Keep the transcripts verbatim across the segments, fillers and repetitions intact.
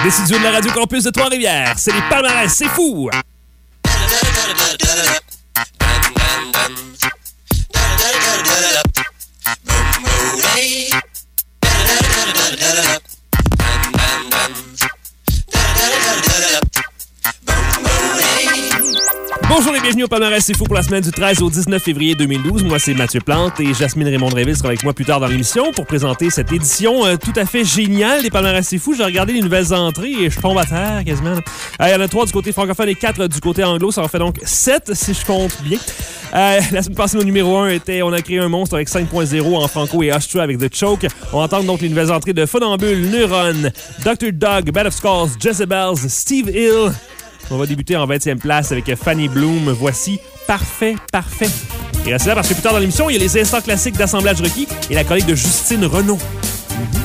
Des studios de la Radio Campus de Trois-Rivières, c'est les palmarès, c'est fou! Bonjour et bienvenue au palmarès C'est fou pour la semaine du treize au dix-neuf février deux mille douze. Moi, c'est Mathieu Plante et Jasmine Raymond-Dréville sera avec moi plus tard dans l'émission pour présenter cette édition euh, tout à fait géniale des palmarès C'est fou. J'ai regardé les nouvelles entrées et je tombe à terre quasiment. Il y en a trois du côté francophone et quatre du côté anglo. Ça en fait donc sept si je compte bien. Euh, la semaine passée, mon numéro un était On a créé un monstre avec cinq point zéro en franco et Astra avec The Choke. On entend donc les nouvelles entrées de Funambule, Neuron, docteur Dog, Bed of Skulls, Jezebels, Steve Hill. On va débuter en vingtième place avec Fanny Bloom. Voici Parfait, Parfait. Et restez là parce que plus tard dans l'émission, il y a les instants classiques d'assemblage requis et la chronique de Justine Renaud. Mm-hmm.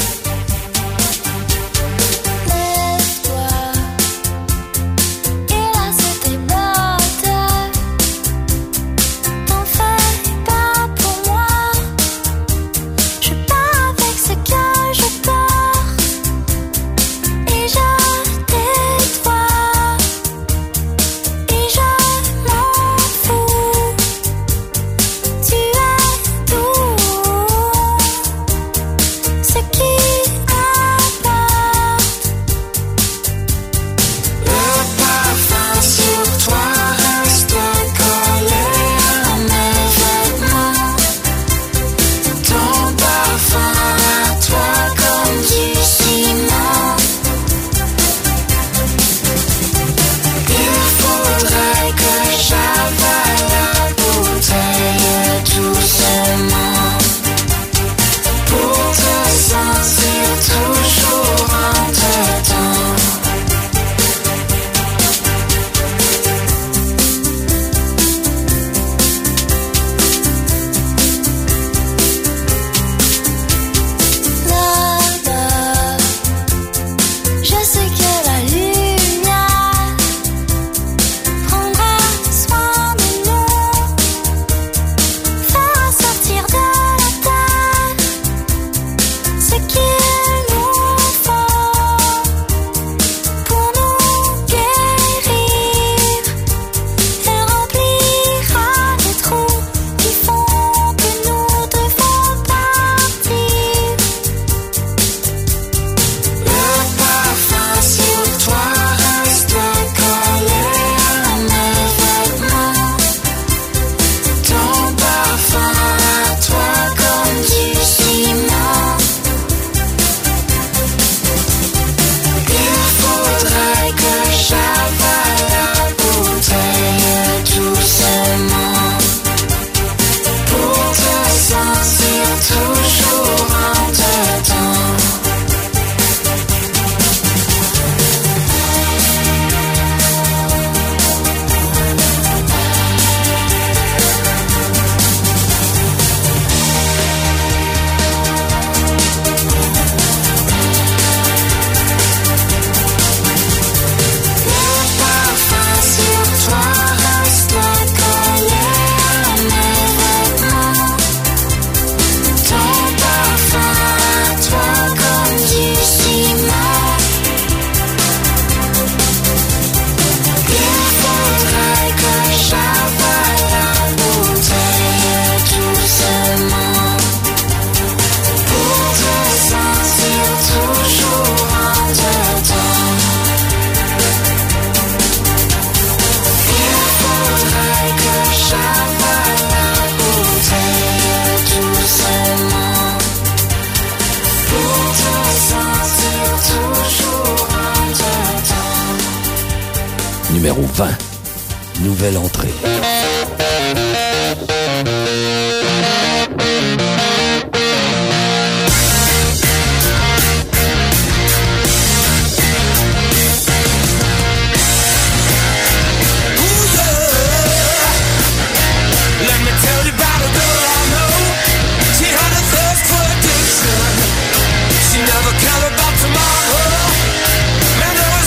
Numéro vingt. Nouvelle entrée.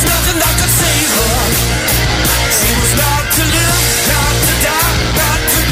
She was not to live, not to die, not to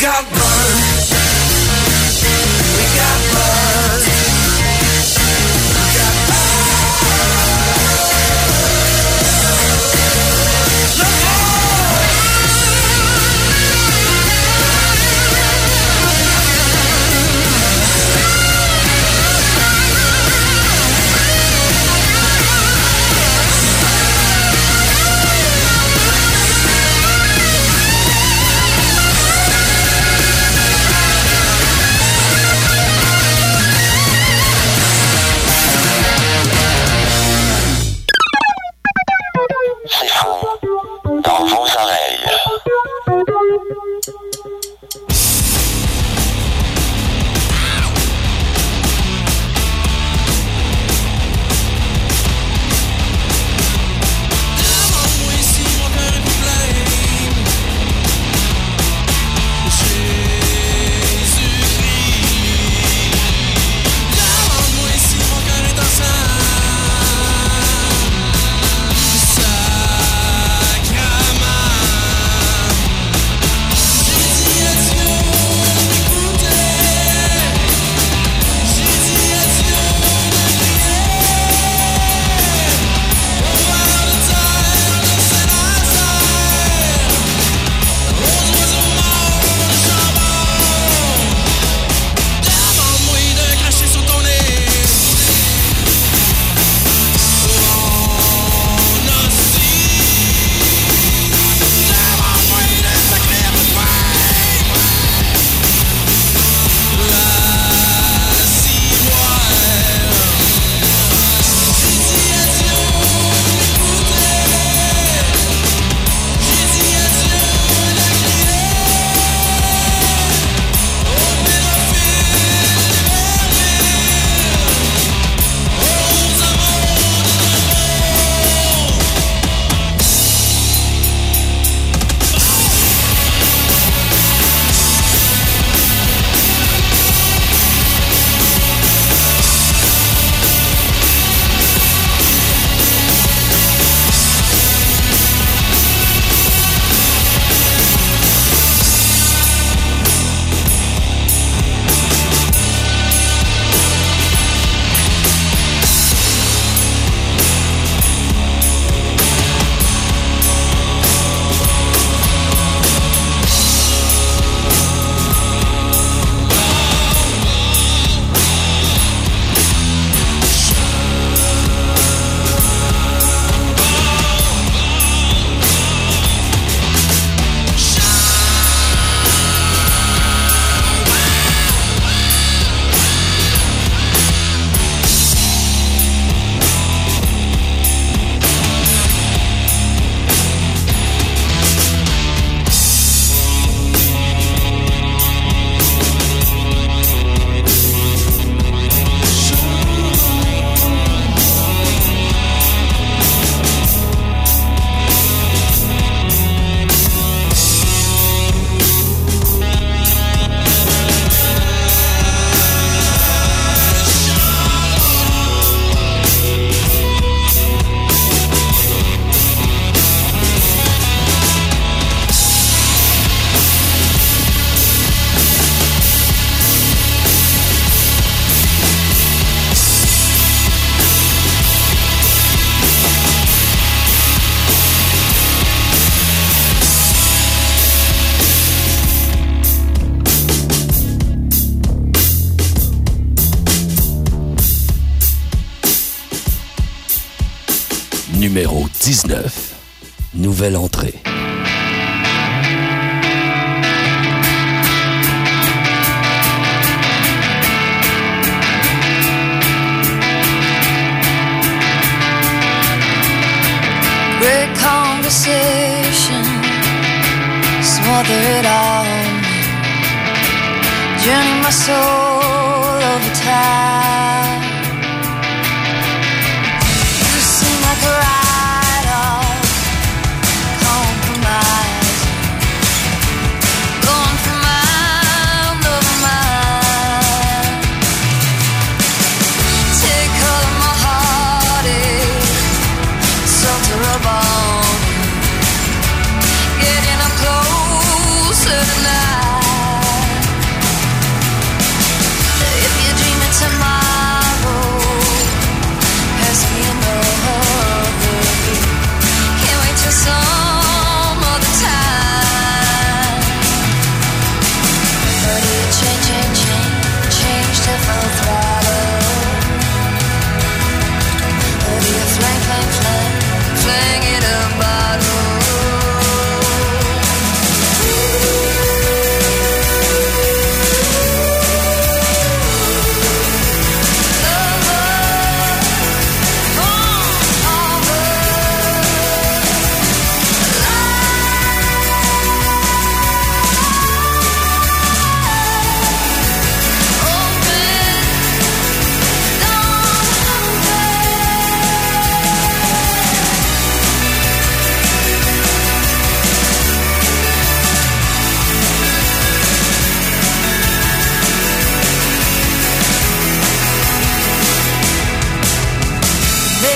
got burned. We got burned. We got Numéro dix-neuf. Nouvelle entrée. Great conversation, smothered on me, journey my soul over time. You seem like a write-off, compromise, going from mind over mind. Take hold of my heartache, salt to rub on, getting up closer tonight.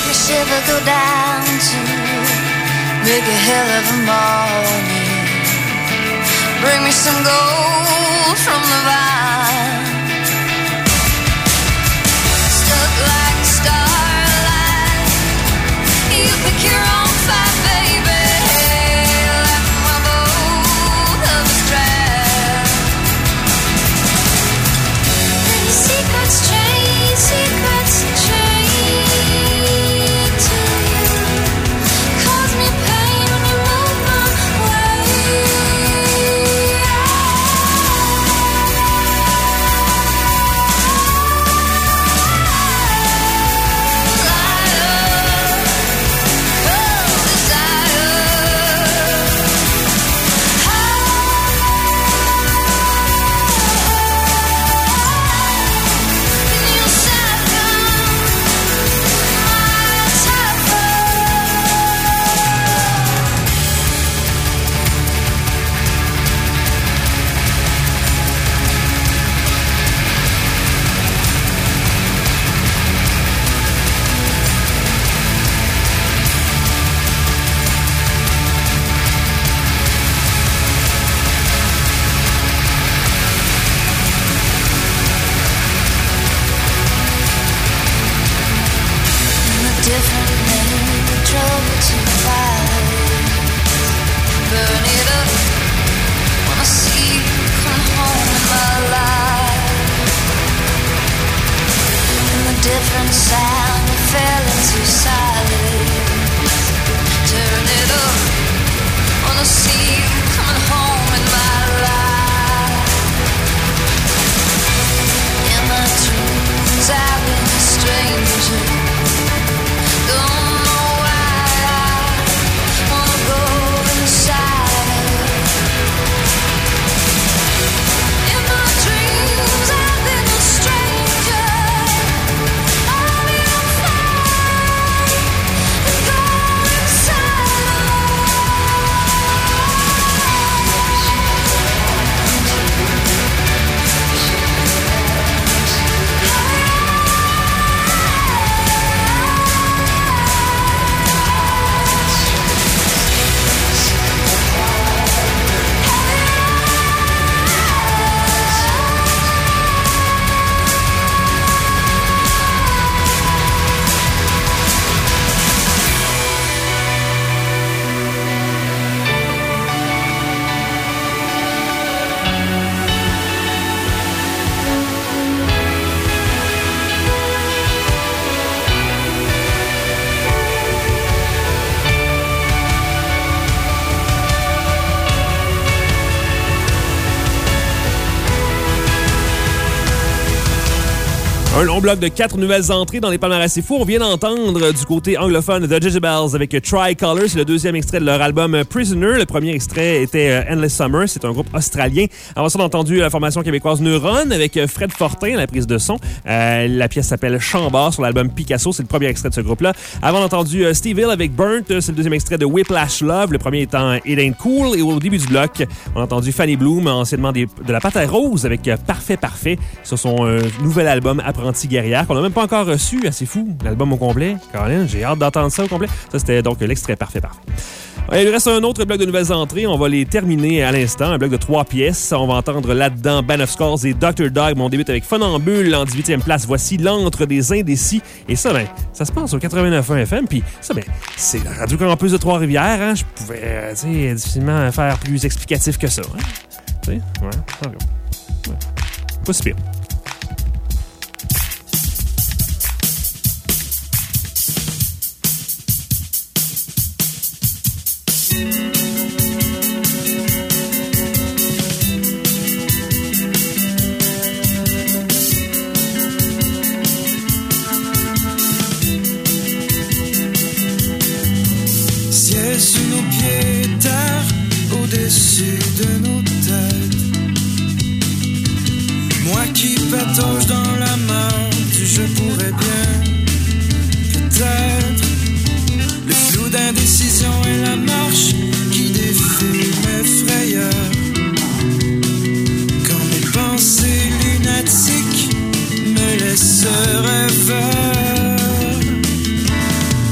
a shiver go down to make a hell of a morning. Bring me some gold from the vine. Stuck like starlight, you pick your own fight, baby. Left my both of a strap. And your secrets change, secrets change to you. Cause me pain when you move my way. Different sound, you fell into silence. Turn it up, wanna see you coming home in my life. In my dreams, I've been a stranger. Don't know why I wanna go inside. In my dreams, I've been a stranger. Un long bloc de quatre nouvelles entrées dans les palmarès assez fous. On vient d'entendre du côté anglophone de Jezebels avec Tricolor. C'est le deuxième extrait de leur album Prisoner. Le premier extrait était Endless Summer. C'est un groupe australien. Avant ça, on a entendu la formation québécoise Neuron avec Fred Fortin à la prise de son. Euh, la pièce s'appelle Chambord sur l'album Picasso. C'est le premier extrait de ce groupe-là. Avant, on a entendu Steve Hill avec Burnt. C'est le deuxième extrait de Whiplash Love. Le premier étant It Ain't Cool. Et au début du bloc, on a entendu Fanny Bloom, anciennement des, de la Pâte à Rose avec Parfait Parfait sur son euh, nouvel album Apprenti Guerrière, qu'on n'a même pas encore reçu, assez fou, l'album au complet. Caroline, j'ai hâte d'entendre ça au complet. Ça, c'était donc l'extrait Parfait Parfait. Il reste un autre bloc de nouvelles entrées. On va les terminer à l'instant. Un bloc de trois pièces. On va entendre là-dedans Band of Skulls et docteur Dog. On débute avec Funambule en dix-huitième place. Voici l'Antre des Indécis. Et ça, ben, ça se passe au quatre-vingt-neuf point un F M. Puis ça, ben, c'est la Radio Campus de Trois-Rivières. Hein? Je pouvais, euh, tu sais, difficilement faire plus explicatif que ça. Hein? Tu sais, ouais, ouais. Pas si pire. Sous nos pieds, terre au-dessus de nos têtes. Moi qui patauge dans la marde, je pourrais bien, peut-être. Le flou d'indécision et la marche qui défie mes frayeurs. Quand mes pensées lunatiques me laissent rêveur.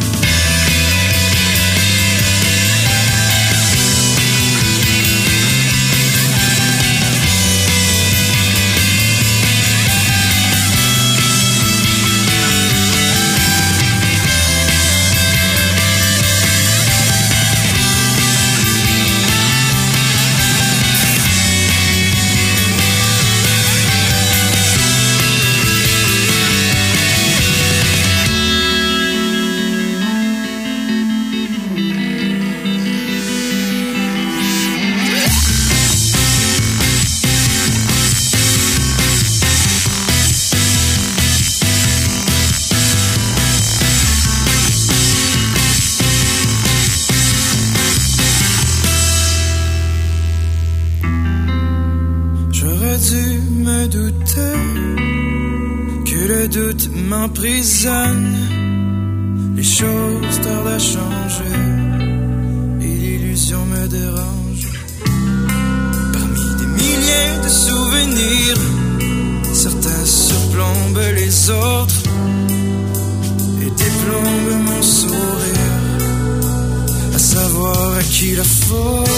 douter, que le doute m'emprisonne. Les choses tardent à changer et l'illusion me dérange. Parmi des milliers de souvenirs, certains surplombent les autres et déplombent mon sourire, à savoir à qui la faute.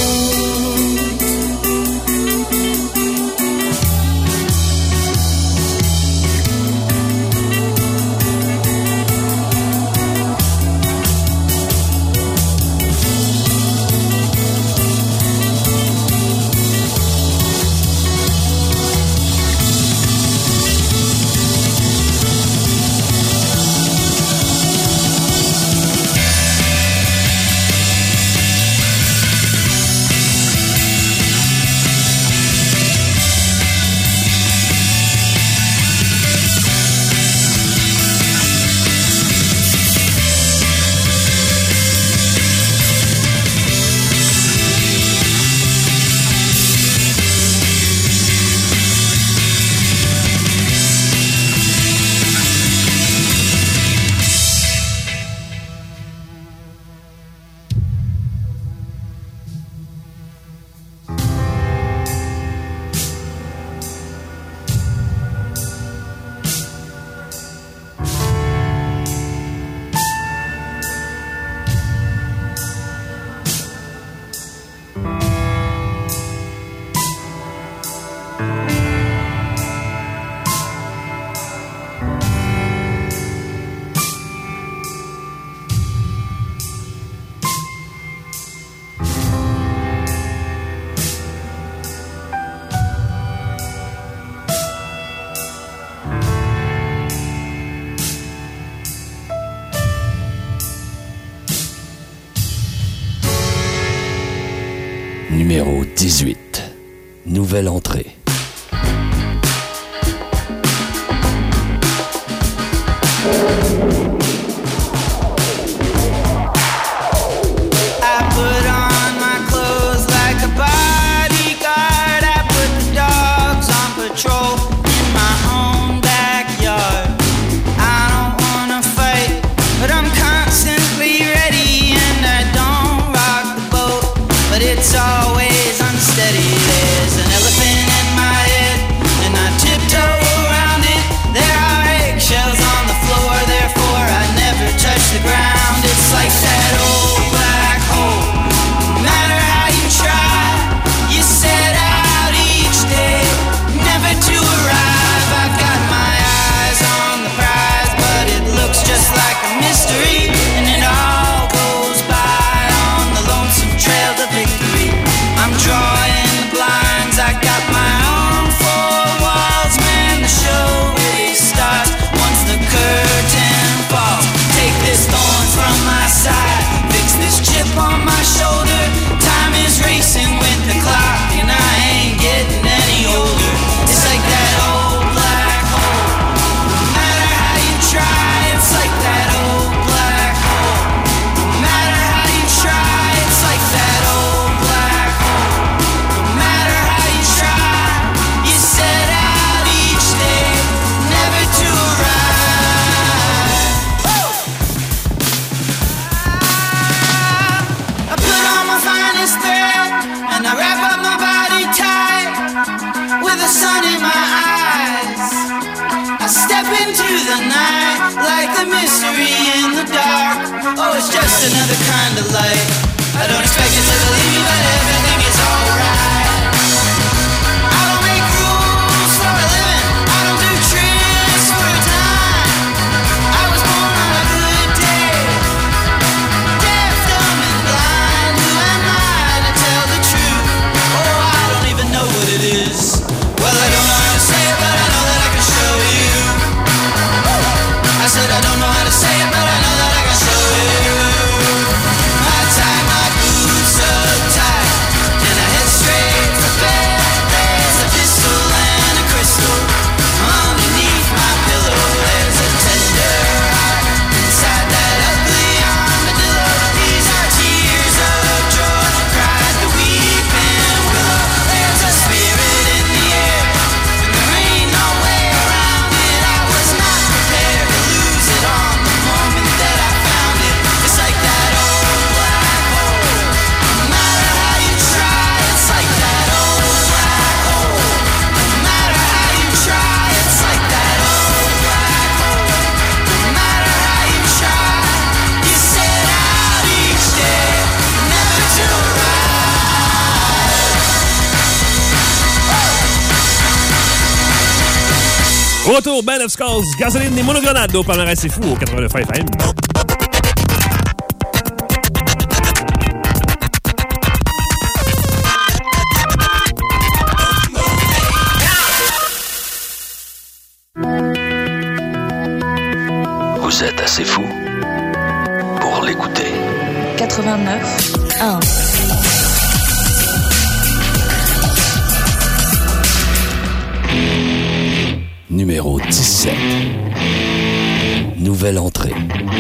Numéro dix-huit. Nouvelle entrée. It's always unsteady. There's an elephant in my head, and I tiptoe around it. There are eggshells on the floor, therefore I never touch the ground. It's like that old black hole. No matter how you try, you set out each day, never to arrive. I've got my eyes on the prize, but it looks just like a mystery, and it all goes by on the lonesome trail to victory. I'm drawing the blinds, I got my own four walls, man, the show really starts once the curtain falls. Take this thorn from my side, fix this chip on my shoulder. Time is racing with the clock, and I ain't getting any older. It's like that old black hole. No matter how you try, it's like that old black hole. No matter how you try, it's like that old black hole. No matter how you try, you set out each day, never to arrive. I put on my finest thread, and I wrap up my body tight, with the sun in my eyes. I step into the night, like the mystery in the dark. Oh, it's just another kind of light. I don't expect you to believe me, but everything is alright. I don't make rules for a living, I don't do tricks for a dime. I was born on a good day, deaf, dumb, and blind. Who am I to tell the truth? Oh, I don't even know what it is. Well, I don't know how to say it, but I know that I can show you. I said I don't know how to say it, but I know that I can show you. I tie my boots up tight, Au retour, Band of Skulls, Gasoline et Monogrenade au palmarès c'est fou au quatre-vingt-neuf F M. Vous êtes assez fou pour l'écouter. quatre-vingt-neuf un. Numéro dix-sept. Nouvelle entrée.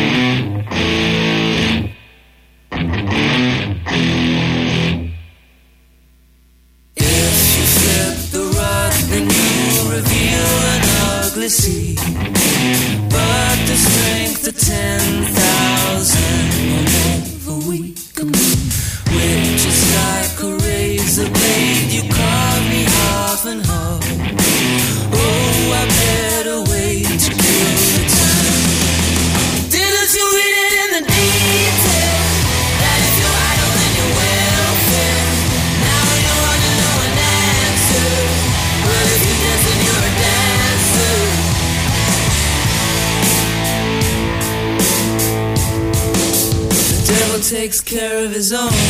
If you flip the rug, then you reveal an ugly sea. But the strength of ten thousand will never weaken me. Which is like a razor blade, you carve me half and half. Oh, I better wait to kill the time. Didn't you read it in the detail? That if you're idle, then you're welfare. Now you want to know an answer. But if you dance, then you're a dancer. The devil takes care of his own.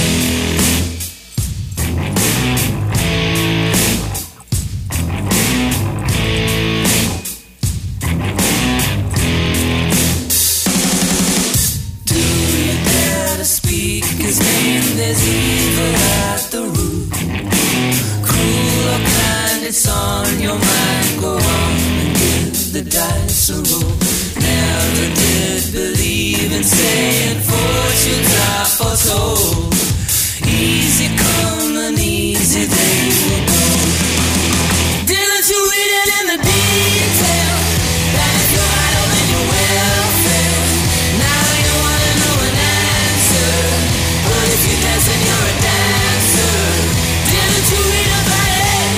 His name, there's evil at the root. Cruel or kind, it's on your mind. Go on and give the dice a roll. Never did believe in saying fortunes are foretold. Easy come and easy they will go. Didn't you read it in the detail? That if you're idle, then you're welfare. Now you wanna know an answer. But if you dance, then you're a dancer. Didn't you read about it?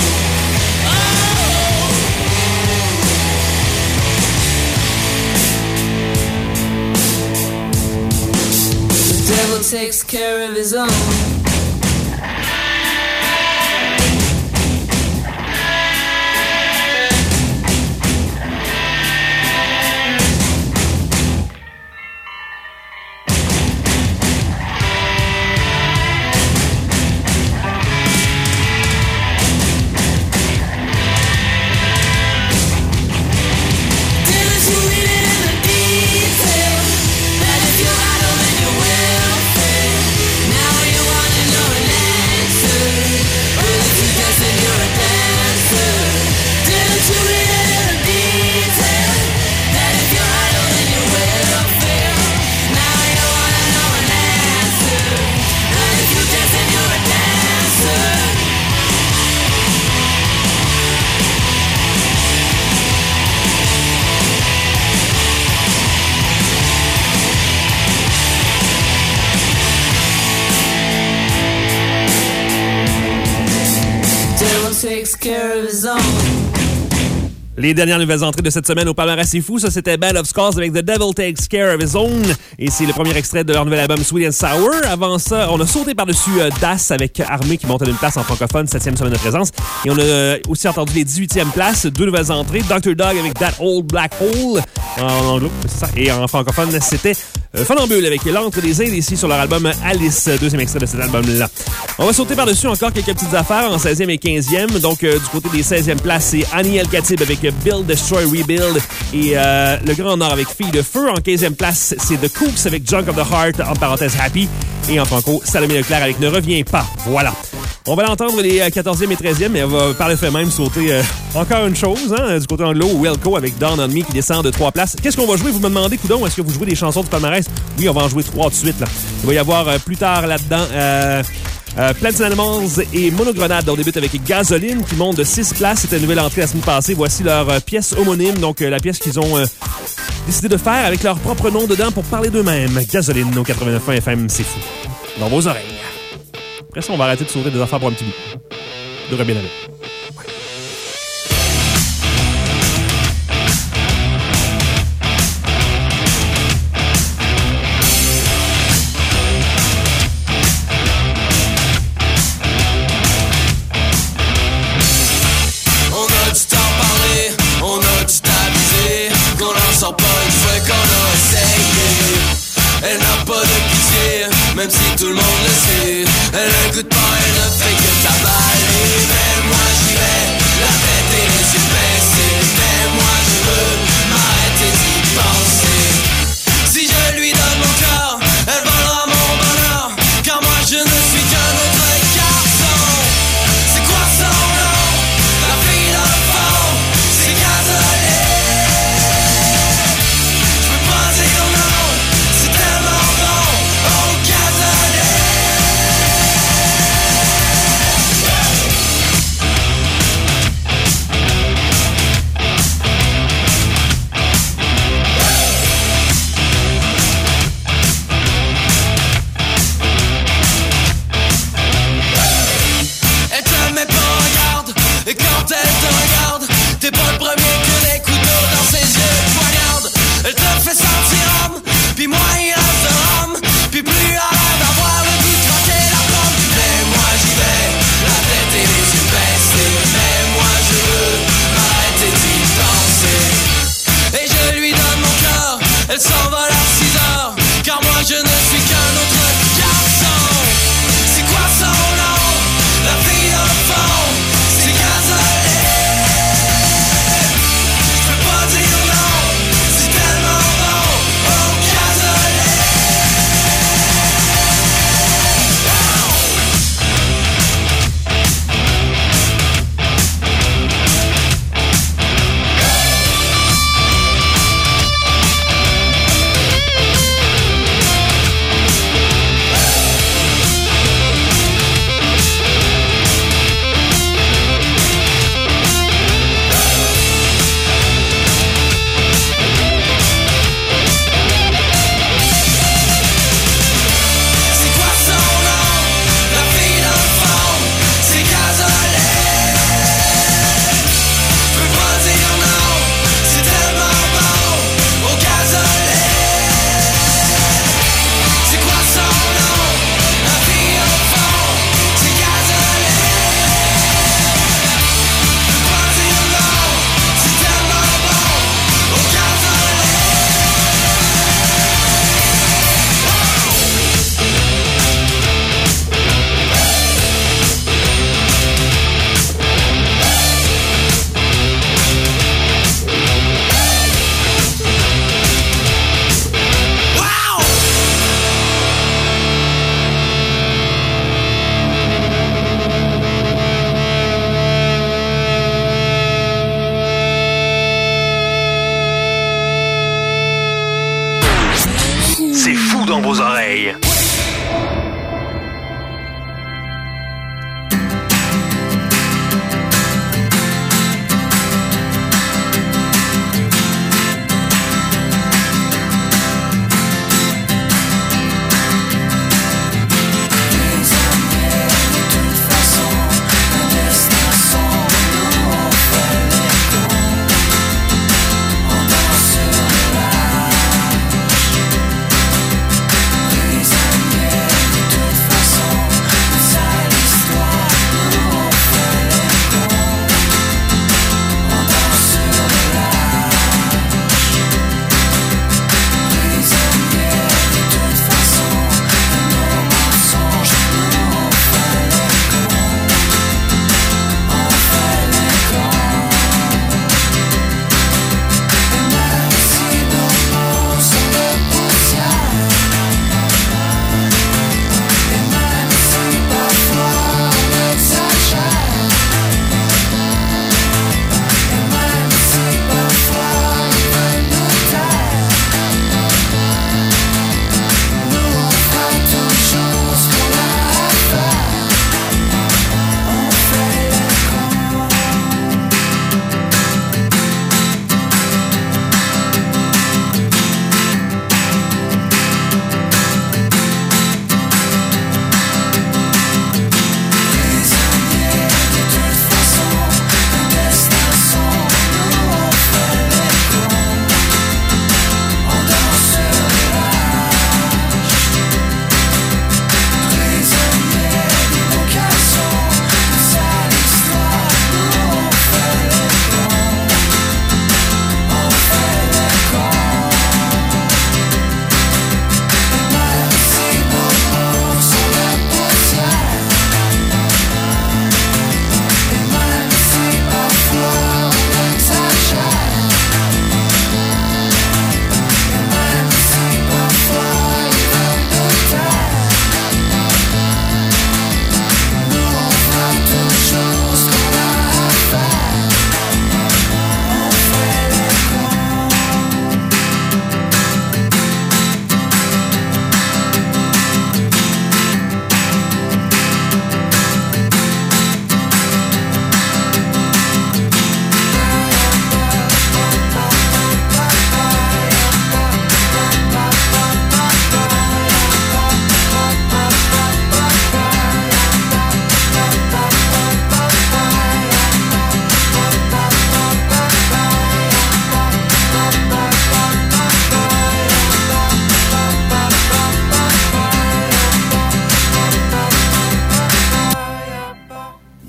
Oh! The devil takes care of his own. Takes care of his own. Les dernières nouvelles entrées de cette semaine au palmarès c'est fou, ça c'était Band of Skulls avec The Devil Takes Care of His Own et c'est le premier extrait de leur nouvel album Sweet and Sour. Avant ça, on a sauté par-dessus euh, Das avec Armée qui monte à une place en francophone, septième semaine de présence. Et on a euh, aussi entendu les dix-huitième places, deux nouvelles entrées, docteur Dog avec That Old Black Hole en anglo, c'est ça, et en francophone c'était euh, Funambule avec L'Antre des Indes ici sur leur album Alice, deuxième extrait de cet album-là. On va sauter par-dessus encore quelques petites affaires en seizième et quinzième. Donc euh, du côté des seizième places, c'est Annie El Khatib avec Build, Destroy, Rebuild et euh, Le Grand Nord avec Fille de Feu. En quinzième place, c'est The Cooks avec Junk of the Heart, en parenthèse Happy. Et en franco, Salomé Leclerc avec Ne reviens pas. Voilà. On va l'entendre les quatorzième et treizième, mais on va par le fait même sauter euh, encore une chose, hein, du côté anglo, Wilco avec Dawn on Me qui descend de trois places. Qu'est-ce qu'on va jouer? Vous me demandez, coudon, est-ce que vous jouez des chansons du palmarès? Oui, on va en jouer trois tout de suite. Là. Il va y avoir euh, plus tard là-dedans... Euh, Euh, Plants and Animals et Monogrenade. On débute avec Gasoline qui monte de six places. C'était une nouvelle entrée la semaine passée. Voici leur euh, pièce homonyme, donc euh, la pièce qu'ils ont euh, décidé de faire avec leur propre nom dedans pour parler d'eux-mêmes. Gasoline au quatre-vingt-neuf F M, c'est fou. Dans vos oreilles. Après ça, on va arrêter de sauter des affaires pour un petit bout. Devrait bien aller. On a du temps à parler, on a tout le monde le sait. Elle écoute pas, elle ne fait que t'avaler. Mais moi j'y vais, la tête et les yeux baissés. Mais moi je veux m'arrêter d'y penser. Si je lui donne mon cœur, elle volera mon bonheur. Car moi je ne suis qu'un autre garçon. C'est quoi son nom? La fille dans le fond, c'est Cazolet. Je peux pas dire non, c'est tellement bon. Oh Cazolet. Elle te met pas en garde, et quand elle te regarde, t'es pas le premier que les couteaux dans ses yeux poignardent. Elle te fait sentir homme, puis moi il reste de homme, puis plus à l'air d'avoir le goût de croquer la pomme. Mais moi j'y vais, la tête et les yeux baissés. Mais moi je veux m'arrêter d'y penser. Et je lui donne mon cœur, elle s'envole à six heures. Car moi je ne suis qu'un autre garçon. C'est quoi son nom? La fille dans le fond, c'est Cazolet. Je peux pas dire non, c'est tellement bon. Oh Cazolet. C'est quoi son nom? La fille dans le fond, c'est Cazolet. Je peux pas dire non, c'est tellement bon. Oh Cazolet. C'est quoi son nom? La fille dans le fond, c'est Cazolet. Je peux pas dire non, c'est tellement bon. Oh Cazolet. Wow! C'est fou dans vos oreilles. Les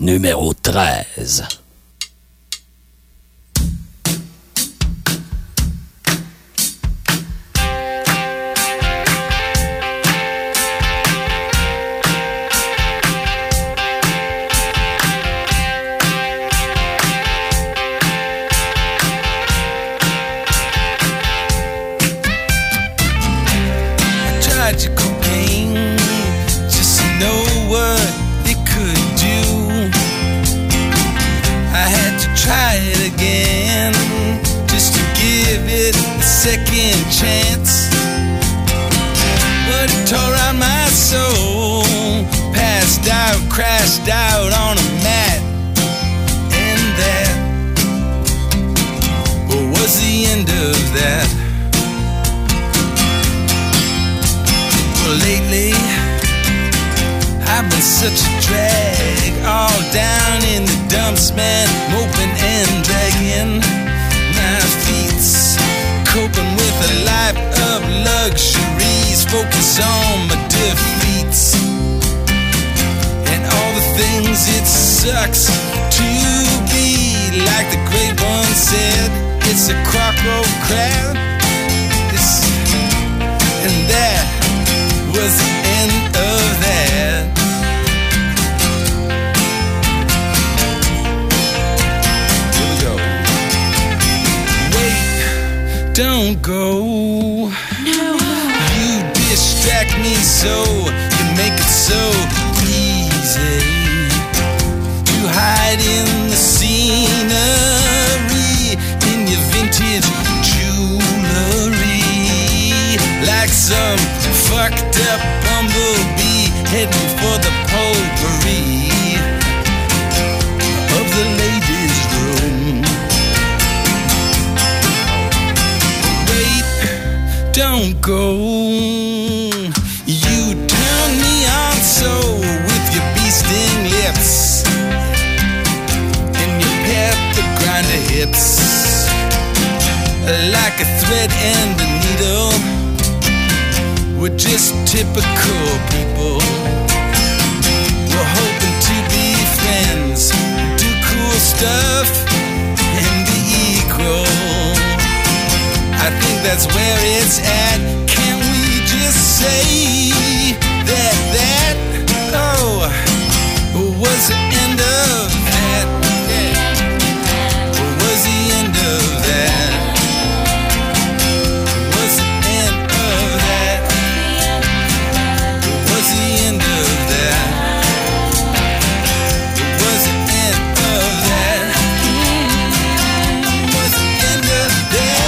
numéro treize. Second chance, but it tore out my soul. Passed out, crashed out on a mat, and that was the end of that. Well, lately I've been such a drag, all down in the dumps, man, moping and dragging my feet's coping with a life of luxuries, focus on my defeats and all the things it sucks to be. Like the great one said, it's a crock-roll crab. It's, and that was the end of that. Don't go. No. You distract me so, you make it so easy to hide in the scenery, in your vintage jewelry, like some fucked up bumblebee heading for the potpourri of the ladies' room. Don't go. You turn me on so with your bee-sting lips and your pepper grinder hips, like a thread and a needle. We're just typical people. We're hoping to be friends, do cool stuff, and be equal. I think that's where it's at. Can we just say that that, oh, was the end of that? Yeah. Was the end of that? Was the end of that? Was the end of that? Was the end of that? Was the end of that?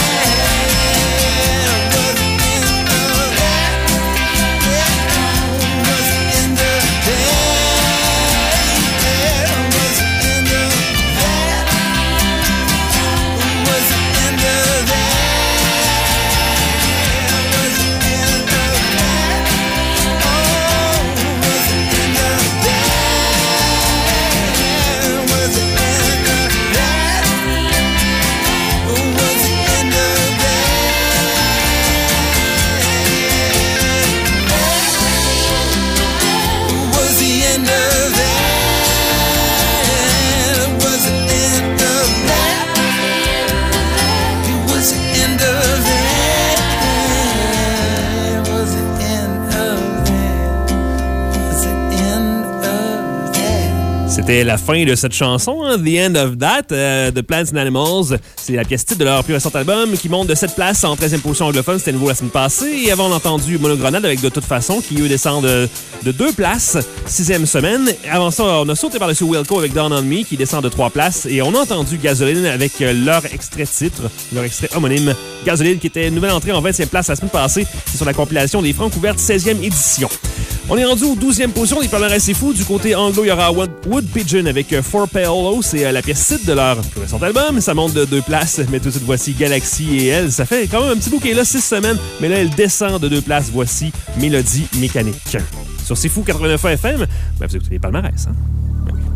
C'était la fin de cette chanson, hein, The End of That, euh, de Plants and Animals. C'est la pièce titre de leur plus récent album qui monte de sept places en treizième position anglophone. C'était nouveau la semaine passée. Et avant, on a entendu Monogrenade avec De toute façon, qui eux descendent de, de deux places, sixième semaine. Avant ça, on a sauté par-dessus Wilco avec Down on Me, qui descend de trois places. Et on a entendu Gasoline avec leur extrait titre, leur extrait homonyme, Gasoline, qui était une nouvelle entrée en vingtième place la semaine passée. C'est sur la compilation des Francs ouvertes seizième édition. On est rendu aux douzième position des palmarès C'est Fou. Du côté anglo, il y aura Wood Pigeon avec For Paolo. C'est la pièce titre de leur plus récent album. Ça monte de deux places, mais tout de suite, voici Galaxy et elle. Ça fait quand même un petit bout qui est là, six semaines, mais là, elle descend de deux places. Voici Mélodie Mécanique. Sur C'est Fou quatre-vingt-neuf F M, ben, vous écoutez les palmarès, hein? Ben oui.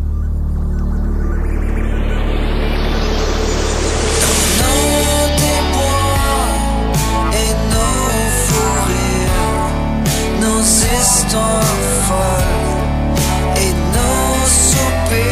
Histoires folles et nos soupers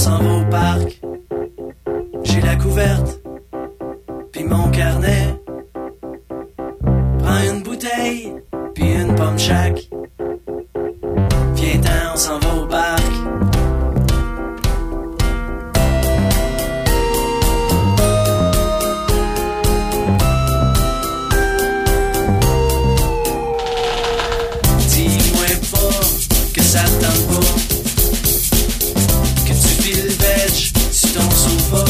s'en va au parc. J'ai la couverte, puis mon carnet. Prends une bouteille, puis une pomme chaque. Viens-t'en, on s'en va au parc. Dis-moi pas que ça te tente pas, que tu files veg sur ton sofa.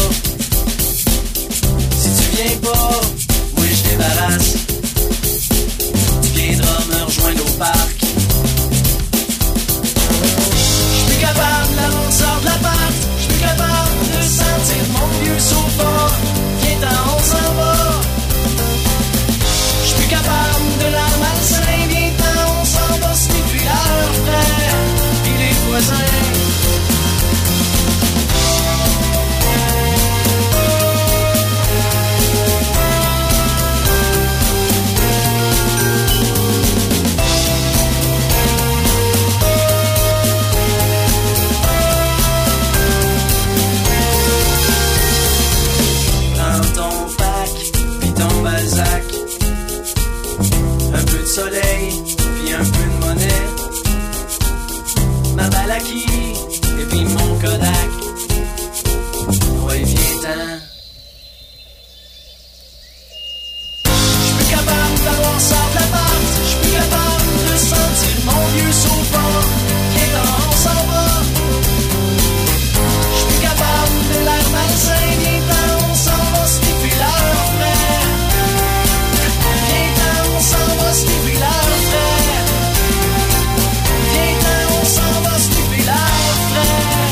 Si tu viens pas, moi je débarrasse. Tu viendras me rejoindre au parc. J'suis capable, là on sort de l'appart. J'suis capable de sentir mon vieux sofa. Viens-t'en, on s'en va. J'suis capable de la malsain. Viens-t'en, on s'en va. C'est puis leurs frères, puis les voisins. Soleil, puis un peu de monnaie, ma balaki, et puis mon Kodak. Ouais, viens-t'en. J'suis capable d'avoir ça de l'appart. J'suis capable de sentir mon vieux sofa. Viens-t'en, on s'en va. J'suis capable de l'air malsain. Viens-t'en, on s'en va. C'est puis leur frère. Viens-t'en, on s'en va. C'est puis leur frère. Viens-t'en, on s'en va. C'est puis leur frère.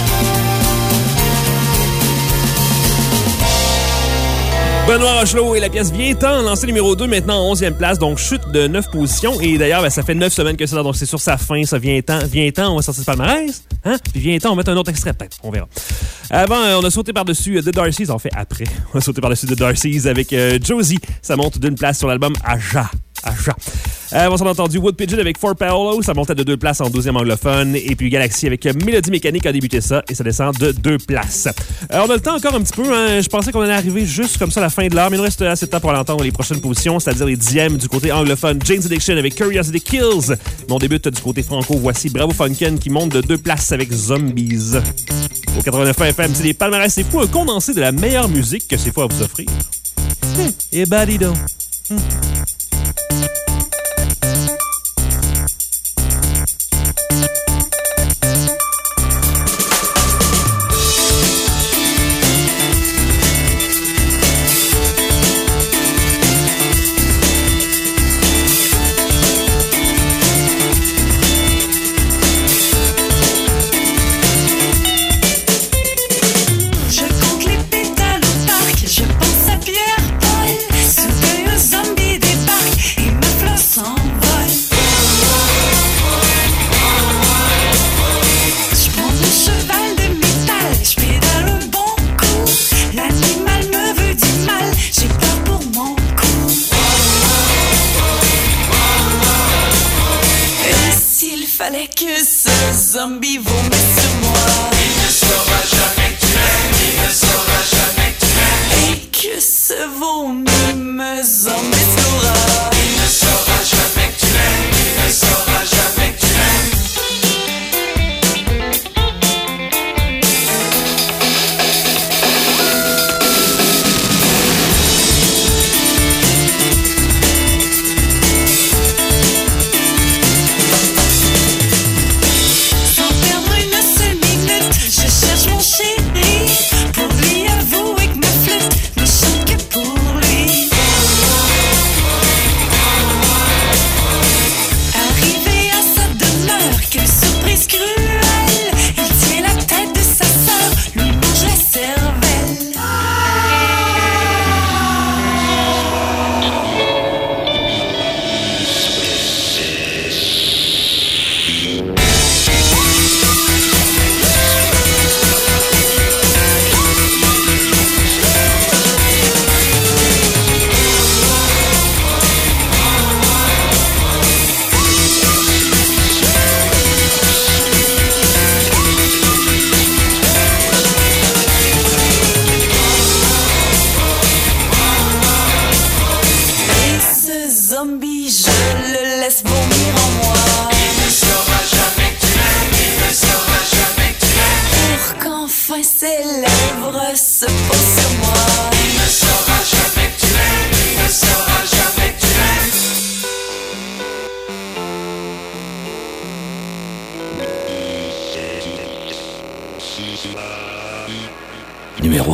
Benoît Rochelot et la pièce Viens-t'en, lancé numéro deux, maintenant en onzième place, donc chute de neuf positions. Et d'ailleurs, ben, ça fait neuf semaines que c'est là, donc c'est sur sa fin, ça. Viens-t'en, Viens-t'en, on va sortir le palmarès. Hein? Puis Viens-t'en, on va mettre un autre extrait peut-être, on verra. Avant, euh, on a sauté par-dessus euh, The Darcys, en fait après. On a sauté par-dessus The Darcys avec euh, Josie. Ça monte d'une place sur l'album Aja. Aja. Euh, on s'en a entendu Wood Pigeon avec Fort Paolo, ça montait de deux places en douzième anglophone. Et puis Galaxy avec euh, Mélodie Mécanique a débuté ça et ça descend de deux places. Euh, on a le temps encore un petit peu, hein. Je pensais qu'on allait arriver juste comme ça à la fin de l'heure, mais il nous reste assez de temps pour l'entendre les prochaines positions, c'est-à-dire les dixièmes du côté anglophone. Jane's Addiction avec Curiosity Kills. Mais on débute du côté franco. Voici Bravo Funkin qui monte de deux places avec Zombies. Au quatre-vingt-neuf F M, c'est les palmarès C'est Fou, un condensé de la meilleure musique que C'est Fou à vous offrir. Hum, et badido. Hum. Je compte les pétales au parc, je pense à Pierre-Paul. Soudain un zombie débarque et ma fleur s'envole. Je prends mon cheval de métal, je pédale un bon coup. L'animal me veut du mal, j'ai peur pour mon cou. Et s'il fallait que ce zombie vomisse sur moi, il ne saura jamais que tu l'aimes, il ne saura jamais que tu l'aimes. Et que ce vomi me zombissera, il ne saura jamais que tu l'aimes, il ne saura jamais que tu l'aimes. Sans perdre une seule minute, je cherche mon chéri pour lui avouer que ma flûte ne chante que pour lui.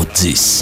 dix.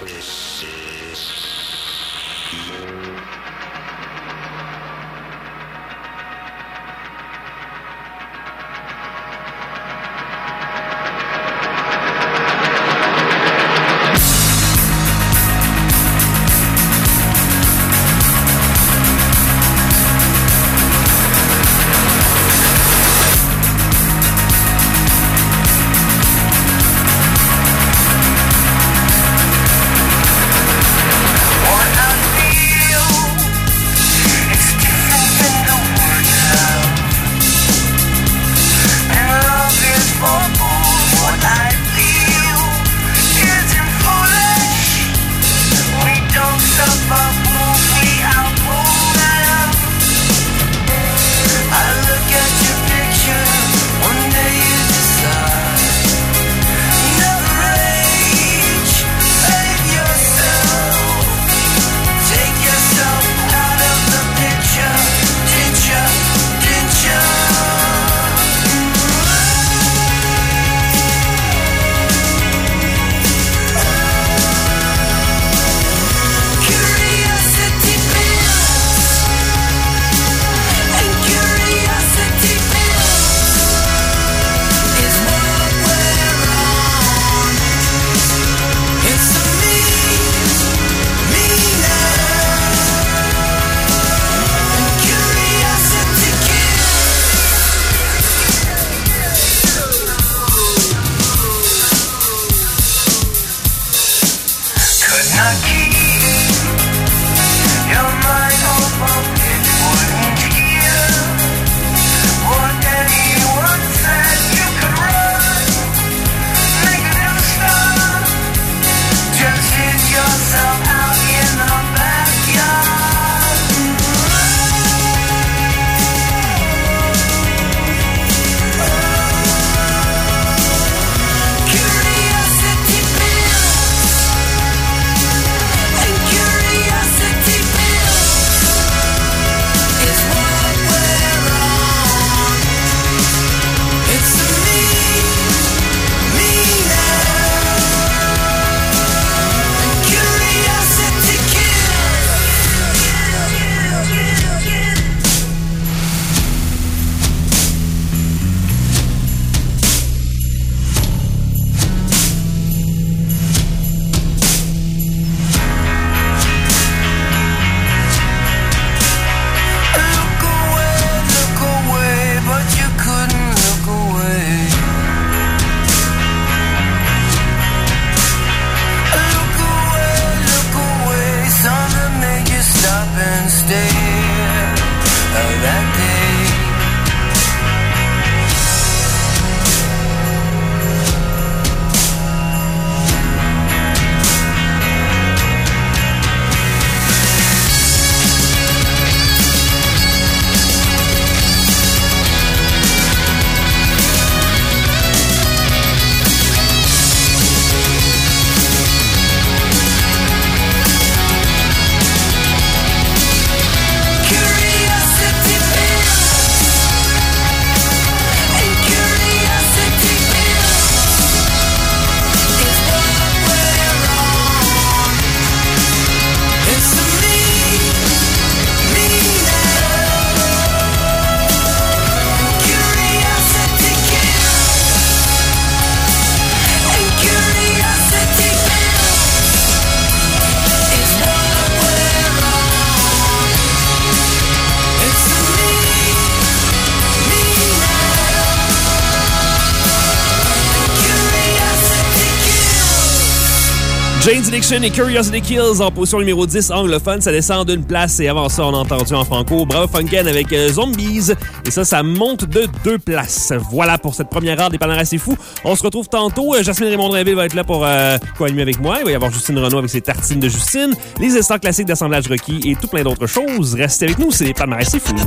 Jane's Addiction et Curiosity Kills en position numéro dix, anglophone. Ça descend d'une place et avant ça, on a entendu en franco Bravo Funken avec euh, Zombies. Et ça, ça monte de deux places. Voilà pour cette première heure des Palmarès C'est Fou. On se retrouve tantôt. Euh, Jasmine Raymond-Drainville va être là pour euh, co-animer avec moi. Il va y avoir Justine Renaud avec ses tartines de Justine, les instants classiques d'assemblage requis et tout plein d'autres choses. Restez avec nous, c'est les Palmarès C'est Fou.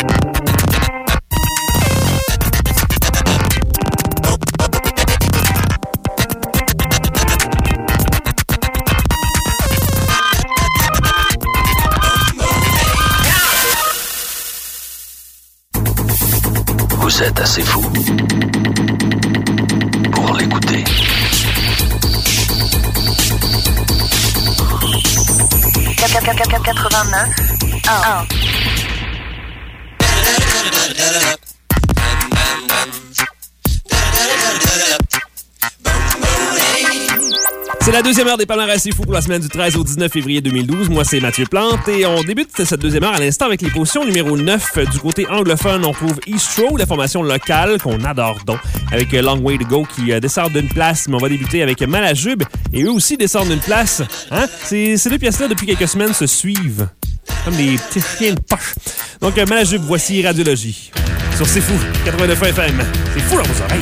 Vous êtes assez fou pour l'écouter. quatre-vingt-neuf un. C'est la deuxième heure des palmarès C'est fou pour la semaine du treize au dix-neuf février deux mille douze. Moi, c'est Mathieu Plante et on débute cette deuxième heure à l'instant avec les positions numéro neuf. Du côté anglophone, on trouve Eastro, la formation locale qu'on adore donc, avec Long Way to Go qui descend d'une place, mais on va débuter avec Malajube et eux aussi descendent d'une place. Hein? Ces, ces deux pièces-là, depuis quelques semaines, se suivent comme des petits chiens de poche. Donc, Malajube, voici Radiologie sur C'est fou, quatre-vingt-neuf F M. C'est fou dans vos oreilles.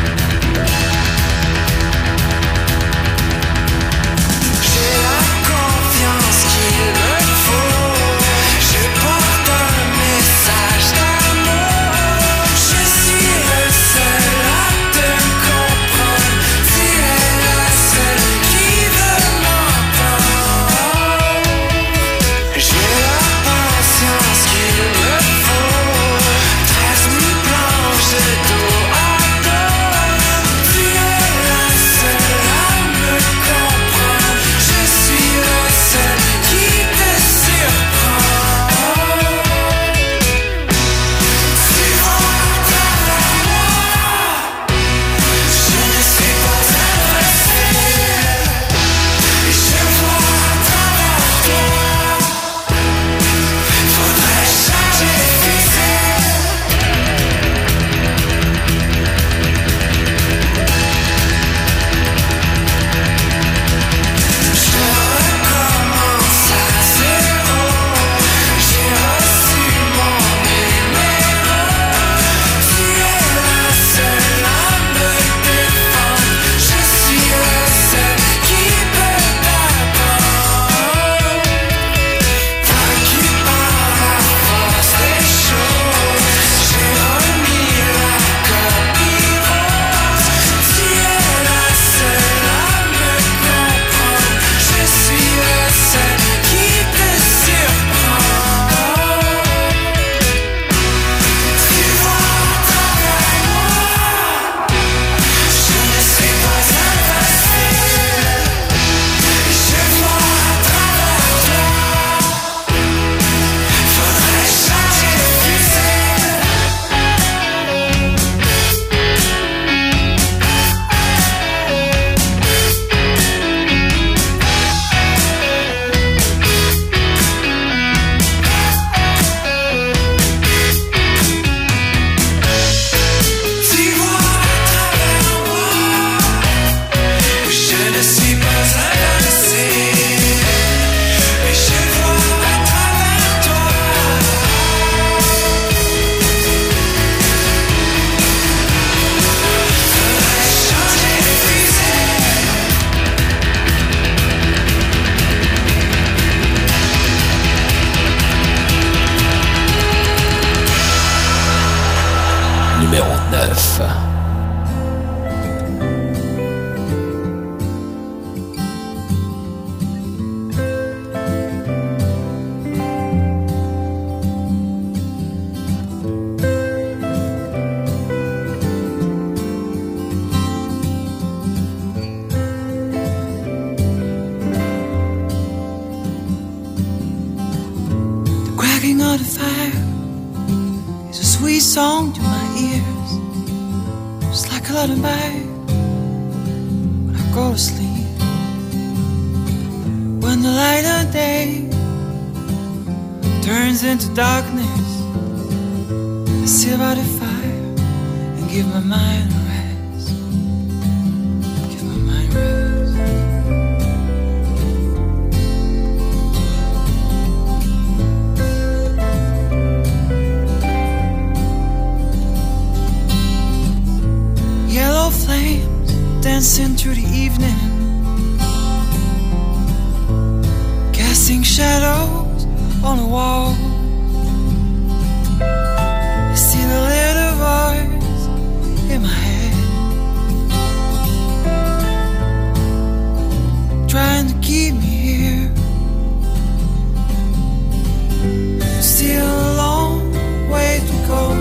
Song to my ears, just like a lullaby when I go to sleep. When the light of day turns into darkness, I sit by the fire and give my mind a rest. Give my mind rest. Yellow flames dancing through the evening, casting shadows on the wall. I see the little voice in my head, trying to keep me here. Still a long way to go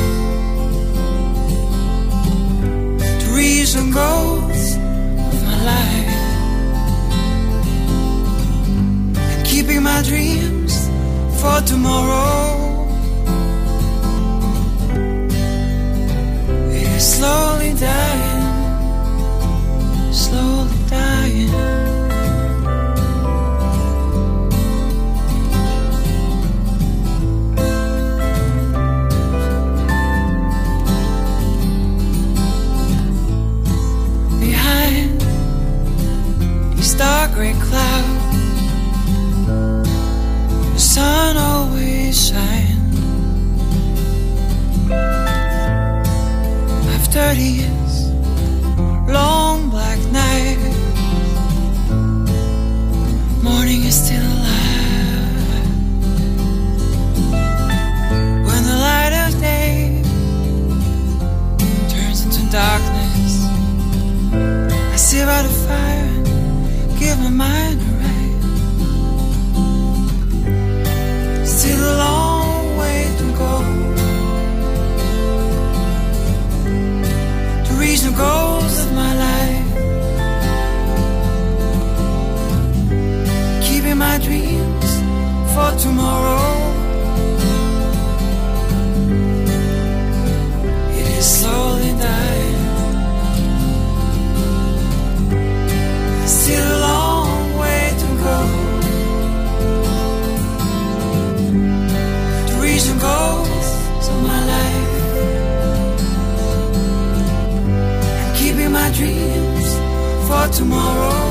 to reach the goals of my life, and keeping my my dreams for tomorrow. It is slowly dying, slowly dying. Behind these dark gray clouds, the sun always shines. After these long black nights, morning is still alive. When the light of day turns into darkness, I sit by the fire, give my mind a rest. Still a long way to go to reach the goals of my life. Keeping my dreams for tomorrow. It is slowly dying. Still a long way to go to reach the goals of my life. I'm keeping my dreams for tomorrow.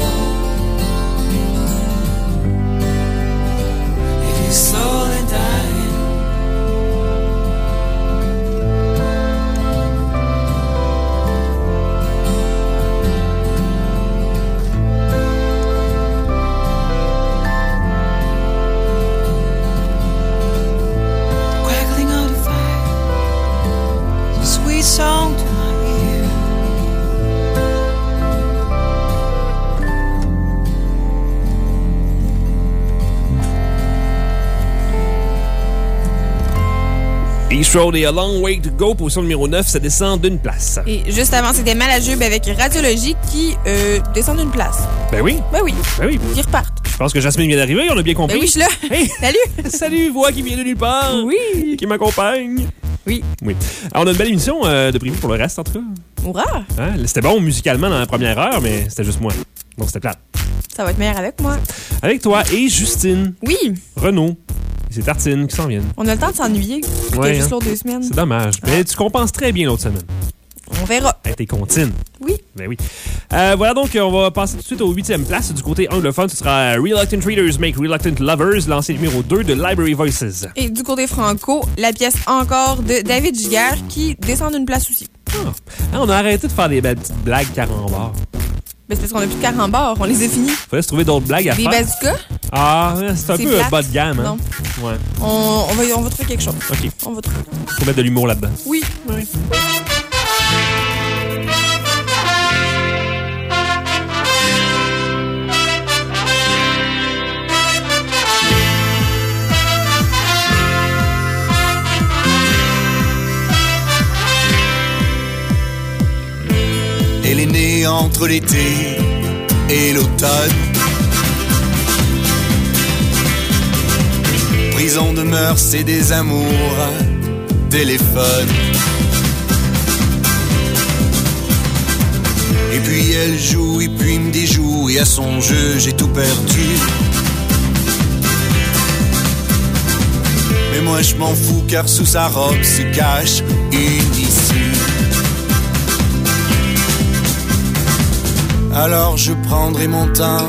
It is slowly dying. Song to my ear. East Road et A Long Way to Go, position numéro neuf, ça descend d'une place. Et juste avant, c'était Malajube avec Radiologie qui euh, descend d'une place. Ben oui. Ben oui. Ben oui. Ils repartent. Je pense que Jasmine vient d'arriver, on a bien compris. Ben oui, je suis là. Hey. Salut. Salut, voix qui vient de nulle part. Oui. Qui m'accompagne. Oui. Oui. Alors, on a une belle émission euh, de prévu pour le reste, en tout cas. Hurrah. Hein? C'était bon musicalement dans la première heure, mais c'était juste moi. Donc, c'était plate. Ça va être meilleur avec moi. Avec toi et Justine. Oui. Renaud. Et c'est Tartine qui s'en viennent. On a le temps de s'ennuyer. C'était Ouais, juste hein? l'autre deux semaines. C'est dommage. Mais tu compenses très bien l'autre semaine. On verra. Hey, t'es contine. Oui. Ben oui. Euh, voilà, donc, on va passer tout de suite au huitième place. Du côté anglophone, ce sera Reluctant Readers Make Reluctant Lovers, lancé numéro deux de Library Voices. Et du côté franco, la pièce Encore de David Giguère qui descend d'une place aussi. Ah. Ah, on a arrêté de faire des belles petites blagues carambars. Ben, c'est parce qu'on a plus de carambars. On les a finis. Fallait se trouver d'autres blagues à Des faire. bazookas? Ah, c'est un C'est peu plate. bas de gamme, hein? Non. Ouais. On, on, va, on va trouver quelque chose. OK. On va trouver. Faut mettre de l'humour là-dedans. Oui. Oui. Elle est née entre l'été et l'automne. Prison de mœurs et des amours, téléphone. Et puis elle joue, et puis me déjoue, et à son jeu j'ai tout perdu. Mais moi je m'en fous car sous sa robe se cache une issue. Alors je prendrai mon temps,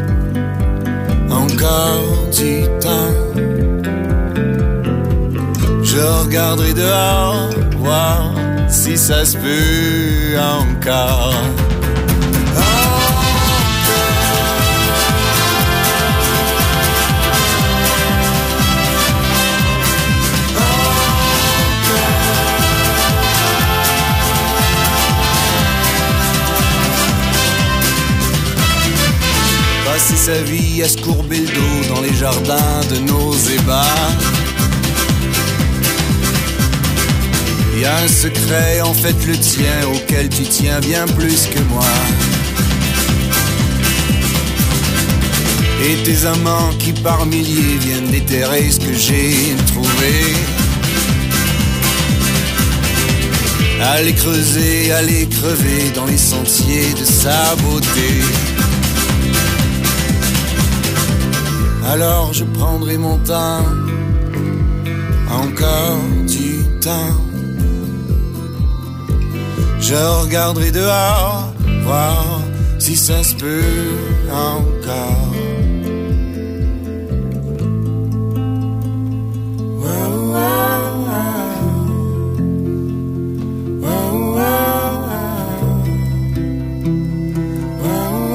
encore du temps. Je regarderai dehors, voir si ça se peut encore. Passer sa vie à se courber le dos dans les jardins de nos ébats. Il y a un secret, en fait le tien, auquel tu tiens bien plus que moi. et tes amants qui par milliers viennent déterrer ce que j'ai trouvé. Allez creuser, allez crever dans les sentiers de sa beauté. Alors je prendrai mon temps, encore du temps. Je regarderai dehors, voir si ça se peut encore. Wow, wow, wow. Wow, wow,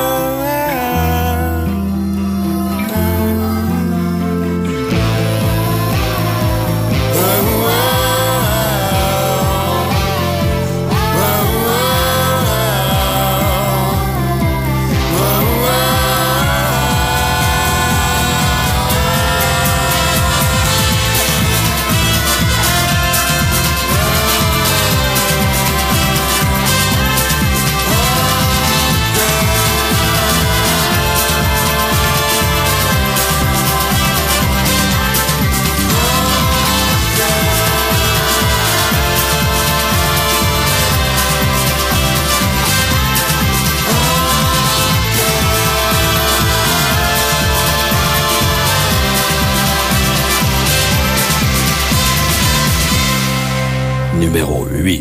Numéro huit.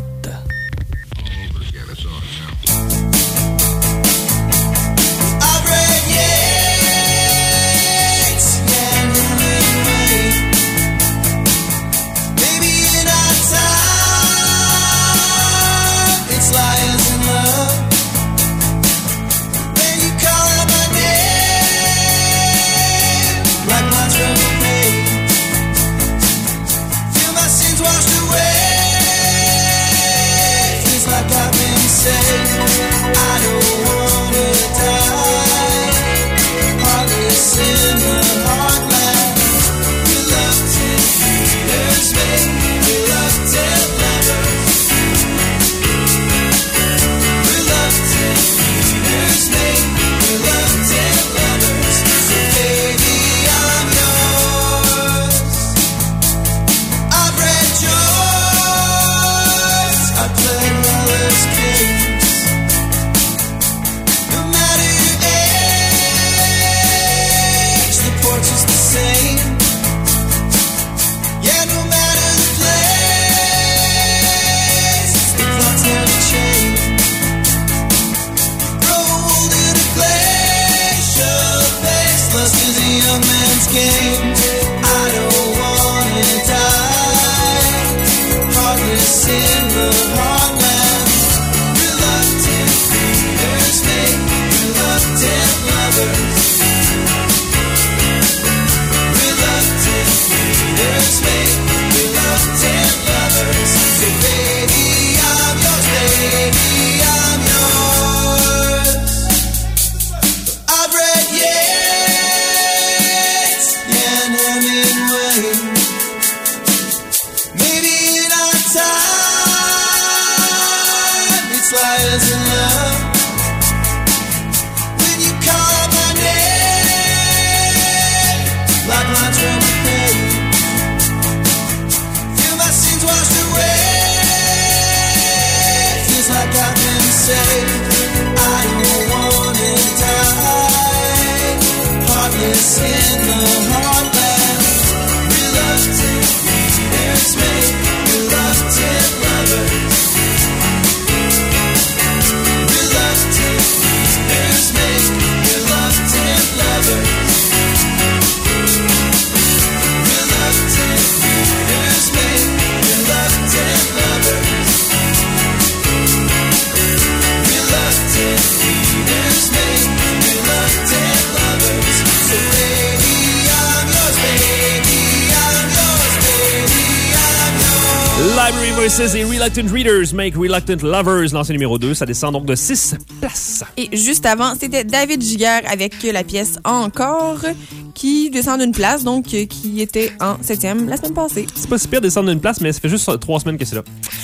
Library Voices et Reluctant Readers make Reluctant Lovers, lancé numéro deux. Ça descend donc de six places. Et juste avant, c'était David Giguère avec la pièce Encore, qui descend d'une place, donc qui était en septième la semaine passée. C'est pas si pire de descendre d'une place, mais ça fait juste trois semaines que c'est là.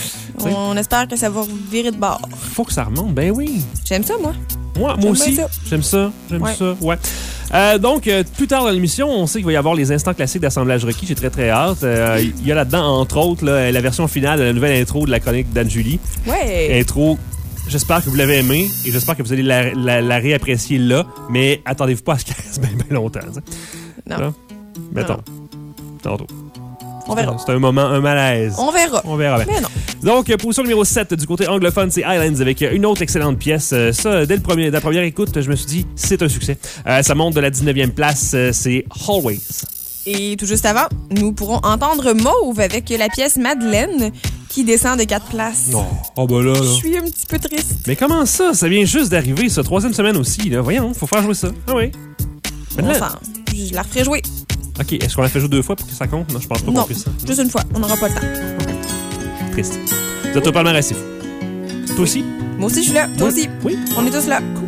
On T'sais. espère que ça va virer de bord. Faut que ça remonte, ben oui. J'aime ça, moi. Moi, moi aussi. J'aime ça. J'aime ouais. ça, ouais. Euh, donc, euh, plus tard dans l'émission, on sait qu'il va y avoir les instants classiques d'assemblage requis. J'ai très, très hâte. Euh, il y a là-dedans, entre autres, là, la version finale de la nouvelle intro de la chronique d'Anne-Julie. Ouais. Intro, j'espère que vous l'avez aimée et j'espère que vous allez la, la, la réapprécier là. Mais attendez-vous pas à ce qu'elle reste bien, bien longtemps. T'sais. Non. Là, mettons. Non. Tantôt. On verra. C'est un moment, un malaise. On verra. On verra bien. Mais non. Donc, position numéro sept du côté anglophone, c'est Islands avec une autre excellente pièce. Euh, ça, dès le premier, de la première écoute, je me suis dit, c'est un succès. Euh, ça monte de la dix-neuvième place, euh, c'est Always. Et tout juste avant, nous pourrons entendre Mauve avec la pièce Madeleine qui descend de quatre places. Non. Oh, bah là, là. Je suis un petit peu triste. Mais comment ça? Ça vient juste d'arriver, ça. Troisième semaine aussi, là. Voyons, faut faire jouer ça. Ah oui. Bon sang, je la referai jouer. OK, est-ce qu'on la fait jouer deux fois pour que ça compte? Non, je pense pas Non, qu'on puisse ça. juste une fois. On n'aura pas le temps. Triste. Vous êtes au palmarès, c'est fou. Toi aussi? Moi aussi, je suis là. Toi Oui. aussi. Oui. On est tous là. Cool.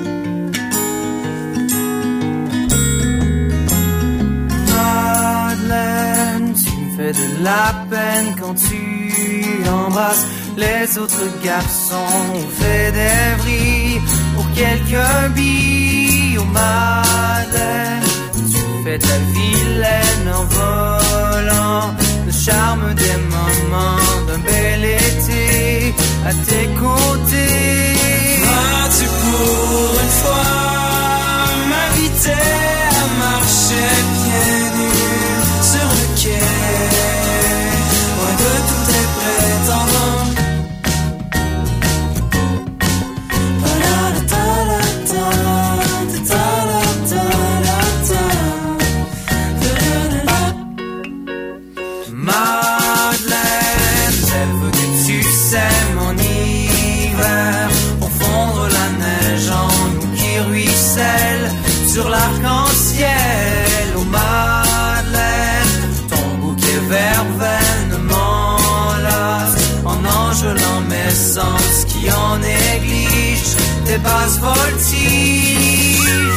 Madeleine, tu me fais de la peine quand tu embrasses les autres garçons. On fait des vrilles pour quelques billes. Oh Madeleine, tu fais ta vilaine en volant le charme des moments d'un bel été à tes côtés. Vas-tu pour une fois m'inviter à marcher pieds nus sur le quai, loin de tous tes prétendants? Madeleine, elle veut que tu sèmes en hiver pour fondre la neige en nous qui ruisselle sur l'arc-en-ciel. Oh Madeleine, ton bouquet verveine m'enlace en enjôlant mes sens qui en négligent tes basses voltiges.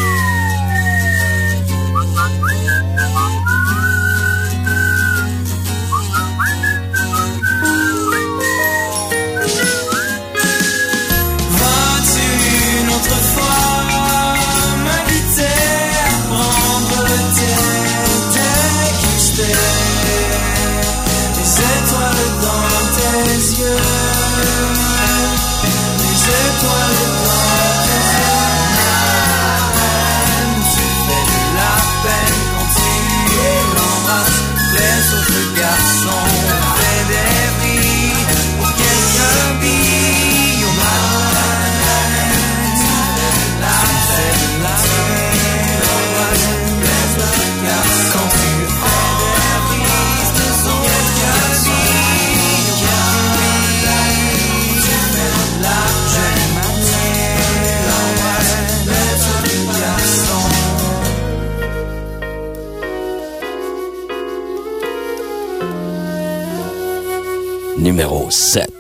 Numéro sept.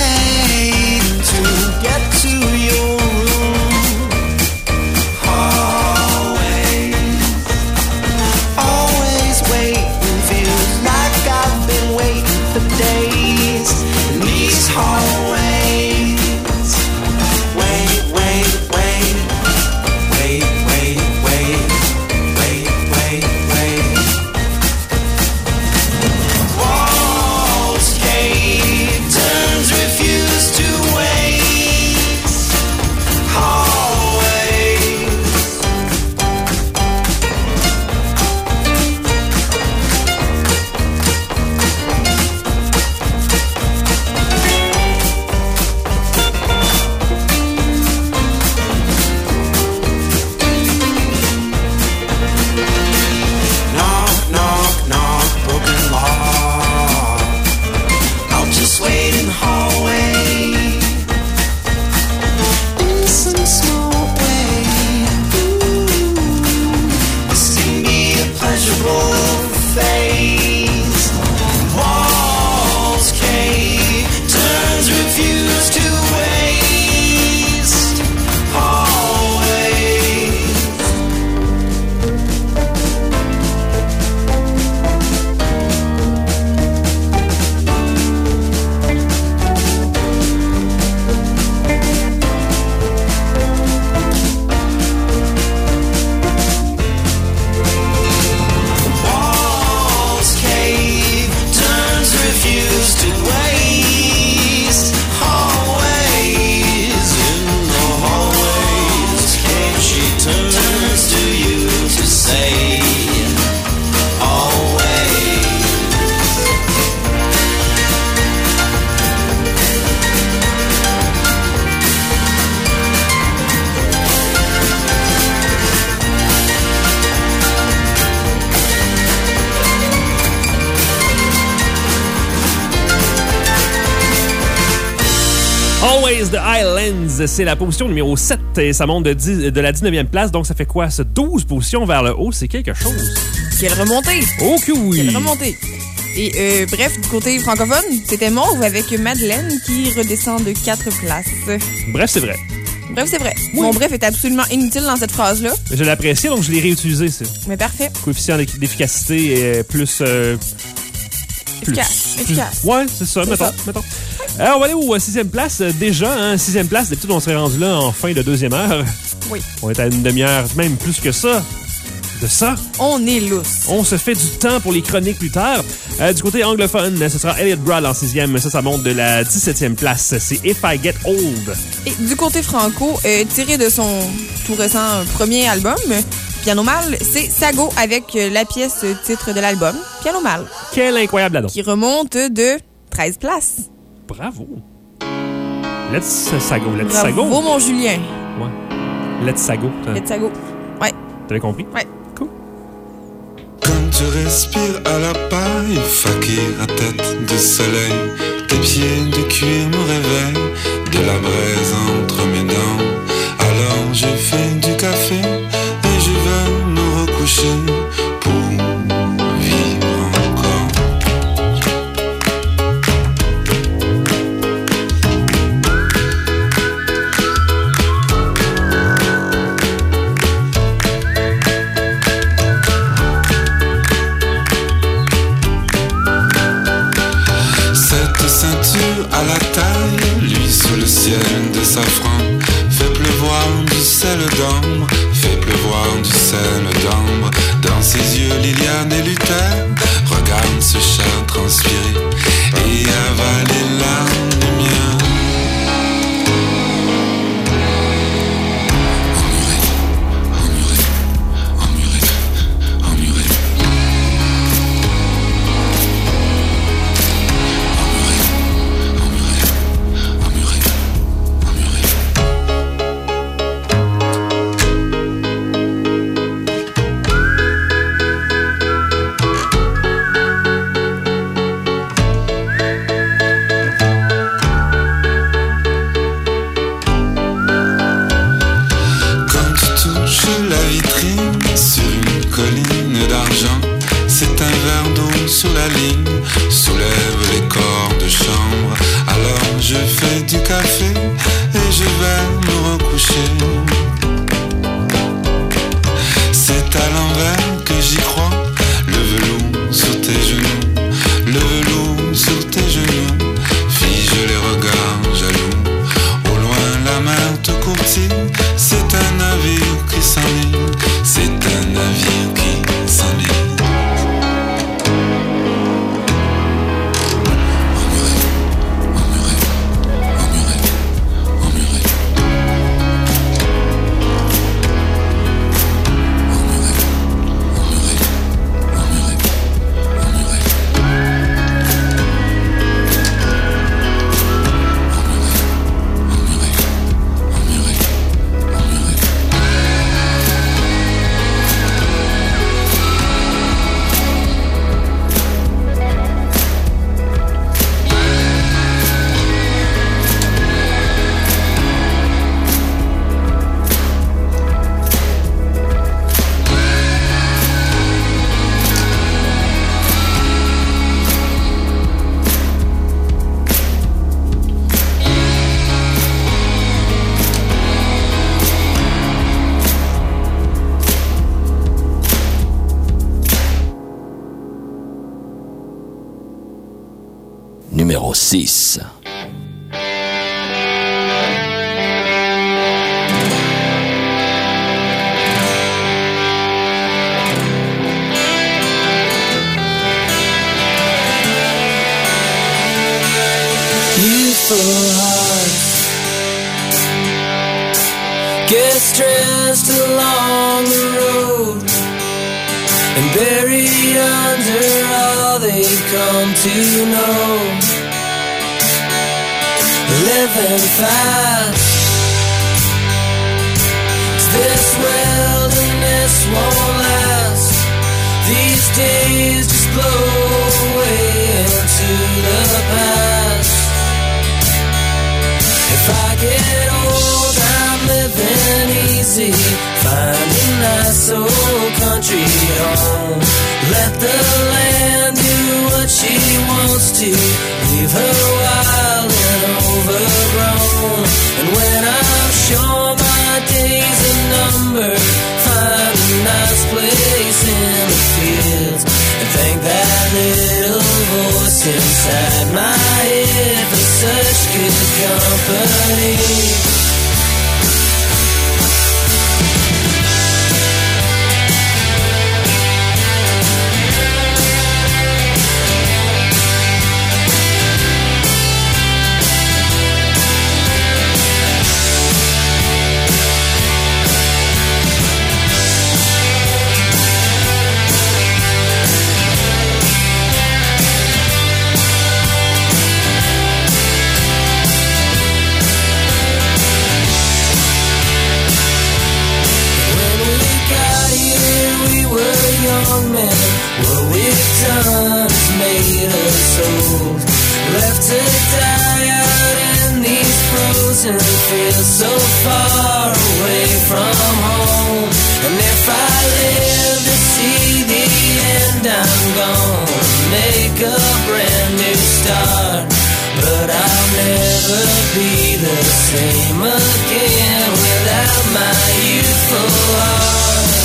Wait to get to your room. Always the Highlands, c'est la position numéro sept et ça monte de, dix, de la dix-neuvième place, donc ça fait quoi? Ce douze positions vers le haut, c'est quelque chose. Quelle remontée! Oh que oui! Quelle remontée! Et euh, bref, du côté francophone, c'était Mauve avec Madeleine qui redescend de quatre places. Bref, c'est vrai. Bref, c'est vrai. Oui. Mon bref est absolument inutile dans cette phrase-là. Mais je l'apprécie, donc je l'ai réutilisé, ça. Mais parfait. Coefficient d'efficacité est plus... Euh, plus. Efficace. Plus. Efficace. Ouais, c'est ça, C'est mettons. ça. mettons. Alors, on va aller au euh, sixième place. Euh, déjà, hein, sixième place, d'habitude, on serait rendu là en fin de deuxième heure. Oui. On est à une demi-heure, même plus que ça. De ça. On est lousse. On se fait du temps pour les chroniques plus tard. Euh, du côté anglophone, ce sera Elliot Broad en sixième. Ça, ça monte de la dix-septième place. C'est If I Get Old. Et du côté franco, euh, tiré de son tout récent premier album, Piano Mal, c'est Sago avec euh, la pièce titre de l'album, Piano Mal. Quel incroyable ladon. Qui remonte de treize places. Bravo. Let's Sago. Let's Bravo, Sago. mon Julien. Ouais. Let's Sago. Let's Sago. Ouais. T'avais compris? Ouais. Cool. Quand tu respires à la paille, fakir à tête de soleil, tes pieds de cuir me réveillent, de la braise entre mes dents. Alors je fais du café et je vais me recoucher pour vivre encore. À la taille, lui sous le ciel de safran, fait pleuvoir du sel d'ambre, fait pleuvoir du sel d'ambre. Dans ses yeux, Liliane et Luther regardent ce chat transpirer et avaler larmes de mien. Sur la ligne, soulève les corps de chambre. Alors je fais du café et je vais me recoucher. C'est à l'envers que j'y crois. Le velours sur tes genoux, le velours sur tes genoux. Fige les regards jaloux. Au loin la mer te courtille. C'est un navire qui s'enlise. C'est un navire qui s'enlise. Numéro six. Youthful hearts get stressed along the road and buried under all they've come to know. Living fast, this wilderness won't last. These days just blow away into the past. get old, I'm living easy, find a nice old country home. Let the land do what she wants to, leave her wild and overgrown. And when I'm sure my days are numbered, find a nice place in the fields and thank that little voice inside my head for such good company. Young men, what we've done has made us old. Left to die out in these frozen fields, so far away from home. And if I live to see the end, I'm gonna make a brand new start. But I'll never be the same again without my youthful heart.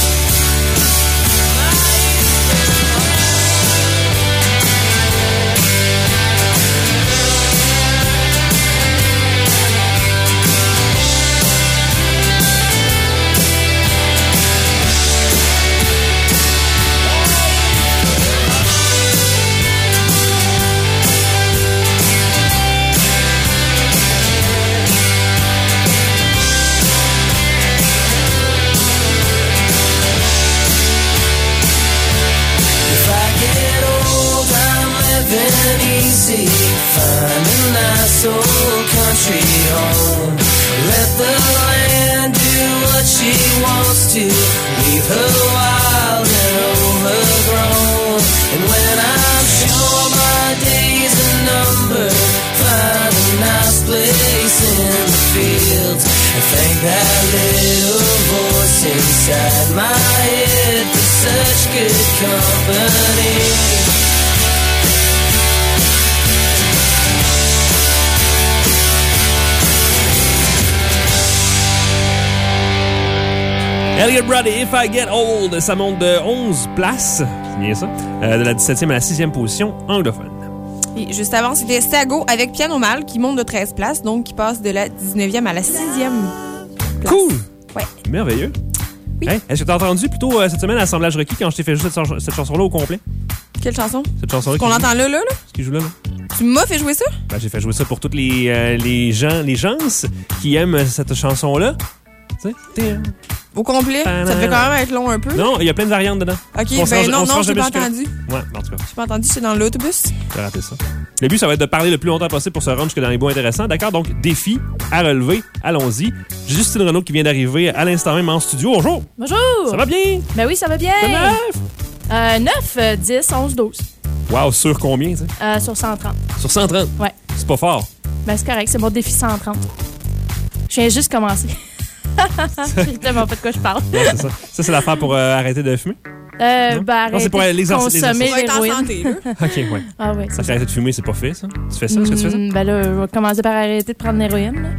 Easy, find a nice old country home. Let the land do what she wants to, leave her wild and overgrown. And when I'm sure my days are numbered, find a nice place in the fields and thank that little voice inside my head for such good company. Elliott Brody, If I Get Old, ça monte de onze places, c'est bien ça, euh, de la dix-septième à la sixième position anglophone. Et juste avant, c'était Sago avec Piano Mal qui monte de treize places, donc qui passe de la dix-neuvième à la sixième place. Cool! Ouais. Merveilleux. Oui. Hey, est-ce que tu as entendu plutôt euh, cette semaine l'assemblage requis quand je t'ai fait jouer cette, cette chanson-là au complet? Quelle chanson? Cette chanson-là. Qu'on entend là, là, là? Ce qui joue là, là. Tu m'as fait jouer ça? Ben, j'ai fait jouer ça pour toutes les, euh, les gens, les gens qui aiment cette chanson-là. Au complet? Ça devait quand même être long un peu. Non, il y a plein de variantes dedans. OK, on ben range, non, non, j'ai pas jusqu'à... entendu. Ouais, en tout cas. J'ai pas entendu, c'est dans l'autobus. J'ai raté ça. Le but, ça va être de parler le plus longtemps possible pour se rendre jusque dans les bouts intéressants. D'accord? Donc, défi à relever. Allons-y. Justine Renaud qui vient d'arriver à l'instant même en studio. Bonjour! Bonjour! Ça va bien? Ben oui, ça va bien. neuf? Euh, neuf, dix, onze, douze. Wow, sur combien, tu sais? Euh, sur cent trente. Sur cent trente? Ouais. C'est pas fort. Ben c'est correct, c'est mon défi cent trente. Je viens juste commencer. Je sais tellement pas de quoi je parle. Non, c'est ça. Ça, c'est l'affaire pour euh, arrêter de fumer? Euh, non? ben arrêter non, c'est pour de l'exercice. consommer l'héroïne. santé, OK, ouais. Ah ouais, Ça c'est fait arrêter de fumer, c'est pas fait, ça? Tu fais ça? Est-ce que tu fais ça? Mm, ben là, on va commencer par arrêter de prendre l'héroïne. Là.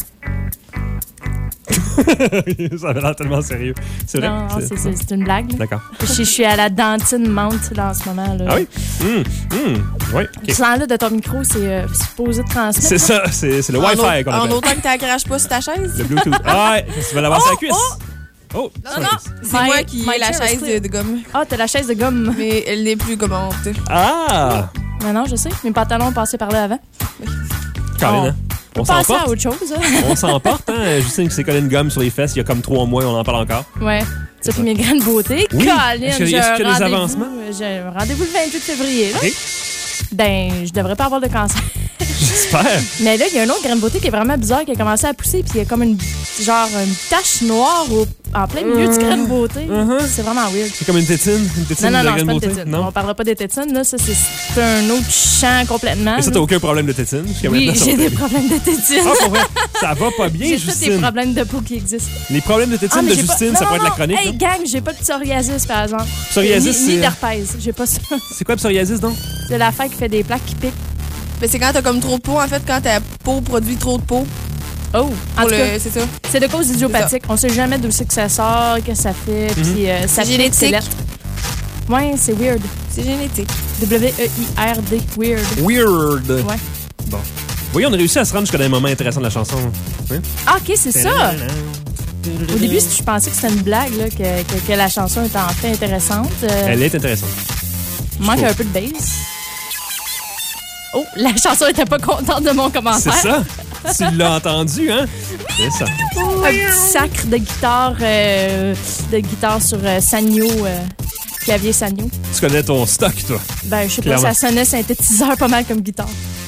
Ça avait l'air tellement sérieux. C'est vrai? Non, c'est, c'est, c'est une blague. Là. D'accord. Je, je suis à la dentine menthe là, en ce moment. Là. Ah oui? Hum, hum, oui. Tu sens là de ton micro, c'est euh, supposé de transmettre. C'est ça, c'est, c'est le Wi-Fi qu'on appelle. En autant que tu accroches pas sur ta chaise. Le Bluetooth. Ah ouais, tu vas l'avoir sur la cuisse. Oh! Oh, non, non, c'est my, moi qui ai la chaise de, de gomme. Ah, oh, t'as la chaise de gomme. Mais elle n'est plus gommante. Ah! Non, non, je sais. Mes pantalons ont passé par là avant. Carrément. On, on s'emporte. À autre chose. Hein? On s'emporte, hein? Justine qui s'est collé une gomme sur les fesses il y a comme trois mois, on en parle encore. Ouais. Ça fait mes graines de beauté. Oui. Colline, Est-ce qu'il y a, des avancements? J'ai un rendez-vous le vingt-huit février. Là. OK. Ben, je devrais pas avoir de cancer. J'espère. Mais là, il y a un autre graine de beauté qui est vraiment bizarre, qui a commencé à pousser, puis il y a comme une genre une tache noire au, en plein milieu du grain de beauté. Uh-huh. C'est vraiment weird. C'est comme une tétine, une tétine Non, non, de non, grain c'est de pas une beauté. tétine. Non. On parlera pas des tétines, là. Ça, c'est, c'est un autre champ complètement. Mais ça, t'as aucun problème de tétine? jusqu'à Oui, maintenant, j'ai ça va des bien. problèmes de tétine. Ah, pour vrai? Ça va pas bien, J'ai tous Justine. des problèmes de peau qui existent. Les problèmes de tétine Ah, mais de j'ai Justine, pas... ça non, pourrait non, être la chronique. Hey, non? gang, j'ai pas de psoriasis, par exemple. Psoriasis, ni, ni c'est- d'herpès. J'ai pas ça. C'est quoi le psoriasis, donc? C'est l'affaire qui fait des plaques qui piquent. Mais c'est quand t'as comme trop de peau, en fait, quand ta peau produit trop de peau. Oh, en Pour tout le- cas, c'est ça. c'est de cause idiopathique. On sait jamais d'où c'est que ça sort, que ça fait, Mm-hmm. puis euh, ça C'est fait génétique. c'est lettre. Ouais, c'est weird. C'est génétique. W E I R D, weird. Weird. Ouais. Bon. Oui, on a réussi à se rendre jusqu'à des moments intéressants de la chanson. Oui? Ah, OK, c'est ça. Au début, je pensais que c'était une blague, là, que, que, que la chanson était en fait intéressante. Euh, Elle est intéressante. il manque trouve. un peu de bass. Oh, la chanson était pas contente de mon C'est commentaire. ça? Tu l'as entendu, hein? C'est ça. Un petit sacre de guitare, euh, de guitare sur euh, Sanyo, euh, clavier Sanyo. Tu connais ton stock, toi. Ben, je sais pas, Clairement. ça sonnait synthétiseur pas mal comme guitare.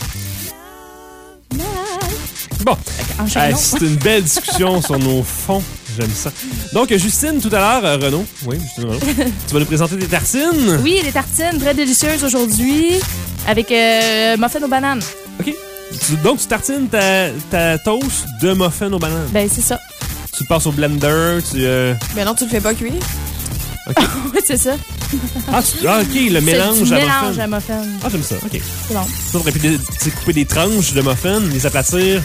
Bon. Enchaînons. Hey, c'est une belle discussion sur nos fonds. J'aime ça. Donc, Justine, tout à l'heure, euh, Renaud. Oui, Justine Renaud. Tu vas nous présenter tes tartines. Oui, les tartines très délicieuses aujourd'hui avec euh, muffin aux bananes. OK. Tu- donc, tu tartines ta, ta toast de muffin aux bananes. Ben, c'est ça. Tu le passes au blender, tu... euh, Mais non, tu le fais pas cuire. Oui, c'est ça. Ah, tu- ah, OK, le mélange C'est du à mélange muffin. à muffin. Ah, j'aime ça. OK. C'est bon. Ça, t'aurais pu dé- tu sais, couper des tranches de muffins, les aplatir.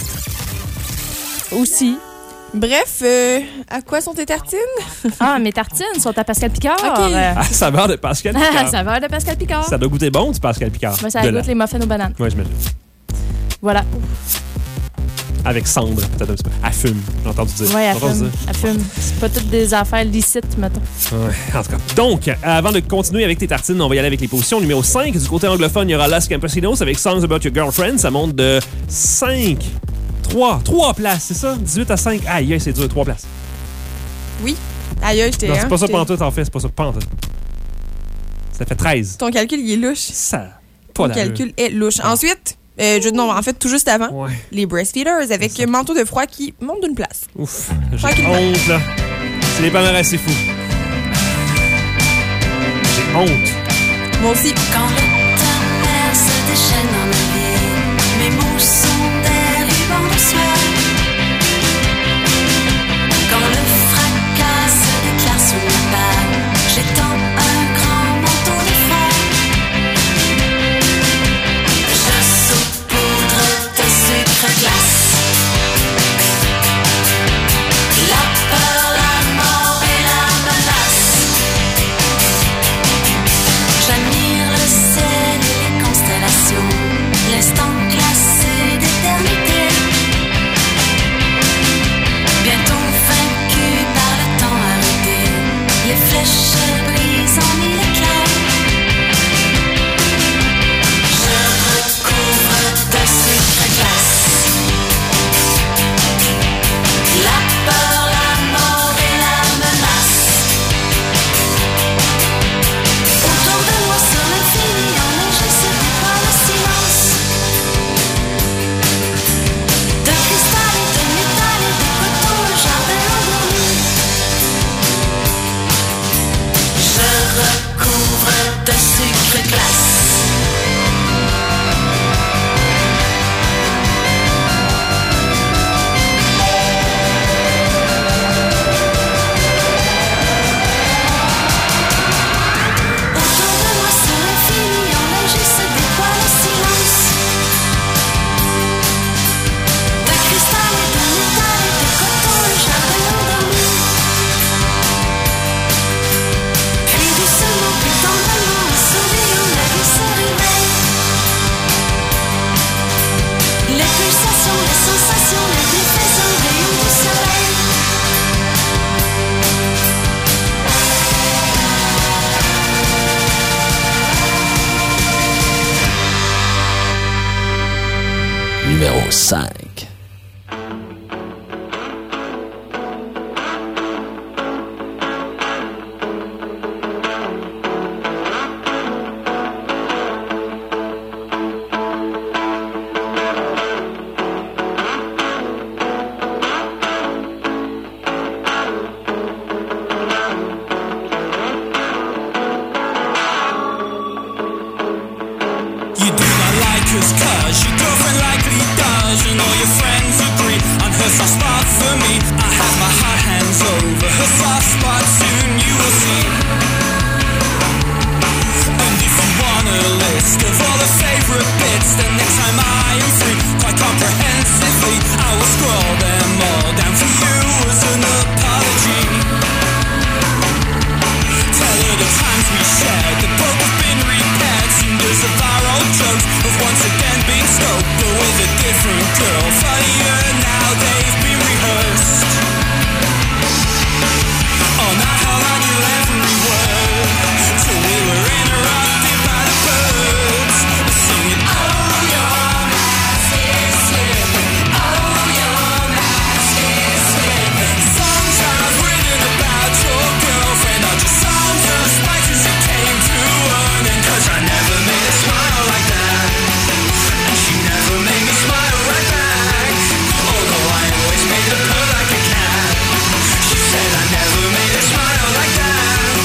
Aussi. Bref, euh, à quoi sont tes tartines? Ah, mes tartines sont à Pascal Picard. OK. Euh, Ah, saveur de Pascal Picard. saveur de Pascal Picard. Ça doit goûter bon, du Pascal Picard. Moi, ça De goûte là. les muffins aux bananes. Ouais, j'imagine. Voilà. Avec cendre, peut-être un petit peu. Elle fume, j'ai entendu dire. Ouais, elle J'ai entendu fume. dire. Elle fume. C'est pas toutes des affaires licites, mettons. Ouais, en tout cas. Donc, euh, avant de continuer avec tes tartines, on va y aller avec les positions. Numéro cinq, du côté anglophone, il y aura Las Campesinos avec Songs About Your Girlfriend. Ça monte de cinq, trois, trois places, c'est ça? dix-huit à cinq. Aïe, aïe, c'est dur, trois places. Oui. Aïe, aïe, j'étais. Non, c'est hein, pas ça j'étais- pantoute, en fait, c'est pas ça pantoute. Ça fait treize. Ton calcul, il est louche. Ça, Ton pas d'allure. calcul est louche. Ensuite, euh, je, non, en fait, tout juste avant, Ouais. les breastfeeders avec manteau de froid qui monte d'une place. Ouf, j'ai Tranquillement. honte, là. C'est les palmarès, c'est fou. J'ai honte. Moi aussi. Quand l'éternel se déchaîne dans ma vie, mes mots sont des rubans de soie. Quand le fracas se déclare sous mes pas, j'étends un grand manteau de froid. Je saupoudre de sucre glace. La peur, la mort et la menace. J'admire le ciel et les constellations, l'instant glacé d'éternité. Bientôt vaincu par le temps arrêté, les flèches brisent en mille éclats. Je recouvre de sucre glace. La peur, la mort et la menace. Autour de moi sur l'infini enneigé se déploie le silence. De cristal et de métal et de coton, le jardin endormi. Je recouvre de sucre glace. Autour de moi sur l'infini enneigé se déploie le silence. De cristal et de métal et de coton, le jardin endormi. Puis doucement, puis tendrement, un sourire, la vie se réveille. Les pulsations, les sensations, les défaites, un rayon du soleil. Numéro cinq. her soft spot for me. I have my hot hands over her soft spot, soon you will see. And if you want a list of all the favorite bits, then next time I am free, quite comprehensively, I will scroll them all down for you as an apology. Tell her the times we shared, that both have been repaired. Cinders of our old jokes have once again been stoked, but with a different girl. Funnier now, they've been rehearsed. Oh, now how I knew every word, till we were interrupted by the birds singing, oh, your mask is slipping, oh, your mask is slipping. Songs I've written about your girlfriend are just songs of spices that came to an end. Cause I never made her smile like that, and she never made me smile right back. Although I always made her purr like a cat, she said I never made her smile like that.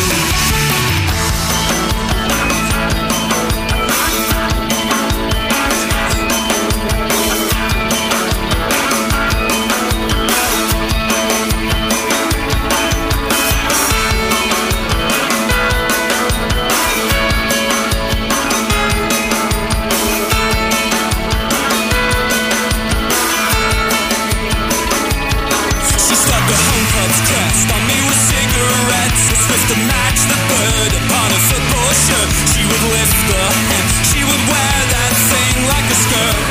She stuck her home club's crest on me with cigarettes, a swift to match the bird upon a football shirt. She would lift the hem, she would wear that thing like a skirt.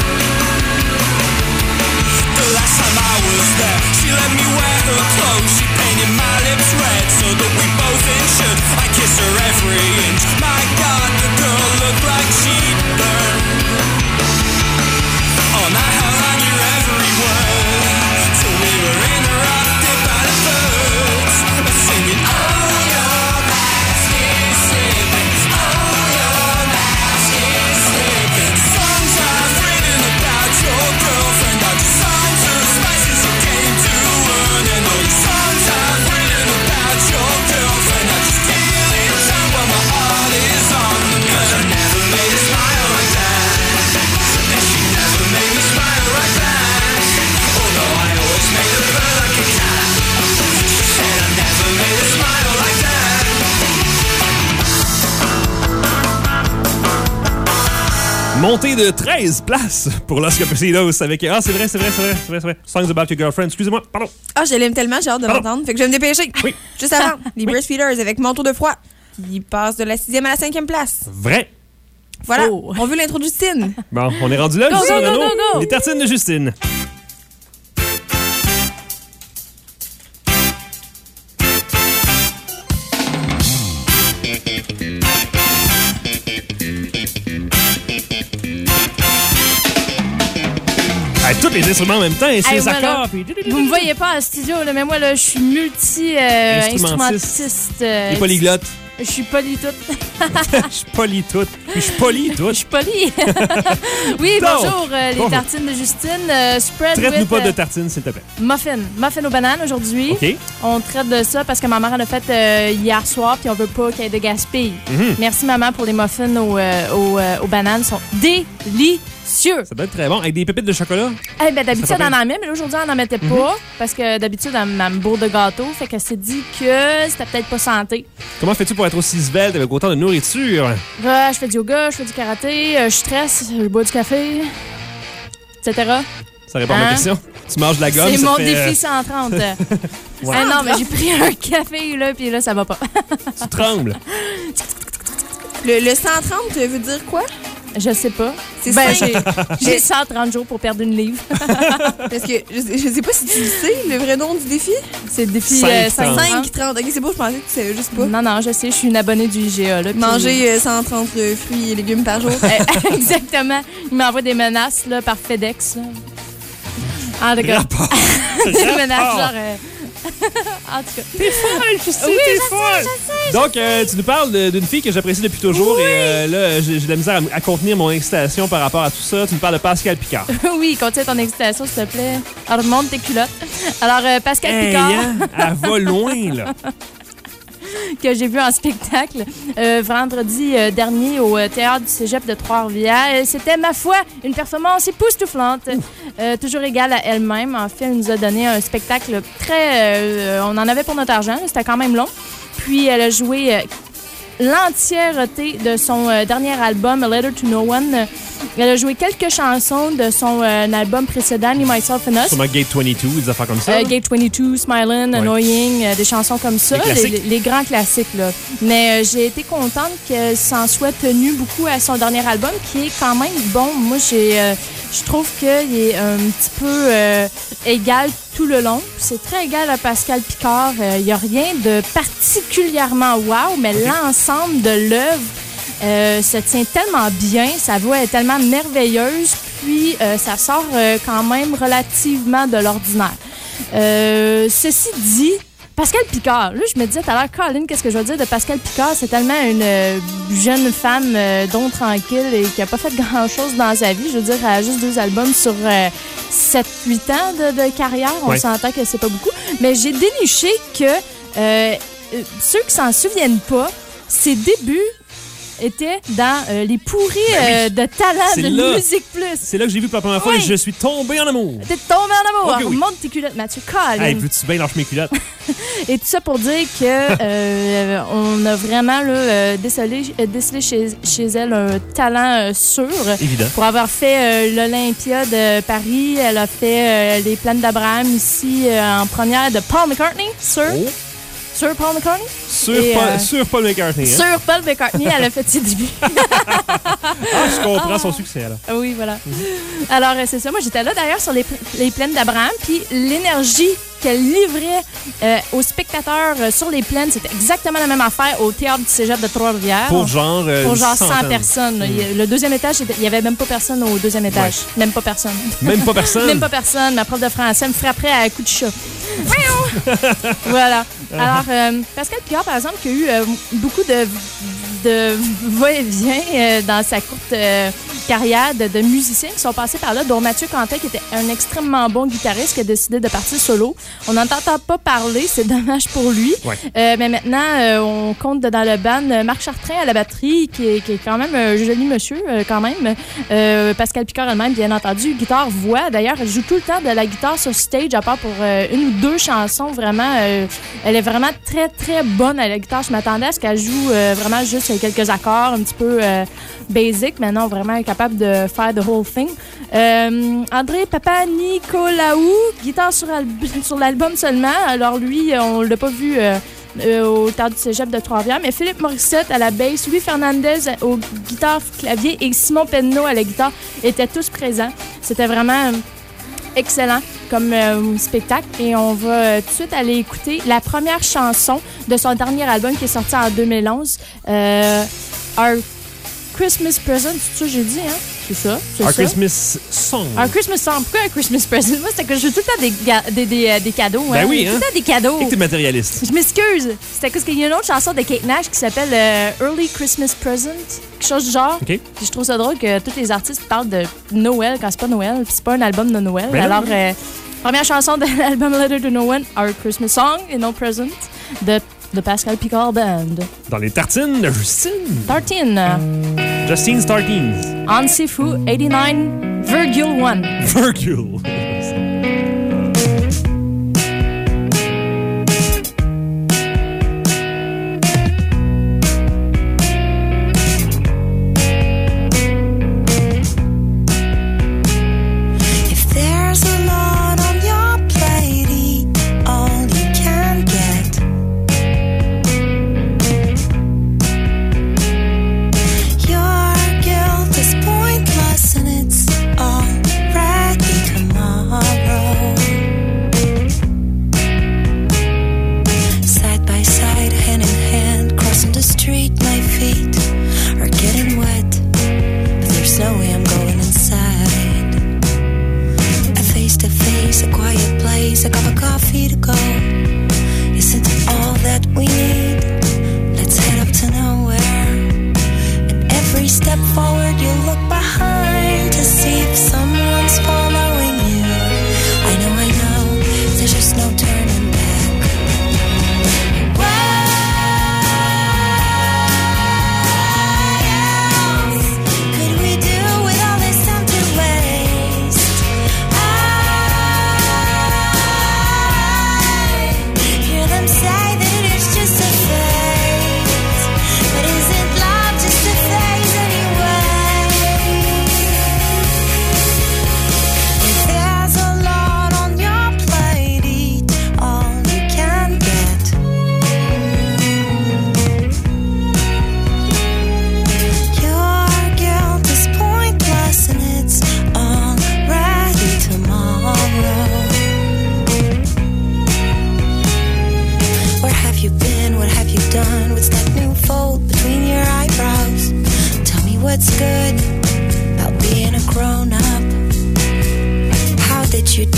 The last time I was there, she let me wear her clothes. She painted my lips red so that we both insured. I kiss her every inch, my God, the girl looked like she'd burned. Oh, now how I knew every word, till we were interrupted by the birds singing, oh, your mask is slipping, oh, your mask is slipping. Songs I've written about your girlfriend are just songs of spices that came to an end. All these songs I've written about your girlfriend are just killing time while my heart is on them. Cause I never made her smile like that, and she never made me smile right back. Although I always made her purr like a cat, she said I never made her smile like that. Montée de treize places pour Los Campesinos avec... Ah, c'est vrai, c'est vrai, c'est vrai, c'est vrai, c'est vrai. Songs About Your Girlfriend. Excusez-moi, pardon. Ah, je l'aime tellement, j'ai hâte de Pardon. l'entendre. Fait que je vais me dépêcher. Oui. Juste avant, les Breastfeeders avec Manteau de froid, qui passe de la sixième à la cinquième place. Vrai. Voilà, Faux. on veut l'intro de Justine. Bon, on est rendu là, Go, Justine go, go, Renaud. go, go. Les tartines de Justine. Ah, tous les instruments en même temps, et Hey, ces moi, là, accords. Puis... Vous me voyez pas en studio, là, mais moi, là, je suis multi-instrumentiste. Les polyglottes. Je suis polie toute. Je suis poli tout. Puis je suis poli tout. Je suis polie. Oui, Donc, bonjour, euh, les bonjour. tartines de Justine. euh, spread Traite-nous with pas de euh, tartines, s'il te plaît. muffin. Muffin aux bananes aujourd'hui. OK. On traite de ça parce que ma mère en a fait euh, hier soir, puis on veut pas qu'il y ait de gaspille. Mhm. Merci, maman, pour les muffins aux, euh, aux, euh, aux bananes. Ils sont délicieux. Ça doit être très bon. Avec des pépites de chocolat. Eh ben, d'habitude, Ça on fait en met, mais là, aujourd'hui, on n'en mettait pas parce que d'habitude, elle elle me bourre de gâteau. Fait que c'est dit que c'était peut-être pas santé. Comment fais-tu pour être aussi svelte avec autant de nourriture? Ouais, je fais du yoga, je fais du karaté, euh, je stresse, je bois du café, et cetera. Ça répond à Hein? ma question. Tu manges de la gomme, C'est ça mon fait, défi euh, cent trente. Ouais. Ah non, mais j'ai pris un café, là, puis là, ça va pas. Tu trembles. Le, le cent trente veut dire quoi? Je sais pas. C'est Ben, cinq. j'ai j'ai cent trente jours pour perdre une livre. Parce que je, sais- je sais pas si tu le sais, le vrai nom du défi. C'est le défi Cinq euh, trente. cinq trente. Ok, c'est beau, je pensais que tu savais juste pas. Non, non, je sais, je suis une abonnée du I G A. Là, puis- Manger euh, cent trente euh, fruits et légumes par jour. Euh, Exactement. Il m'envoie des menaces là, par FedEx. Là. En tout cas, Rapport. des menaces Rapport. genre... euh, en tout cas. T'es folle, Justine, Oui, t'es je folle. Donc, euh, tu nous parles de- d'une fille que j'apprécie depuis toujours et euh, là, j'ai j'ai de la misère à, à contenir mon excitation par rapport à tout ça. Tu nous parles de Pascal Picard. Oui, continue ton excitation, s'il te plaît. Alors, remonte tes culottes. Alors, euh, Pascal Hey, Picard. hein, elle va loin, là. que j'ai vu en spectacle euh, vendredi euh, dernier au euh, Théâtre du Cégep de Trois-Rivières. Euh, C'était, ma foi, une performance époustouflante, euh, toujours égale à elle-même. En fait, elle nous a donné un spectacle très... Euh, on en avait pour notre argent, c'était quand même long. Puis, elle a joué... Euh, l'entièreté de son euh, dernier album, A Letter to No One. Elle a joué quelques chansons de son euh, album précédent, Me, Myself and Us. Sûrement Gate vingt-deux, des affaires comme ça. Euh, Gate vingt-deux, Smilin', ouais. Annoying, euh, des chansons comme ça. Les, les, les grands classiques, là. Mais euh, j'ai été contente qu'elle s'en soit tenue beaucoup à son dernier album, qui est quand même bon. Moi, j'ai... Euh, je trouve qu'il est un petit peu euh, égal tout le long. C'est très égal à Pascal Picard. Il euh, n'y a rien de particulièrement wow, mais okay. L'ensemble de l'œuvre euh, se tient tellement bien. Sa voix est tellement merveilleuse. Puis, euh, ça sort euh, quand même relativement de l'ordinaire. Euh, ceci dit... Pascal Picard, là, je me disais tout à l'heure, Colin, qu'est-ce que je veux dire de Pascal Picard? C'est tellement une euh, jeune femme euh, don tranquille et qui n'a pas fait grand-chose dans sa vie. Je veux dire, elle a juste deux albums sur euh, sept huit ans de, de carrière. On ouais. s'entend que c'est pas beaucoup. Mais j'ai déniché que euh, ceux qui s'en souviennent pas, ses débuts était dans euh, les pourris euh, de talent c'est de là. Musique Plus. C'est là que j'ai vu pour la première fois oui. et je suis tombé en amour. T'es tombé en amour. Okay, oui. Monte tes culottes, Mathieu. Colin. Hey, veux-tu bien lâcher mes culottes? Et tout ça pour dire que euh, on a vraiment là, euh, décelé, euh, décelé chez, chez elle un talent euh, sûr. Évident. Pour avoir fait euh, l'Olympia de Paris, elle a fait euh, les Plaines d'Abraham ici euh, en première de Paul McCartney, sûr. Oh. Sur Paul McCartney? Sur, Et, Paul, euh, sur Paul McCartney. Hein? Sur Paul McCartney, elle a fait ses débuts. Ah, je comprends ah. son succès, alors. Oui, voilà. Mm-hmm. Alors, c'est ça. Moi, j'étais là, d'ailleurs, sur les, les plaines d'Abraham, puis l'énergie qu'elle livrait euh, aux spectateurs euh, sur les plaines, c'était exactement la même affaire au Théâtre du Cégep de Trois-Rivières. Pour genre euh, Pour genre cent personnes. Mm. Le deuxième étage, il n'y avait même pas personne au deuxième étage. Ouais. Même pas personne. Même pas personne? Même pas personne. Ma prof de français me frapperait à coups de chat. Voilà. Alors, euh, Pascal Picard, par exemple, qui a eu euh, beaucoup de, de va-et-vient euh, dans sa courte euh, carrière de, de musiciens qui sont passés par là, dont Mathieu Cantet, qui était un extrêmement bon guitariste, qui a décidé de partir solo. On n'entend pas parler, c'est dommage pour lui. Ouais. Euh, mais maintenant, euh, on compte dans le band Marc Chartrain à la batterie, qui est, qui est quand même un joli monsieur, euh, quand même. Euh, Pascal Picard elle-même, bien entendu, guitare-voix. D'ailleurs, elle joue tout le temps de la guitare sur stage, à part pour euh, une ou deux chansons, vraiment. Euh, elle est vraiment très, très bonne à la guitare. Je m'attendais à ce qu'elle joue euh, vraiment juste quelques accords, un petit peu euh, basic, mais non, vraiment elle est capable de faire the whole thing. Euh, André Papanicolaou, guitare sur, al- sur l'album seulement. Alors lui, on l'a pas vu euh, euh, au Théâtre du Cégep de Trois-Rivières, mais Philippe Morissette à la basse, Louis Fernandez au guitare clavier et Simon Penneau à la guitare étaient tous présents. C'était vraiment excellent comme euh, spectacle et on va euh, tout de suite aller écouter la première chanson de son dernier album qui est sorti en deux mille onze, euh, Our Christmas Present, c'est ça que j'ai dit, hein? C'est ça, c'est Our ça. Christmas Song. Our Christmas Song. Pourquoi un Christmas Present? Moi, c'était que je joue tout le temps des, ga- des, des, euh, des cadeaux. Ben hein? oui, hein? Tout le temps des cadeaux. Et que t'es matérialiste. Je m'excuse. C'était parce qu'il y a une autre chanson de Kate Nash qui s'appelle euh, Early Christmas Present. Quelque chose du genre. Okay. Puis je trouve ça drôle que tous les artistes parlent de Noël quand c'est pas Noël. Puis c'est pas un album de Noël. Ben Alors, euh, première chanson de l'album Letter to No One, Our Christmas Song et No Present de, de Pascal Picard Band. Dans les tartines de Justine. Tartine. Justine's Tartines. On Sifu eighty-nine, Virgule one. Virgule.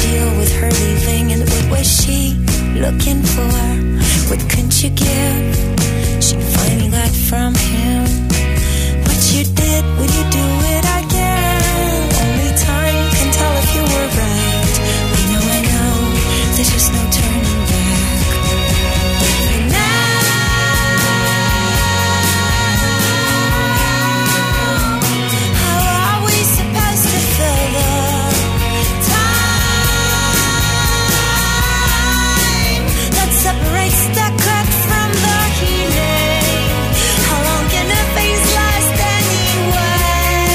deal with her leaving? And what was she looking for? What couldn't you give? She finally got from him what you did. Would you do it again? Only time can tell if you were right. We know, I know, there's just no turning back. And now, how are we supposed to fill the time that separates the crack from the healing? How long can a phase last anyway?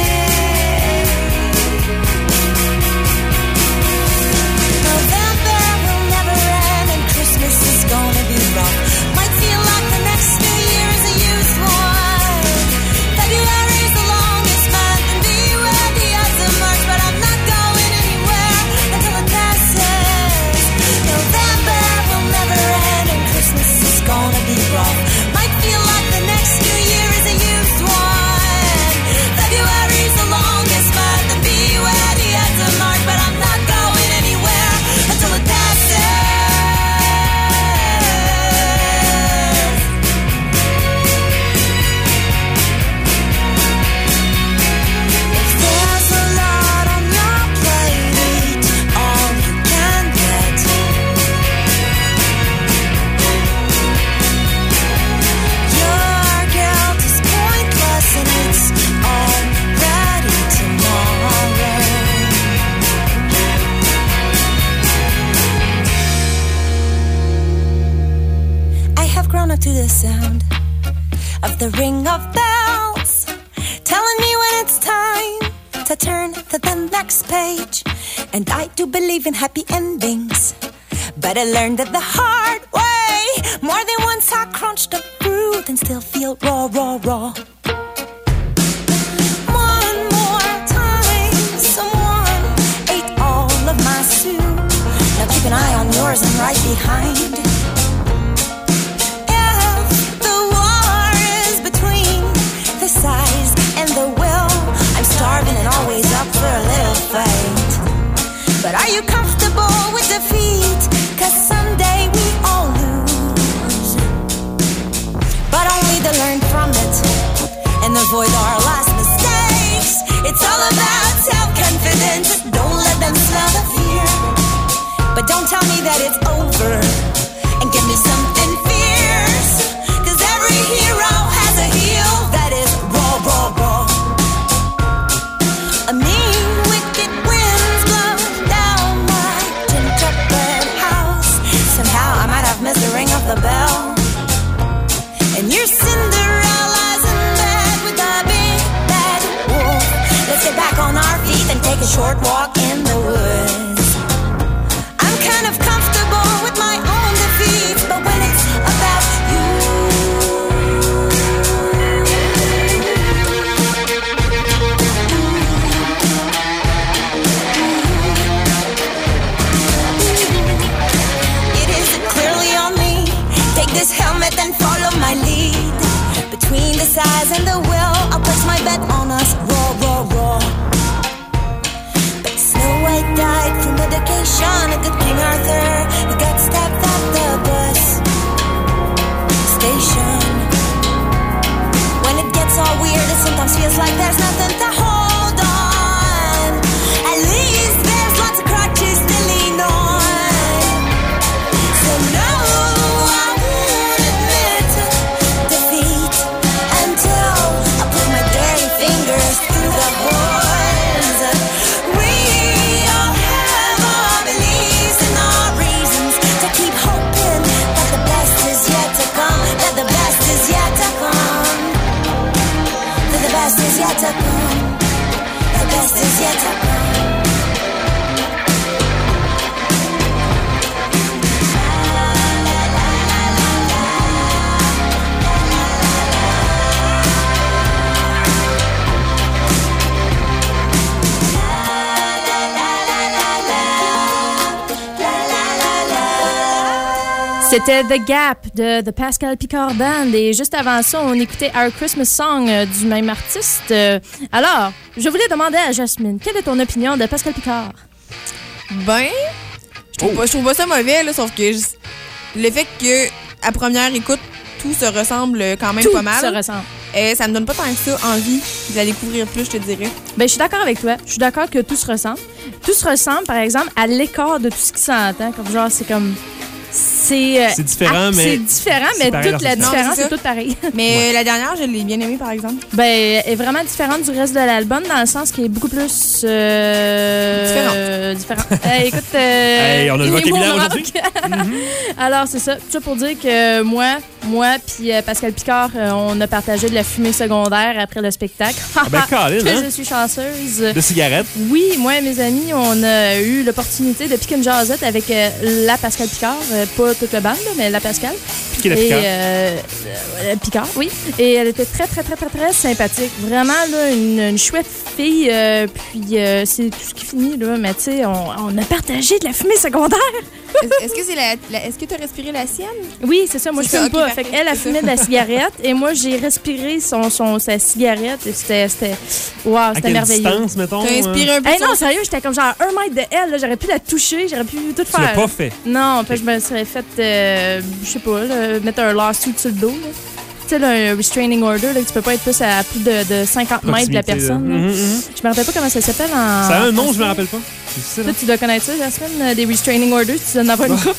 November will never end and Christmas is gonna be rough. Might feel like the next New Year is a used one. February is the longest month and be ready as of March, but I'm not going anywhere until it passes. November will never end and Christmas is gonna be rough. Might feel like the next New Year is a used one. February is the longest month and be ready as of March, but I'm not going anywhere until it passes. If there's a lot on your plate, eat all you can get. Your guilt is pointless and it's already tomorrow. I have grown up to the sound of the ring of bells, telling me when it's time to turn to the next page. And I do believe in happy endings, but I learned it the hard way. More than once I crunched the fruit and still feel raw, raw, raw. One more time, someone ate all of my soup. Now keep an eye on yours, I'm right behind. If the war is between the size and the will, I'm starving and always up for a little fight. But are you comfortable with defeat? 'Cause someday we all lose, but only to learn from it and avoid our last mistakes. It's all about self-confidence. Don't let them smell the fear, but don't tell me that it's over and give me something fierce. 'Cause every hero has a heel that is raw, raw, raw. A mean, wicked winds blow down my gingerbread house. Somehow I might have missed the ring of the bell. And your Cinderella's in bed with a big bad wolf. Let's get back on our feet and take a short walk in the woods. I'm kind of comfortable with my own defeats, but when it's about you, it is clearly on me. Take this helmet and follow my lead. Between the size and the will, I'll place my bet on us raw, raw, raw. But Snow White died through medication, and good King Arthur, he got stabbed at the bus station. When it gets all weird, it sometimes feels like there's nothing to hold on. At least there's lots of crutches to lean on. So no, I won't admit defeat until I put my dirty fingers through the holes. We all have our beliefs and our reasons to keep hoping that the best is yet to come, that the best is yet to come, that the best is yet to come, the best is yet to come. C'était The Gap de The Pascal Picard Band et juste avant ça, on écoutait Our Christmas Song euh, du même artiste. Euh, alors, je voulais demander à Jasmine, quelle est ton opinion de Pascal Picard? Ben, je trouve, Oh. pas, je trouve pas ça mauvais, là, sauf que je- le fait que à première écoute, tout se ressemble quand même Tout pas mal. se ressemble. Euh, ça me donne pas tant que ça envie de la découvrir plus, je te dirais. Ben, je suis d'accord avec toi. Je suis d'accord que tout se ressemble. Tout se ressemble, par exemple, à l'écart de tout ce qui s'entend. Comme genre, c'est comme... C'est euh, C'est différent, ah, mais C'est différent, c'est mais pareil toute dans la ce sens. différence, Non, c'est c'est ça. tout pareil. Mais la dernière, je l'ai bien aimée, par exemple. Ben, elle est vraiment différente du reste de l'album dans le sens qu'il est beaucoup plus... Euh, Différente. euh, différente. Hey, écoute... euh, Hey, on a le les mots vocabulaire me aujourd'hui. manquent. Alors, c'est ça. Tout ça pour dire que moi, moi puis euh, Pascal Picard, euh, on a partagé de la fumée secondaire après le spectacle. Ah ben, Colin, Que hein? je suis chanceuse. De cigarettes. Oui, moi et mes amis, on a eu l'opportunité de piquer une jasette avec euh, la Pascal Picard. Euh, pas toute la bande, là, mais la Pascal. Piquer la Et, Picard. euh, euh, Picard, oui. Et elle était très, très, très, très, très sympathique. Vraiment, là, une, une chouette fille. euh, puis, euh, c'est tout ce qui finit, là. Mais, tu sais, on, on a partagé de la fumée secondaire. Est-ce est-ce que c'est la, la- est-ce que tu as respiré la sienne? Oui, c'est ça. Moi, je C'est ça, fume ok, pas. parfait. Fait qu'elle a fumé de la cigarette et moi, j'ai respiré son, son, sa cigarette. Et c'était... c'était wow, À c'était quelle merveilleux. distance, mettons? T'as inspiré euh? un peu Hey, son- non, sérieux, j'étais comme genre un mètre de elle. là. J'aurais pu la toucher, j'aurais pu tout Tu l'as faire. pas fait. Non, fait que je me serais fait, euh, je sais pas, là, mettre un lawsuit sur le dos. là. Tu sais, là, un restraining order, là, que tu peux pas être plus à plus de, de cinquante mètres de la Proximité, là. personne. là. Mhm, mhm. Je me rappelle pas comment ça s'appelle en. Ça a un nom, je français. me rappelle pas. C'est difficile, Toi, hein? tu dois connaître ça, Jasmine, euh, des restraining orders, tu dois en avoir une coupe.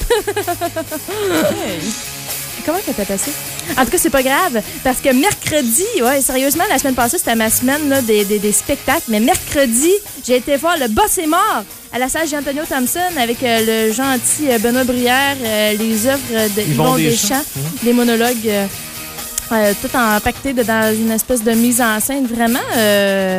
Comment ça t'a passé? En tout cas, c'est pas grave, parce que mercredi, ouais, sérieusement, la semaine passée, c'était ma semaine là, des, des, des spectacles, mais mercredi, j'ai été voir Le Boss est mort à la salle Jean-Antonio Thompson avec euh, le gentil euh, Benoît Brière, euh, les œuvres de Yvon Yvon Deschamps. Deschamps, les monologues, euh, euh, tout empaquetés de- dans une espèce de mise en scène vraiment... euh,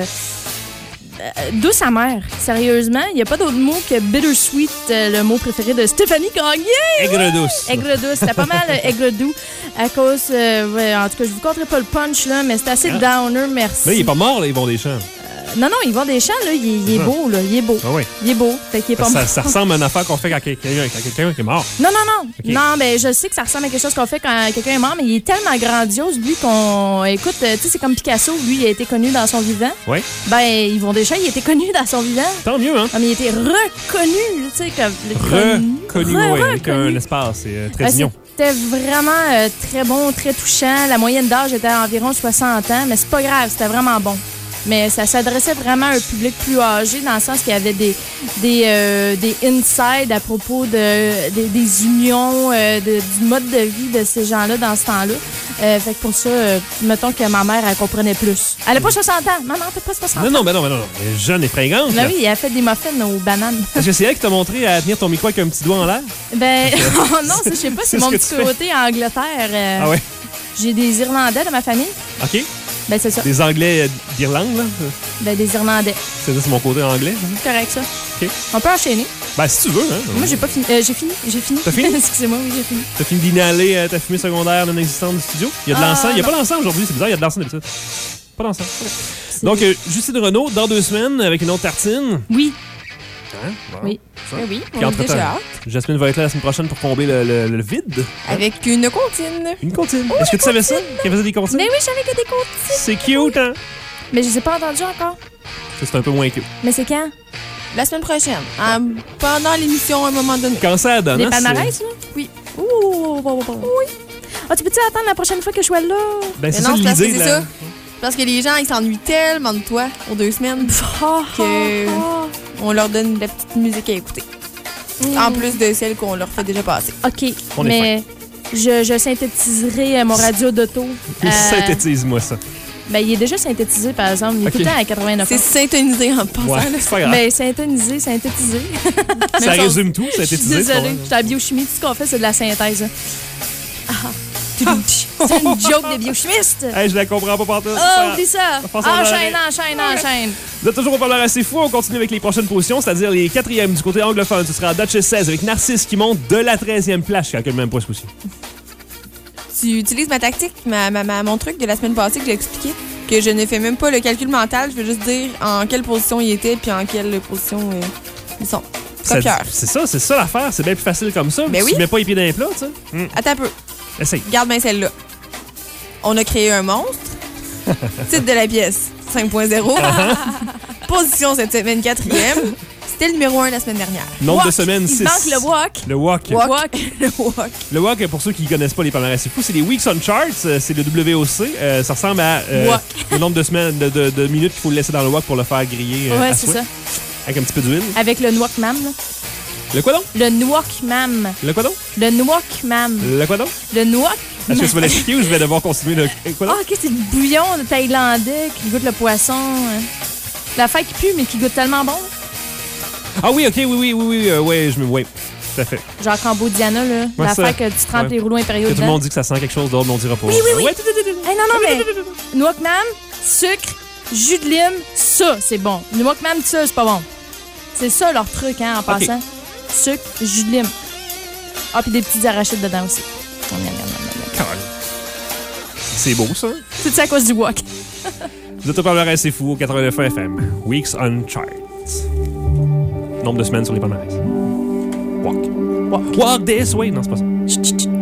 euh, douce amère, sérieusement. Il n'y a pas d'autre mot que bittersweet, euh, le mot préféré de Stéphanie Gagné. Aigre douce. Aigre douce, c'était pas mal euh, aigre doux. À cause, euh, ouais, en tout cas, je vous conterai pas le punch, là, mais c'était assez Ah. downer, merci. Là, il est pas mort, là, Yvon Deschamps. Non, non, Yvon Deschamps, là, il, est- il est Ah. beau, là, il est beau. Ah oui. Il est beau, fait qu'il est pas Ça, mort. ça ressemble à une affaire qu'on fait quand quelqu'un quand quelqu'un qui est mort. Non, non, non. Ok. Non, mais je sais que ça ressemble à quelque chose qu'on fait quand quelqu'un est mort, mais il est tellement grandiose, lui, qu'on. Écoute, euh, tu sais, c'est comme Picasso, lui, il a été connu dans son vivant. Oui. Ben, Yvon Deschamps, il a été connu dans son vivant. Tant mieux, hein? Ah, mais il était reconnu, tu sais, comme. Reconnu, Re- oui, avec reconnu. un espace. C'est euh, très Ben, mignon. C'était vraiment euh, très bon, très touchant. La moyenne d'âge était à environ soixante ans, mais c'est pas grave, c'était vraiment bon. Mais ça s'adressait vraiment à un public plus âgé, dans le sens qu'il y avait des, des, euh, des insides à propos de, des, des unions, euh, de- du mode de vie de ces gens-là dans ce temps-là. Euh, fait que pour ça, euh, mettons que ma mère, elle comprenait plus. Elle n'a pas soixante ans. Maman, t'as pas soixante ans. Non, non, ben non, ben non. non. Elle est jeune et fringante. Ben là. oui, elle a fait des muffins aux bananes. Est-ce que c'est elle qui t'a montré à tenir ton micro avec un petit doigt en l'air? Ben, oh non, ça, je sais pas, c'est C'est mon ce que petit tu fais. côté Angleterre. euh, Ah ouais? J'ai des Irlandais dans ma famille. OK. Ben, c'est ça. Des Anglais euh, d'Irlande, là? Ben, des Irlandais. C'est ça, c'est mon côté anglais. hein? C'est correct, ça. OK. On peut enchaîner. Ben, si tu veux, hein. Moi, j'ai pas fini. Euh, j'ai fini. J'ai fini. T'as fini? Excusez-moi, oui, j'ai fini. T'as fini d'inhaler euh, ta fumée secondaire non existante du studio? Il y a de Ah, l'encens. Il n'y a non. pas d'encens aujourd'hui, c'est bizarre, il y a de l'encens d'habitude. Pas d'encens. C'est- Donc, euh, Justine Renaud, dans deux semaines, avec une autre tartine. Oui. Hein? Bon. Oui. Ben oui, Puis on a entre-temps, déjà hâte. Jasmine va être là la semaine prochaine pour combler le, le- le vide. Avec une comptine. Une comptine. Est-ce que tu savais ça? Qu'elle faisait des comptines? Mais oui, je savais qu'il y a des comptes. C'est cute, hein? Mais je les ai pas entendus encore. Ça, c'est un peu moins cute. Mais c'est quand? La semaine prochaine. Ah, pendant l'émission, à un moment donné. Quand ça donne, Les hein, palmarès, c'est- là? Oui. Ouh, ouh, ouh, ouh. Oui. Ah, tu peux-tu attendre la prochaine fois que je sois là? Ben, c'est Mais ça non, c'est parce que l'idée. c'est là. ça. Parce que les gens, ils s'ennuient tellement de toi pour deux semaines Ah, que ah, on leur donne de la petite musique à écouter. ah. En plus de celle qu'on leur fait déjà passer. OK. On est mais je, je synthétiserai euh, mon radio d'auto. Euh, Synthétise-moi ça. Ben, il est déjà synthétisé, par exemple. Il est OK. tout le temps à quatre-vingt-neuf. C'est syntonisé en passant. Ouais, là. c'est pas grave. Ben, synthétisé, synthétisé. ça même résume tout, Je suis synthétisé. désolée, je suis à la biochimie. Tout ce qu'on fait, c'est de la synthèse. Ah. C'est une joke de biochimiste. Hey, je la comprends pas partout. Oh, oublie ça. Faut s'en Enchaîne, aller. enchaîne, enchaîne. Vous êtes toujours au parleur assez fou. On continue avec les prochaines positions, c'est-à-dire les quatrièmes du côté anglophone. Ce sera Duchess seize avec Narcisse qui monte de la treizième place. Je calcule même pas ce coup-ci. Tu utilises ma tactique, ma, ma- ma- mon truc de la semaine passée que j'ai expliqué, que je ne fais même pas le calcul mental, je veux juste dire en quelle position il était puis en quelle position euh, ils sont. Ça- Copieur. C'est ça, c'est ça l'affaire. C'est bien plus facile comme ça. Ben tu oui. mets pas les pieds dans les plats, tu sais. Hum, Attends un peu, Essaye. garde bien celle-là. On a créé un monstre. Titre de la pièce, cinq point zéro. Position cette semaine, quatrième. C'était le numéro un la semaine dernière. Nombre Walk. de semaines, Il six. manque le walk. Le walk. Walk. Walk. Le walk. Le walk, pour ceux qui ne connaissent pas les palmarès, c'est fou. C'est les Weeks on Charts. euh, C'est le W O C. Euh, ça ressemble à euh, Walk. le nombre de semaines, de, de, de minutes qu'il faut le laisser dans le walk pour le faire griller. euh, Ouais, à c'est souhait. ça. Avec un petit peu d'huile. Avec le Nwok Mam. là. Le quoi donc? Le Nwok Mam. Le quoi donc? Le Nwok Mam. Le quoi donc? Le Nwok. Est-ce que tu vas l'expliquer ou je vais devoir continuer le quoi Ah, donc? ok, c'est du bouillon de thaïlandais qui goûte le poisson. hein. L'affaire qui pue, mais qui goûte tellement bon. Ah oui, ok, oui, oui, oui, oui, euh, ouais, je me. Oui, tout à fait. Genre Cambodiana, là. Ouais, L'affaire ça. que tu trempes Ouais. les rouleaux impériaux Que tout le dedans. monde dit que ça sent quelque chose d'autre, mais on dira pas. Oui, oui, oui. Ouais, tout, tout, tout, tout. Hey, non, non, mais Nwok Mam, sucre, jus de lime, ça, c'est bon. Nwok Mam, ça, c'est pas bon. C'est ça leur truc, hein, en passant. Sucre, jus de lime. Ah, puis des petites arachides dedans aussi. Miam, miam, miam, miam, miam. C'est beau, ça. Tout ça à cause du wok. Vous êtes au palmarès, c'est fou, au quatre-vingt-neuf F M. Weeks on Charts. Nombre de semaines sur les palmarès. Walk. Walk. Walk this way. Non, c'est pas ça. Chut, chut, chut.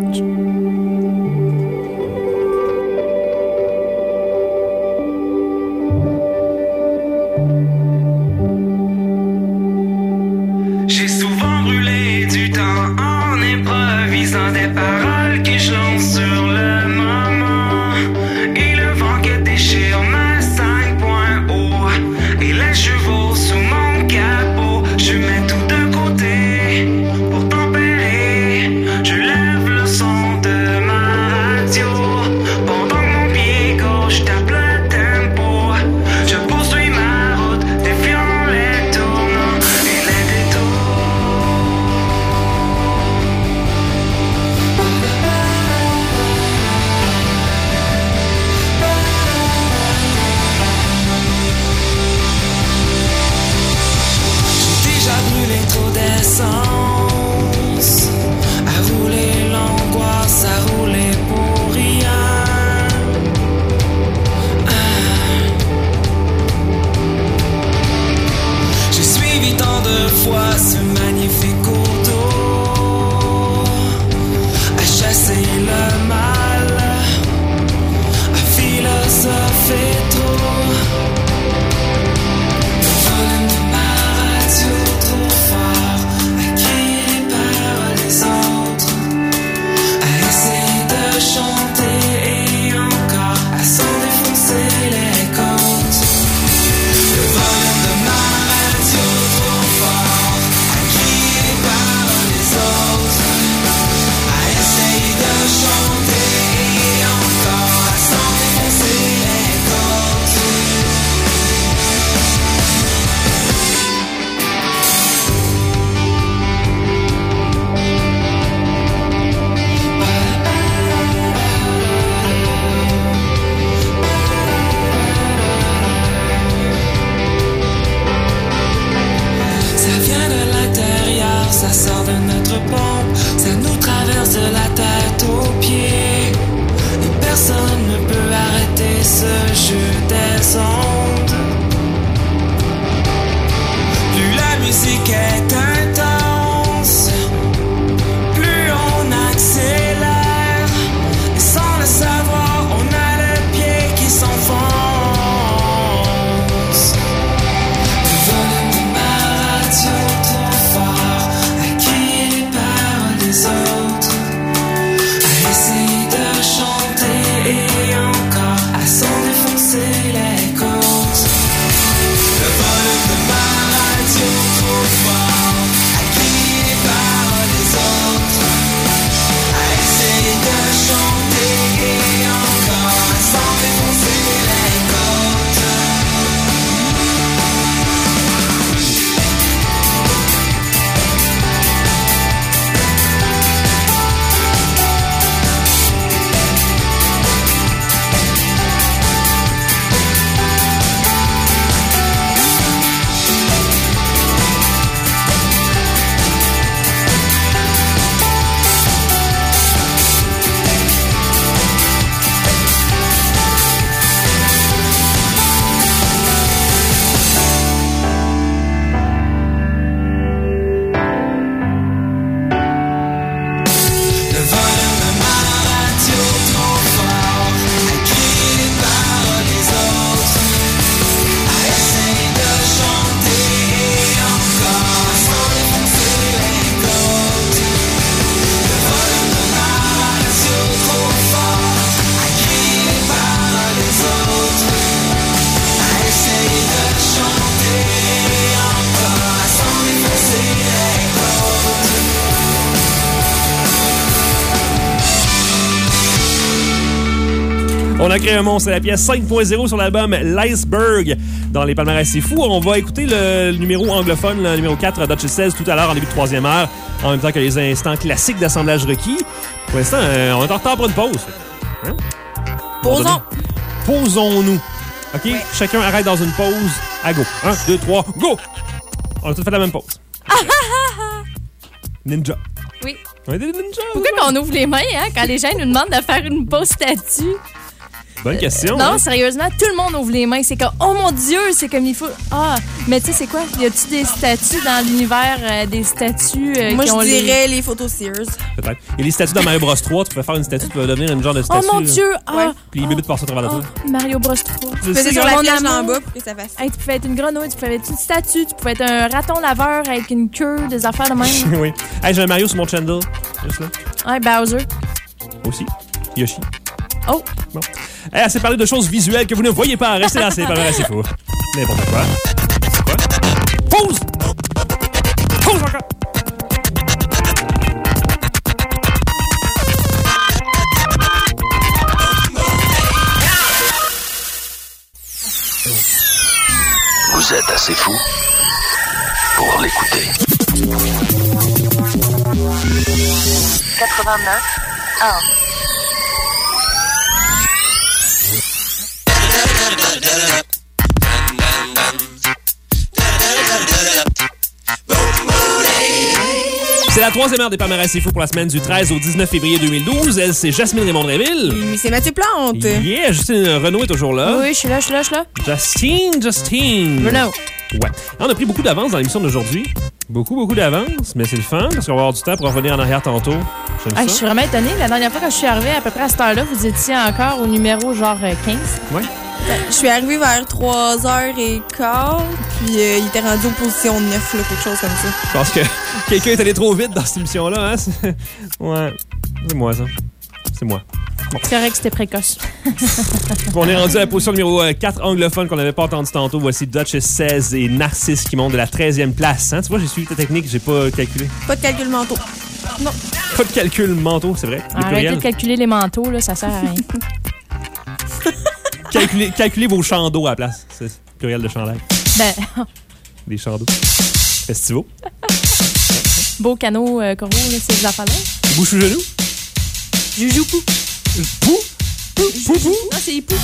J'ai souvent brûlé du temps en improvisant des paroles qui chantent sur le moment. Et le vent qui déchire ma cinq point haut. Et les chevaux sous mon capot. Je mets tout de côté pour tempérer. Je lève le son de ma radio. Pendant que mon pied gauche tape le tempo. Je poursuis ma route, défiant les tournants et les détours. J'ai déjà brûlé trop d'essence, à rouler l'angoisse, à rouler pour rien. Ah. J'ai suivi tant de fois ce magnifique cours d'eau, à chasser le mal, à philosopher trop. Le volume de ma radio trop fort, à crier les paroles des autres, à essayer de chanter et encore à s'en défoncer les côtes. Le volume de ma radio trop fort, à crier les paroles des autres, à essayer de chanter et encore à s'en défoncer les côtes. Ça vient de l'intérieur, ça sort de notre pompe, ça nous traverse de la tête aux pieds. Et personne ne peut arrêter ce jeu des ondes. Plus la musique est intense, plus on accélère. Et sans le savoir, on a le pied qui s'enfonce. Le volume de ma radio trop fort, à crier les paroles des autres, à essayer de chanter et encore à s'en défoncer les côtes. Le volume de ma radio trop fort. On a créé un monstre, c'est la pièce cinq point zéro sur l'album L'iceberg. Dans les palmarès, c'est fou. On va écouter le, le numéro anglophone, le numéro quatre, Duchess seize, tout à l'heure en début de troisième heure, en même temps que les instants classiques d'assemblage requis. Pour l'instant, euh, on est en retard pour une pause. Hein? Posons. Posons-nous. OK? Ouais. Chacun arrête dans une pause. À go. Un, deux, trois, go! On a tous fait la même pause. Ninja. Oui. On est des ninjas. Pourquoi qu'on ouvre les mains hein, quand les gens nous demandent de faire une pause statue? Bonne question. Non, hein? sérieusement, tout le monde ouvre les mains. C'est comme, oh mon Dieu, c'est comme il faut. Ah, mais tu sais, c'est quoi? Y a-tu des statues dans l'univers, euh, des statues euh, Moi, qui je ont dirais les... les photos Sears. Peut-être. Et les statues dans Mario Bros trois, tu peux faire une statue, tu peux devenir une genre de Oh statue. mon là. Dieu! Ah, Ouais. Puis les bébés te passent au travers de oh, toi. Mario Bros trois. Je Tu sais, faisais sur mon la flèche amour. en bas pour que ça fasse. Hey, tu pouvais être une grenouille, tu pouvais être une statue, tu pouvais être un raton laveur avec une queue, des affaires de même. Oui. Hey, j'ai un Mario sur mon channel. Juste là. Ouais, Bowser. Aussi. Yoshi. Oh! Bon. Hey, assez parlé de choses visuelles que vous ne voyez pas. Restez là, c'est pas vrai, c'est fou. N'importe quoi. Quoi? Pause! Pause encore! Vous êtes assez fou pour l'écouter. quatre-vingt-neuf un. C'est la troisième heure des palmarès c'est fou pour la semaine du treize au dix-neuf février deux mille douze. Elle, c'est Jasmine Raymond-Dréville. Oui, c'est Mathieu Plante. Yeah, Justine Renaud est toujours là. Oui, je suis là, je suis là, je suis là. Justine, Justine. Renaud. Ouais. On a pris beaucoup d'avance dans l'émission d'aujourd'hui. Beaucoup, beaucoup d'avance, mais c'est le fun parce qu'on va avoir du temps pour revenir en arrière tantôt. J'aime Ah, ça. je suis vraiment étonnée. La dernière fois, quand je suis arrivée, à peu près à cette heure-là, vous étiez encore au numéro genre euh, quinze. Ouais. Je suis arrivée vers trois heures quinze, puis euh, il était rendu aux positions neuf, là, quelque chose comme ça. Je pense que quelqu'un est allé trop vite dans cette émission-là. Hein? C'est... Ouais. C'est moi, ça. C'est moi. Bon. C'est correct que c'était précoce. On est rendu à la position numéro quatre anglophone qu'on n'avait pas entendu tantôt. Voici Duchess seize et Narcisse qui montent de la treizième place. Hein? Tu vois, j'ai suivi ta technique, j'ai pas calculé. Pas de calcul mentaux. Non. Pas de calcul manteau, c'est vrai. Les Arrêtez pluriels. de calculer les manteaux, là, ça sert à rien. Calculez, calculez vos champs d'eau à la place. C'est le pluriel de chandail. Ben, Des champs d'eau. Festivaux. beau canot, euh, coraux, là, c'est des affaires-là. Bouche ou genou? Jujoupou. Pou? Pou? Pou? Pou? Non, c'est hipou.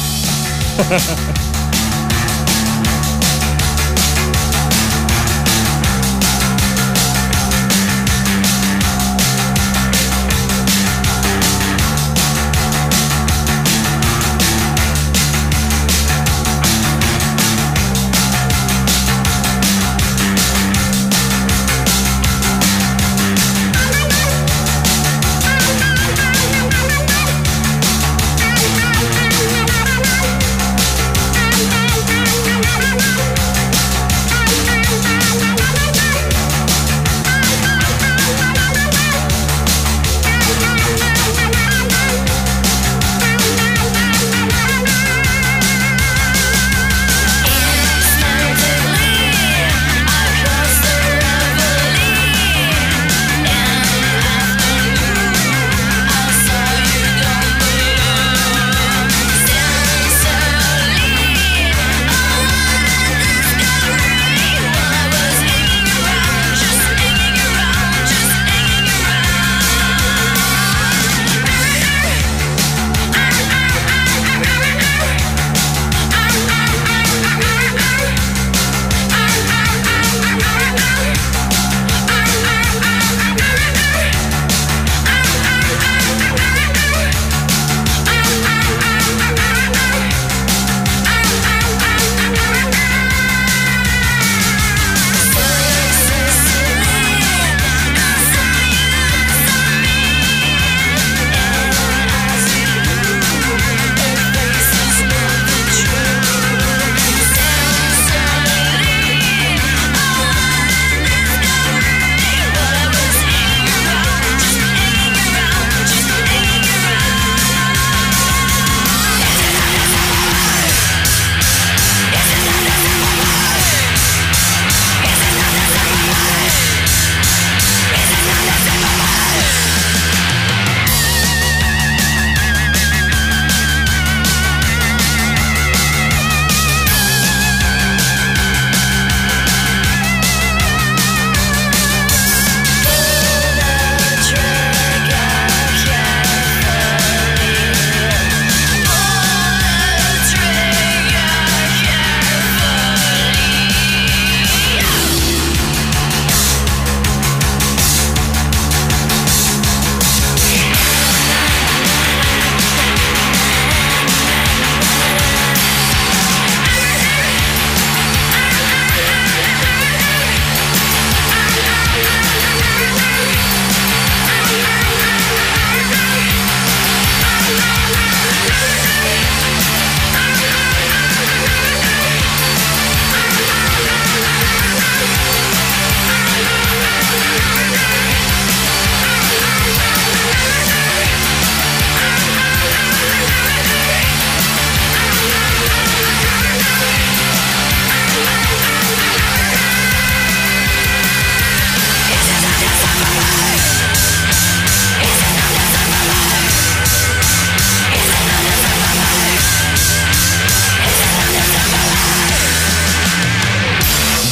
Thank you.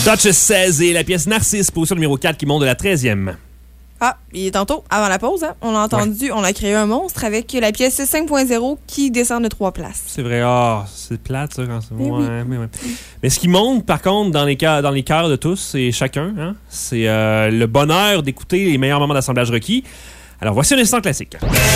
Touch seize et la pièce Narcisse, position numéro quatre qui monte de la treizième. Ah, et tantôt, avant la pause, hein, on a entendu, ouais. on a créé un monstre avec la pièce cinq point zéro qui descend de trois places. C'est vrai, ah, oh, c'est plate ça quand c'est. Mais, ouais, oui. mais, ouais. mais ce qui monte par contre dans les cœurs, dans les cœurs de tous et chacun, hein, c'est euh, le bonheur d'écouter les meilleurs moments d'assemblage requis. Alors voici un instant classique.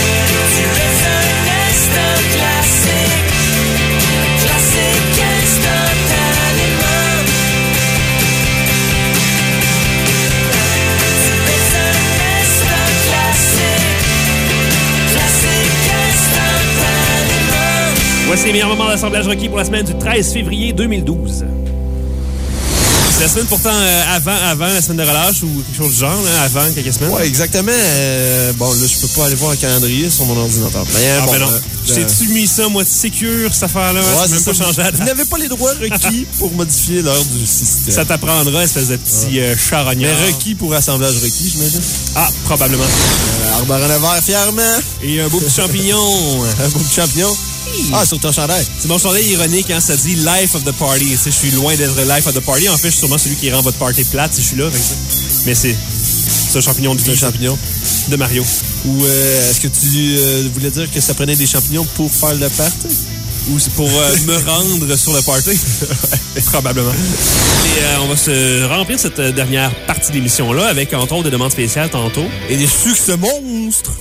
Voici les meilleurs moments d'assemblage requis pour la semaine du treize février deux mille douze. C'est la semaine pourtant euh, avant, avant la semaine de relâche ou quelque chose du genre, là, avant quelques semaines. Ouais, exactement. Euh, bon, là, je peux pas aller voir un calendrier sur mon ordinateur. Mais, ah, bon, ben non. Euh, T'es-tu mis ça, moi, de sécure, cette affaire-là? Ouais, c'est même pas changé à Vous n'avez pas les droits requis pour modifier l'heure du système. Ça t'apprendra, espèce de petit euh, charognard. Mais requis pour assemblage requis, j'imagine. Ah, probablement. Euh, arbre à vert fièrement. Et un beau petit champignon. Un beau petit champignon. Ah, sur ton chandail. C'est mon chandail ironique, hein, ça dit Life of the Party. Tu sais, je suis loin d'être Life of the Party. En fait, je suis sûrement celui qui rend votre party plate si je suis là. Mais c'est c'est un champignon de vie. C'est un champignon. De Mario. Ou euh, est-ce que tu euh, voulais dire que ça prenait des champignons pour faire le party? Ou c'est pour euh, me rendre sur le party? Ouais, probablement. Et euh, on va se remplir cette dernière partie de l'émission-là avec, entre autres, des demandes spéciales tantôt. Et des succès monstres!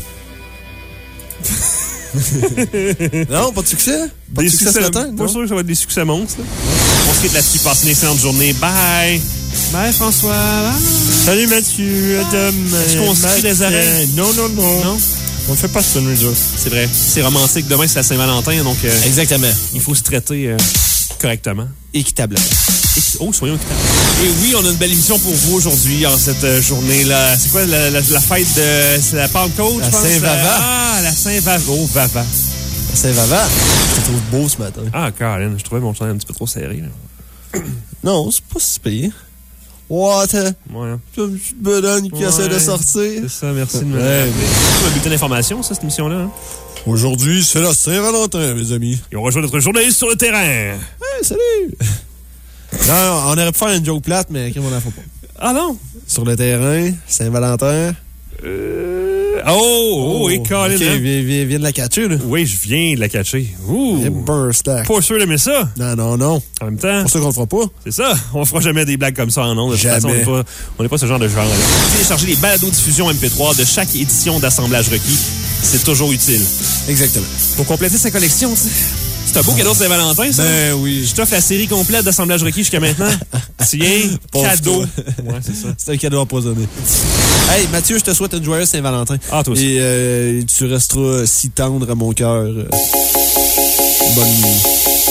Non, pas de succès? Pas des de succès, succès ce matin? Pas sûr que ça va être des succès monstres. On se quitte là-dessus. Passe une excellente journée. Bye! Bye, François. Bye. Salut, Mathieu. Adam. Est-ce qu'on se crie des arrêts? Non, non, non. Non? On ne fait pas ça, nous autres. C'est vrai. C'est romantique. Demain, c'est la Saint-Valentin, donc... Euh, Exactement. Il faut se traiter euh, correctement. Équitablement. Oh, soyons équitables. Et oui, on a une belle émission pour vous aujourd'hui, en cette euh, journée-là. C'est quoi la, la, la fête de... C'est la Pentecôte, la je pense? Saint-Vava. Ah, la Saint-Vava. Oh, Vava. La Saint-Vava. Je te trouve beau ce matin. Ah, Caroline, je trouvais mon chandail un petit peu trop serré. Là. Non, c'est pas si pire. Ouais, t'as ouais. une petite bedagne qui ouais. essaie de sortir. C'est ça, merci de me ouais, rappeler. C'est un bulletin d'information, ça, cette émission-là. Hein? Aujourd'hui, c'est la Saint-Valentin, mes amis. Et on rejoint notre journaliste sur le terrain. Hey, salut! Non, on aurait pu faire une joke plate, mais on n'en fait pas. Ah non? Sur le terrain, Saint-Valentin. Euh... Oh, oh, et Colin. OK, hein? viens, viens, viens de la catcher, là. Oui, je viens de la catcher. Ouh. Burstack. Pas sûr d'aimer ça. Non, non, non. En même temps. C'est pour ça qu'on le fera pas. C'est ça. On fera jamais des blagues comme ça en ondes. De toute façon, on n'est pas, on n'est pas ce genre de genre. Télécharger les balados-diffusions M P trois de chaque édition d'assemblage requis, c'est toujours utile. Exactement. Pour compléter sa collection, tu sais. C'est un beau cadeau de Saint-Valentin, ça? Ben oui. Je t'offre la série complète d'assemblage requis jusqu'à maintenant. Tiens, cadeau. Ouais, c'est ça. C'est un cadeau empoisonné. Hey, Mathieu, je te souhaite une joyeuse Saint-Valentin. Ah, toi aussi. Et euh, tu resteras si tendre à mon cœur. Euh, bonne nuit.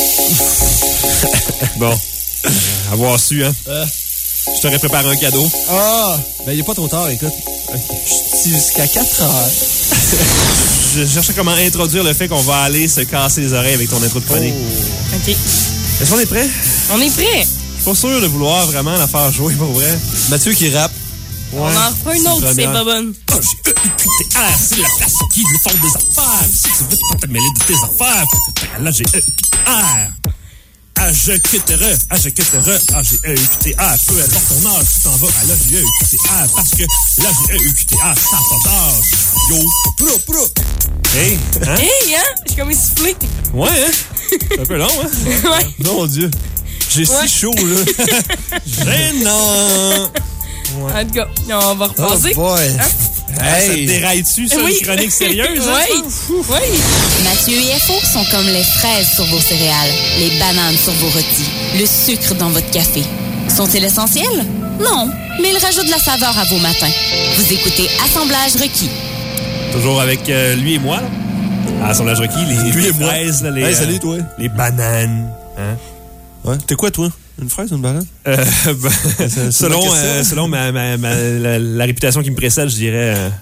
Bon. Euh, avoir su, hein? Euh. Je t'aurais préparé un cadeau. Ah! Ben, il n'est pas trop tard, écoute. Je suis jusqu'à quatre heures. Je cherchais comment introduire le fait qu'on va aller se casser les oreilles avec ton intro de chronique. Oh. OK. Est-ce qu'on est prêt? On est prêt. Je suis pas sûr de vouloir vraiment la faire jouer, pour vrai. Mathieu qui rappe. Ouais. On en refait une autre, c'est pas bonne. Ah, j'ai E U Q T R, c'est la place qui lui font des affaires. Si tu veux pas te mêler de tes affaires, là, j'ai E U Q T R. Ah, je quitterai, ah, je quitterai, ah, j'ai E U Q T R. Peu importe ton âge, tu t'en vas à là, j'ai E U Q T R. Parce que là, j'ai E U Q T R, ça n'a pas d'âge. Yo, pro, pro. Hey, hein? Hey, hein? Je suis comme essoufflé. Ouais, hein? C'est un peu long, hein? Ouais. Non, mon Dieu. J'ai ouais. si chaud, là. Gênant. Ouais. En tout cas, on va repasser. Oh boy. Hein? Hey. Ça te déraille-tu sur oui. une chronique sérieuse? Hein, oui. oui. Mathieu et F O sont comme les fraises sur vos céréales, les bananes sur vos rôtis, le sucre dans votre café. Sont-ils essentiels? Non, mais ils rajoutent de la saveur à vos matins. Vous écoutez Assemblage requis. Toujours avec euh, lui et moi. Là. Assemblage requis, les, lui les et moi. fraises, là, les, hey, salut, toi. Euh, les bananes. Hein? Ouais. T'es quoi, toi? Une fraise ou une banane? Euh, ben, c'est, selon euh, selon ma, ma, ma, la, la réputation qui me précède, je dirais... Euh...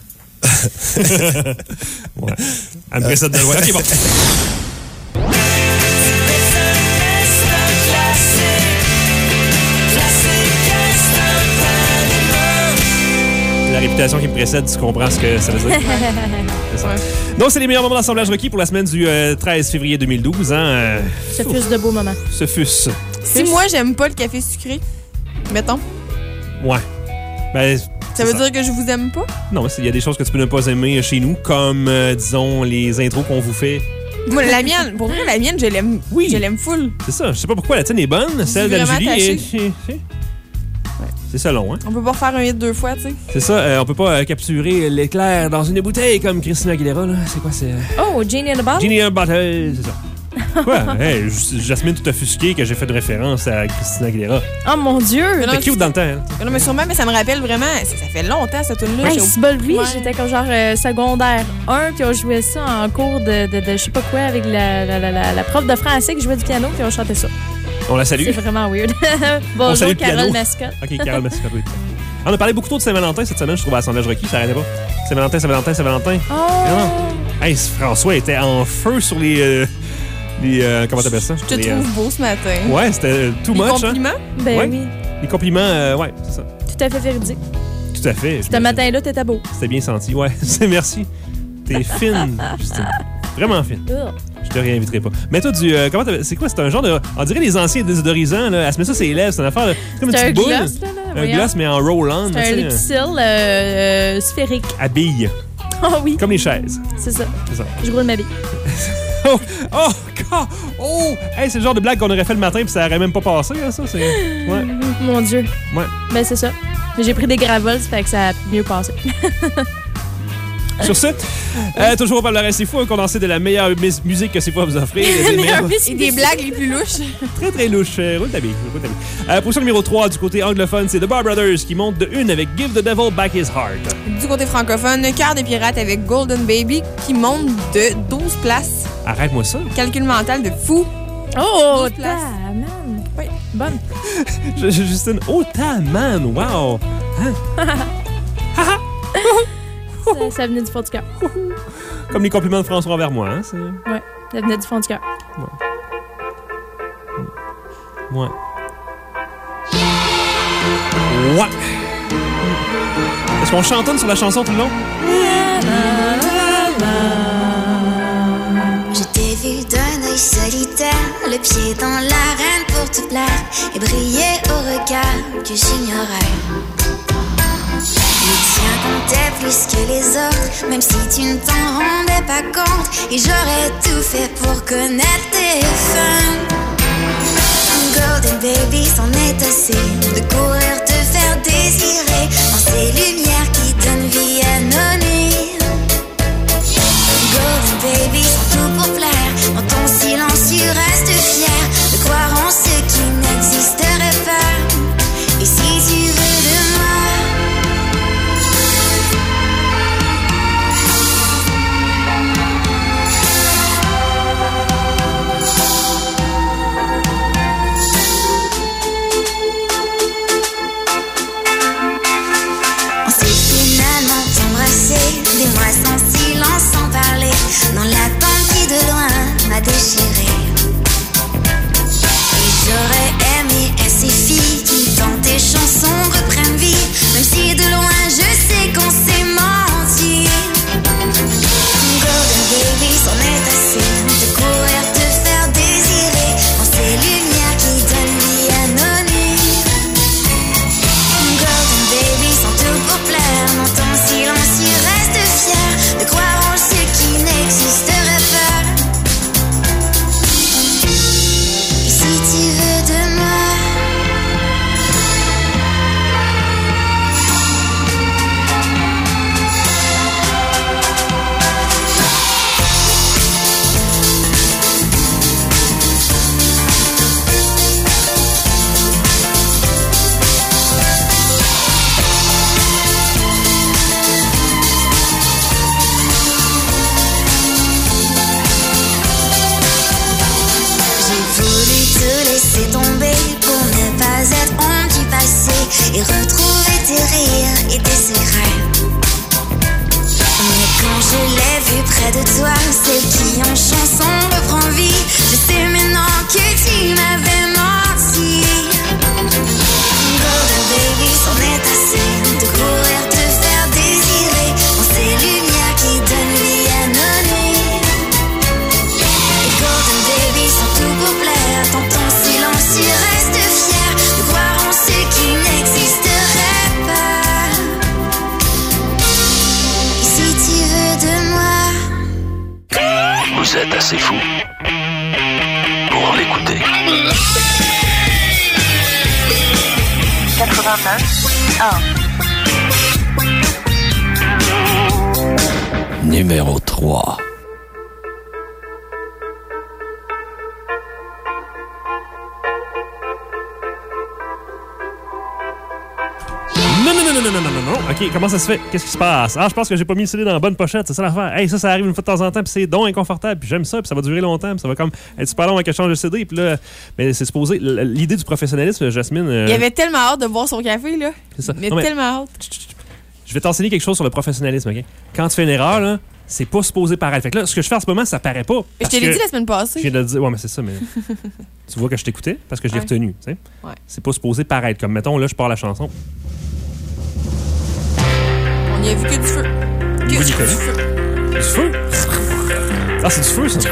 ouais. Elle me précède de loin. OK, bon. La réputation qui me précède, tu comprends ce que ça veut dire? C'est ça. Ouais. Donc, c'est les meilleurs moments d'assemblage requis pour la semaine du euh, treize février deux mille douze. Hein? Ce fut de beaux moments. Ce fut. Si moi, j'aime pas le café sucré, Mettons. Ouais. Ben, ça veut ça. dire que je vous aime pas? Non, il y a des choses que tu peux ne pas aimer chez nous, comme, euh, disons, les intros qu'on vous fait. Moi, la mienne, pour vrai, la mienne, je l'aime. Oui. Je l'aime full. C'est ça. Je sais pas pourquoi la tienne est bonne. Celle d'Anne-Julie est... C'est... C'est ça long, hein? On peut pas refaire un hit deux fois, tu sais. C'est ça, euh, on peut pas euh, capturer l'éclair dans une bouteille comme Christina Aguilera, là. C'est quoi, c'est... Oh, Genie in a Bottle? Genie in a Bottle, c'est ça. Quoi? Hey, Jasmine tout offusquée que j'ai fait de référence à Christina Aguilera. Oh mon Dieu! C'était cute dans le temps, hein? Non, mais sûrement, mais ça me rappelle vraiment... Ça, ça fait longtemps, cette tune-là. Hey, c'est bon, oui, ouais. J'étais comme genre euh, secondaire un, puis on jouait ça en cours de, de, de je sais pas quoi avec la, la, la, la, la prof de français qui jouait du piano, puis on chantait ça. On la salue. C'est vraiment weird. Bonjour, Carole Mascotte. OK, Carole Mascotte, oui. On a parlé beaucoup trop de Saint-Valentin cette semaine, je trouve, à Assemblage requis, ça arrêtait pas. Saint-Valentin, Saint-Valentin, Saint-Valentin. Oh! Non. Hey, François était en feu sur les... Euh, les euh, comment t'appelles ça? Je te les, trouve euh... beau ce matin. Ouais, c'était too les much. Les compliments? Hein? Ben ouais. oui. Les compliments, euh, ouais, c'est ça. Tout à fait véridique. Tout à fait. Ce matin-là, t'étais beau. C'était bien senti, ouais. Merci. T'es fine, Justine. Vraiment fine. Oh. Je te réinviterai pas. Mais toi, du. Euh, comment c'est quoi? C'est un genre de. On dirait les anciens désodorisants, là. Elle se met ça sur les lèvres. C'est une affaire. C'est comme une petite boule. Gloss, là, là, un gloss, mais en roll-on. C'est un lipsil euh, sphérique. À bille. Oh oui. Comme les chaises. C'est ça. C'est ça. Je roule ma bille. oh! Oh! God! Oh! Hey, c'est le genre de blague qu'on aurait fait le matin puis ça aurait même pas passé, hein, ça. C'est... Ouais. Mon Dieu. Ouais. Ben, c'est ça. Mais j'ai pris des gravols, ça fait que ça a mieux passé. Sur ce, euh, toujours au palmarès C'est Fou, un condensé de la meilleure mus- musique que C'est Fou à vous offrir. Des meilleures... Et des blagues les plus louches. Très, très louches. Euh, roule ta bille. Roule ta bille. Euh, position numéro trois, du côté anglophone, c'est The Bar Brothers qui monte de une avec Give the Devil Back His Heart. Du côté francophone, Cœur des Pirates avec Golden Baby qui monte de douze places. Arrête-moi ça. Calcul mental de fou. Oh, ta man. Oui, bonne. Justine, oh, ta man. Wow. Hein? Ça, ça venait du fond du cœur. Comme les compliments de François envers moi, hein? C'est... Ouais, ça venait du fond du cœur. Ouais. Ouais. Ouais. Est-ce qu'on chantonne sur la chanson tout le long? Je t'ai vu d'un œil solitaire, le pied dans l'arène pour te plaire et briller au regard que j'ignorais. Le tien comptait plus que les autres, même si tu ne t'en rendais pas compte. Et j'aurais tout fait pour connaître tes fins. Golden Baby, c'en est assez de courir te faire désirer dans ces lumières qui donnent vie à nos nuits. Golden Baby, sans tout pour plaire, dans ton silence tu restes fier de croire en ce qui n'existerait pas. Et si tu veux de moi, des mois sans silence, sans parler, dans l'attente qui de loin m'a déchiré. Et j'aurais aimé être ces filles qui dans tes chansons reprennent vie, même si de loin je sais qu'on s'est menti. Golden Baby, c'en est assez de courir te faire désirer dans ces lumières qui donnent vie à nos nuits. Golden Baby, sans tout pour plaire, dans ton silence tu restes fier de croire en ce qui n'existerait pas. Et si tu veux de moi, laisser tomber pour ne pas être honte du passé et retrouver tes rires et tes secrets. Mais quand je l'ai vu près de toi, celle qui en chanson reprend vie, je sais maintenant que tu m'avais menti. Golden Baby, c'en est assez de courir te faire désirer dans ces lumières qui donnent vie à nos nuits. Et Golden Baby, sans tout pour plaire, dans ton silence tu restes fier de croire en ce qui n'est Vous êtes assez fou pour l'écouter. quatre-vingt-neuf un. Numéro trois. Non, non, non, non, non, non, non, non, non. OK, comment ça se fait? Qu'est-ce qui se passe? Ah, je pense que j'ai pas mis le C D dans la bonne pochette. C'est ça l'affaire. Hey, ça, ça arrive une fois de temps en temps, puis c'est donc inconfortable, puis j'aime ça, puis ça va durer longtemps, puis ça va comme être super long avec que je change de C D, puis là, mais c'est supposé. L'idée du professionnalisme, Jasmine. Euh... Il avait tellement hâte de boire son café, là. C'est ça. Mais, non, mais tellement hâte. Je vais t'enseigner quelque chose sur le professionnalisme, OK? Quand tu fais une erreur, là, c'est pas supposé paraître. Fait que là, ce que je fais en ce moment, ça paraît pas. Je te l'ai dit la semaine passée. Je viens de le dire. Ouais, mais c'est ça, mais. Tu vois que je t'écoutais parce que je l'ai ouais. retenu, tu sais. Ouais. C'est pas supposé paraître. Comme, mettons, là, je pars la chanson. On y a vu que du feu. Que Du du feu. feu. Du feu? Ah, c'est du feu, ça.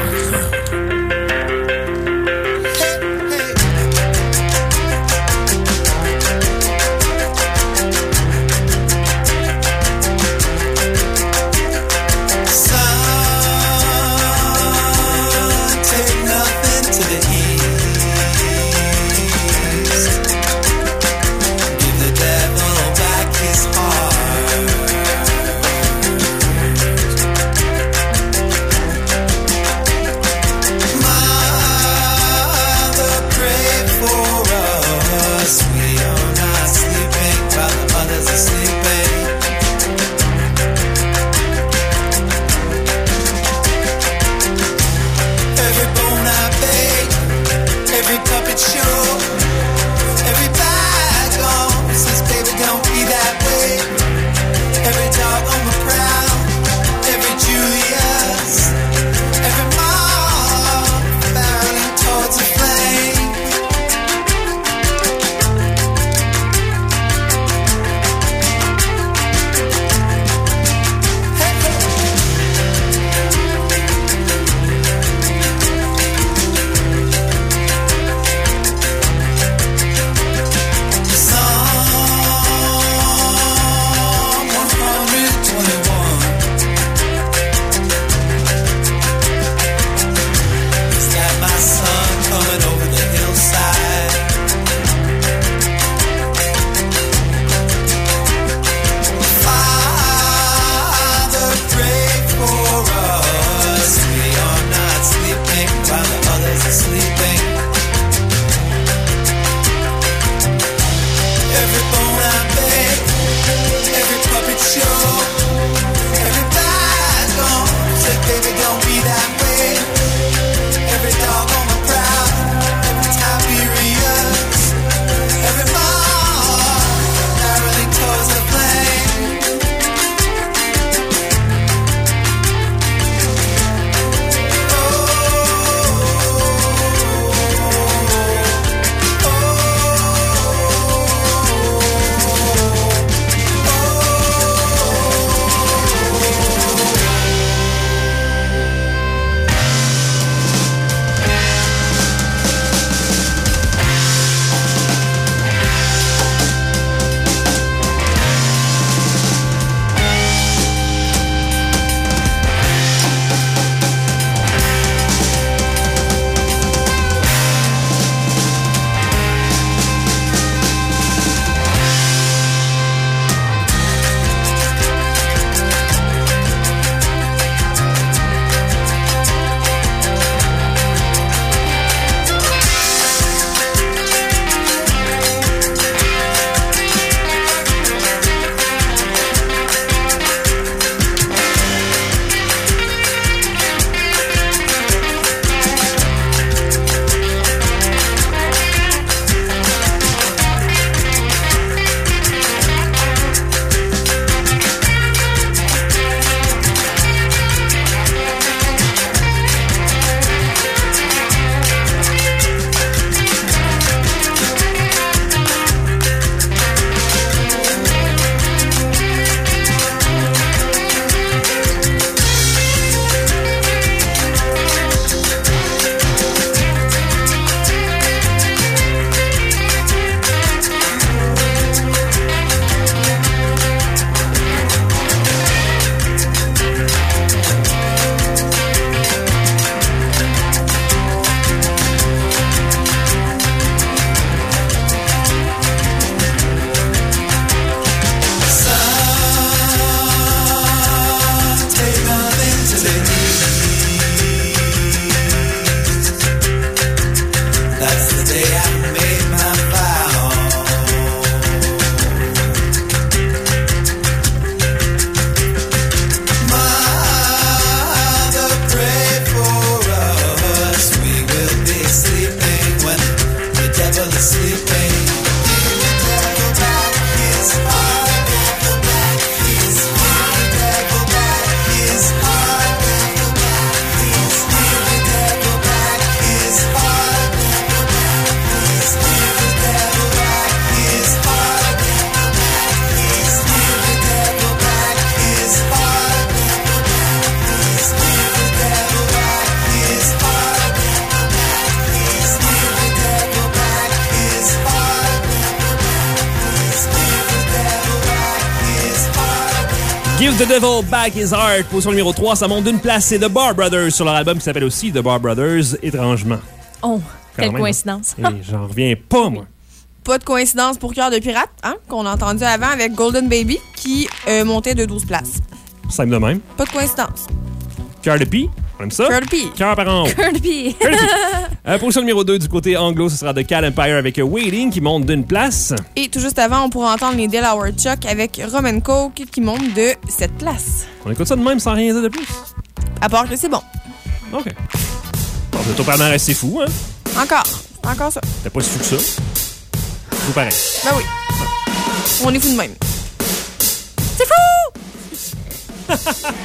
The Devil Back His Heart. Position numéro trois, ça monte d'une place. C'est The Bar Brothers sur leur album qui s'appelle aussi The Bar Brothers, étrangement. Oh, Quand quelle même, coïncidence. hein? Et j'en reviens pas, moi. Pas de coïncidence pour Cœur de Pirate, hein, qu'on a entendu avant avec Golden Baby, qui euh, montait de douze places. Simple de même. Pas de coïncidence. Cœur de pie, on aime ça? Cœur de pie. Cœur par en haut. Cœur de pie. Euh, position numéro deux du côté anglo, ce sera The Cat Empire avec Waiting qui monte d'une place. Et tout juste avant, on pourra entendre les Delaware Chuck avec Rum and Coke qui monte de sept places. On écoute ça de même sans rien dire de plus. À part que c'est bon. OK. Bon, le top palmarès, c'est fou, hein? Encore. Encore ça. T'as pas si fou que ça. Tout pareil. Ben oui. On est fou de même. C'est fou!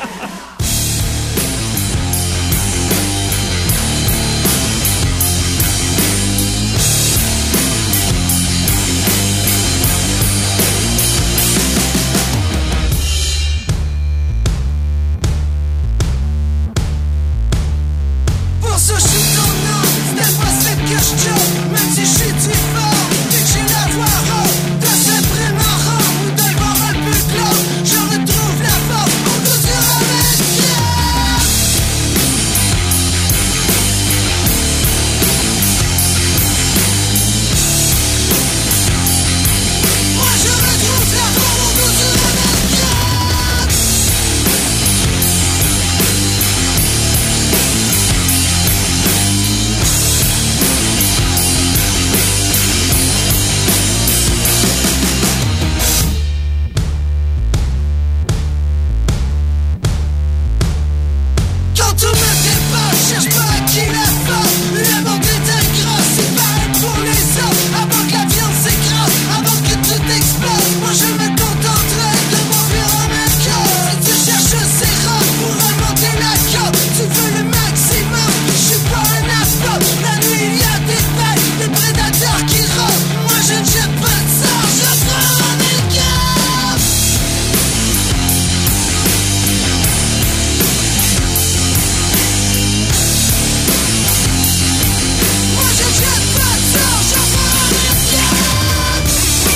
Pour ça, je suis ton nom, c'est pas ce que je joue, même si je suis du fort, et que j'ai la voix rauque, de ce vraiment rare, ou d'un bord un peu clos, je retrouve la force pour nous dire avec cœur. Moi je retrouve la force pour nous dire avec cœur. Quand tout me dépasse, cherche pas à qui la force. Le monde est ingrat, c'est pareil pour les autres. Avant que la viande s'écrase, avant que tout explose, moi je me contenterai de m'ouvrir en même corps. Si tu cherches ces robes pour remonter la côte, tu veux le maximum, je suis pas un asphalt. La nuit il y a des vagues, des prédateurs qui rôdent. Moi je ne jette pas de sort, je prends en écart. Moi je jette pas de sort, je prends en écart.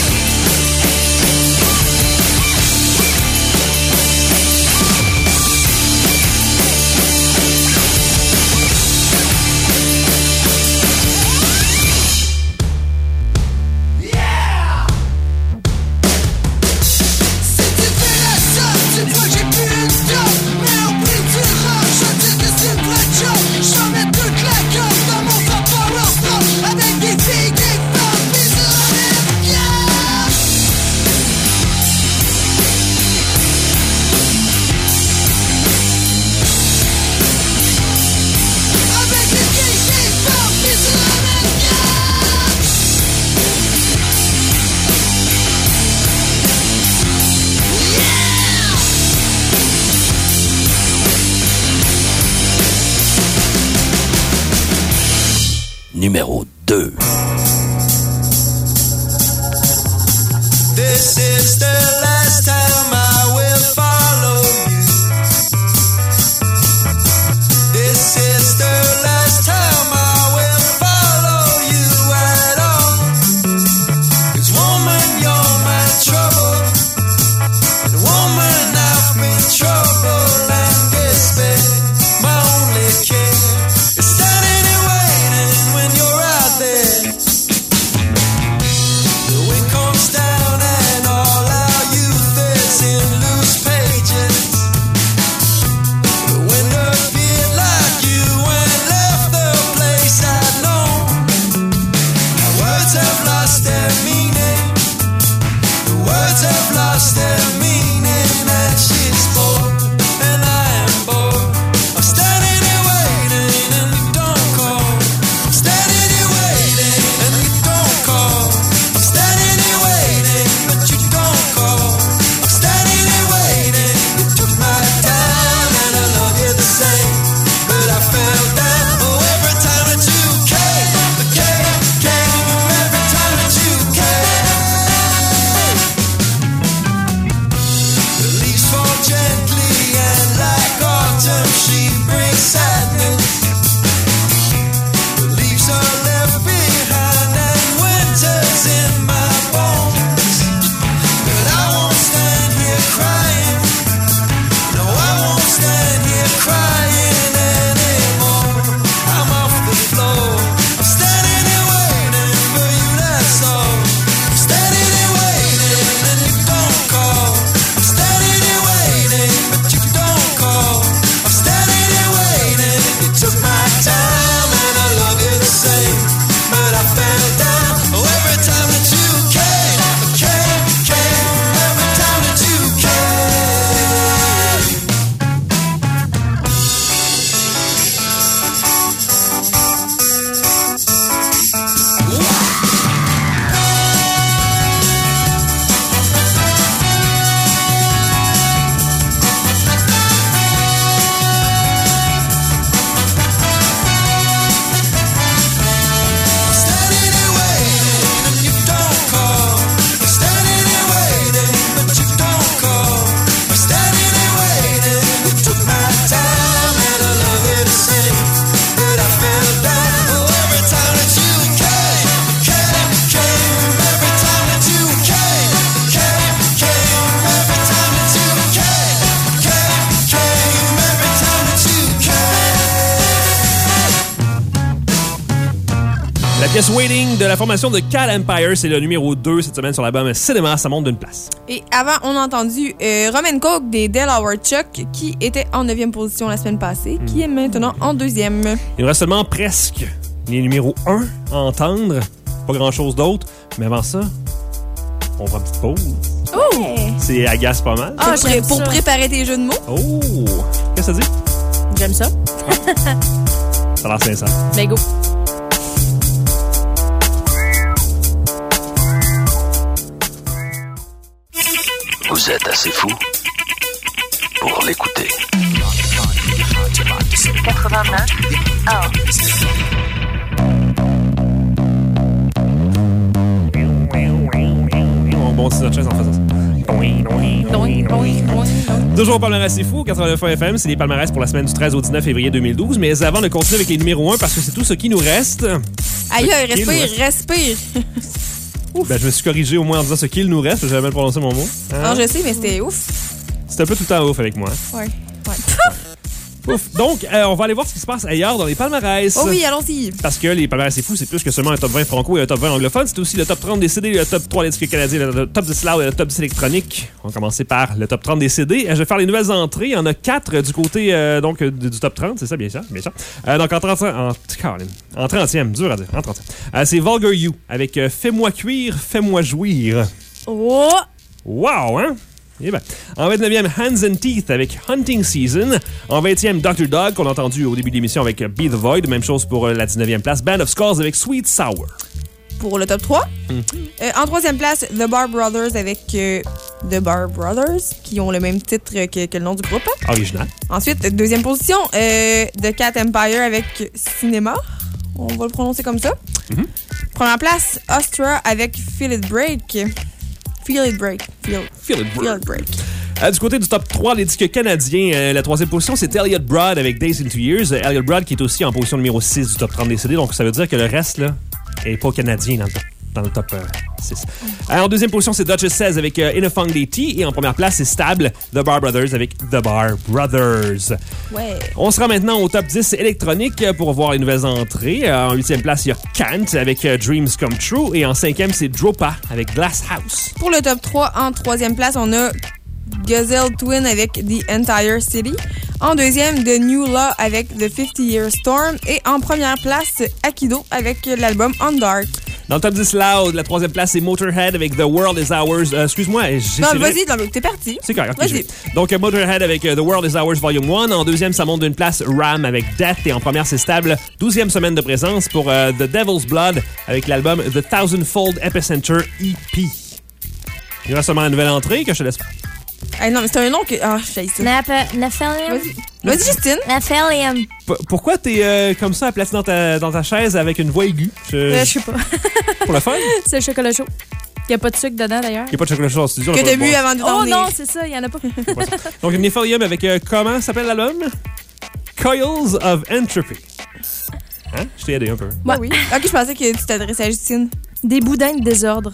Si tu fais la somme, tu vois que j'ai plus une dope. Mais au prix du rhum, je dis que c'est une vraie joke. J'en mets toute la gomme dans mon fort power pop, avec des filles, des femmes, des américains. Avec des filles, des femmes, des américains. Numéro deux. This is the last time I will follow you. This is the last time I will follow you at all. 'Cause woman, you're my trouble. And woman, I've been trouble and despair. My only care is standing and waiting when you're out there. The wind comes down and all our youth is in La pièce Waiting de la formation de Cat Empire, c'est le numéro deux cette semaine sur l'album Cinema, ça monte d'une place. Et avant, on a entendu euh, Roman Coke des Delaware Chuck qui était en neuvième position la semaine passée, mm. qui est maintenant en deuxième. Il nous reste seulement presque les numéros un à entendre, pas grand-chose d'autre, mais avant ça, on prend une petite pause. Oh! C'est agace pas mal. Ah, pour, pour préparer tes jeux de mots. Oh! Qu'est-ce que ça dit? J'aime ça. Ça a l'air sincère. Ben go. Vous êtes assez fou pour l'écouter. quatre-vingt-neuf un. On bondit notre chaise en faisant ça. Toujours au palmarès C'est Fou, quatre-vingt-neuf F M, c'est les palmarès pour la semaine du treize au dix-neuf février deux mille douze. Mais avant de continuer avec les numéros un, parce que c'est tout ce qui nous reste. Aïe, aïe, respire, respire. Ben, je me suis corrigé au moins en disant ce qu'il nous reste, j'avais mal prononcé mon mot. Hein? Non, je sais, mais c'était ouf. C'était un peu tout le temps ouf avec moi. Ouais. Ouais. Ouf. Donc, euh, on va aller voir ce qui se passe ailleurs dans les palmarès. Oh oui, allons-y. Parce que les palmarès C'est Fou, c'est plus que seulement un top vingt franco et un top vingt anglophone. C'est aussi le top trente des C D, le top trois des disques canadiens, le top dix loud et le top dix électronique. On va commencer par le top trente des C D. Je vais faire les nouvelles entrées. Il y en a quatre du côté euh, donc, du, du top trente. C'est ça, bien sûr. Bien sûr. Euh, donc, en trentième, en, en trentième, dur à dire, en trentième. Euh, c'est Vulgar You avec euh, Fais-moi cuire, fais-moi jouir. Oh! Wow, hein? Eh ben. En vingt-neuvième, Hands and Teeth avec Hunting Season. En vingtième, docteur Dog, qu'on a entendu au début de l'émission avec Be the Void. Même chose pour la dix-neuvième place. Band of Skulls avec Sweet Sour. Pour le top trois. Mm. Euh, en troisième place, The Bar Brothers avec euh, The Bar Brothers, qui ont le même titre que, que le nom du groupe. Original. Ensuite, deuxième position, euh, The Cat Empire avec Cinéma. On va le prononcer comme ça. Mm-hmm. Première place, Ostra avec Feel It Break. Feel It Break. Feel, Feel It Break. Feel it break. Euh, du côté du top trois, les disques canadiens, euh, la troisième position, c'est Elliot Broad avec Days into Years. Euh, Elliot Broad qui est aussi en position numéro six du top trente des C D. Donc, ça veut dire que le reste, là, est pas canadien dans le top, dans le top euh, six. Euh, en deuxième position, c'est Duchess seize avec euh, In a Funk Day Tea. Et en première place, c'est Stable, The Bar Brothers avec The Bar Brothers. Ouais. On sera maintenant au top dix électronique pour voir les nouvelles entrées. Euh, en huitième place, il y a Kant avec euh, Dreams Come True. Et en cinquième, c'est Dropa avec Glass House. Pour le top trois, en troisième place, on a Gazelle Twin avec The Entire City. En deuxième, The New Law avec The fifty year Storm. Et en première place, Akido avec l'album On Dark. Dans le top dix loud, la troisième place, c'est Motorhead avec The World Is Ours. Euh, excuse-moi, j'ai... Non, vas-y, non, t'es parti. C'est correct. Okay, vas-y. Donc, euh, Motorhead avec uh, The World Is Ours Volume un. En deuxième, ça monte d'une place Ram avec Death. Et en première, c'est Stable. douzième semaine de présence pour uh, The Devil's Blood avec l'album The Thousandfold Epicenter E P. Il y aura seulement une nouvelle entrée que je te laisse faire. Hey, non, mais c'est un nom que... Ah, je sais ça. Nephilium. Vas-y, vas-y Justine. Nephilium. P- pourquoi t'es euh, comme ça, aplati dans ta, dans ta chaise avec une voix aiguë? Je, euh, je sais pas. Pour le fun? C'est le chocolat chaud. Il n'y a pas de sucre dedans, d'ailleurs. Il n'y a pas de chocolat chaud en studio. Que t'as bu avant de Oh dormir. non, c'est ça, il n'y en a pas. Donc, Nephilium avec... Euh, comment s'appelle l'album? Coils of Entropy. Hein? Je t'ai aidé un peu. Ouais. Ah oui. Ok, je pensais que tu t'adressais à Justine. Des boudins de désordre.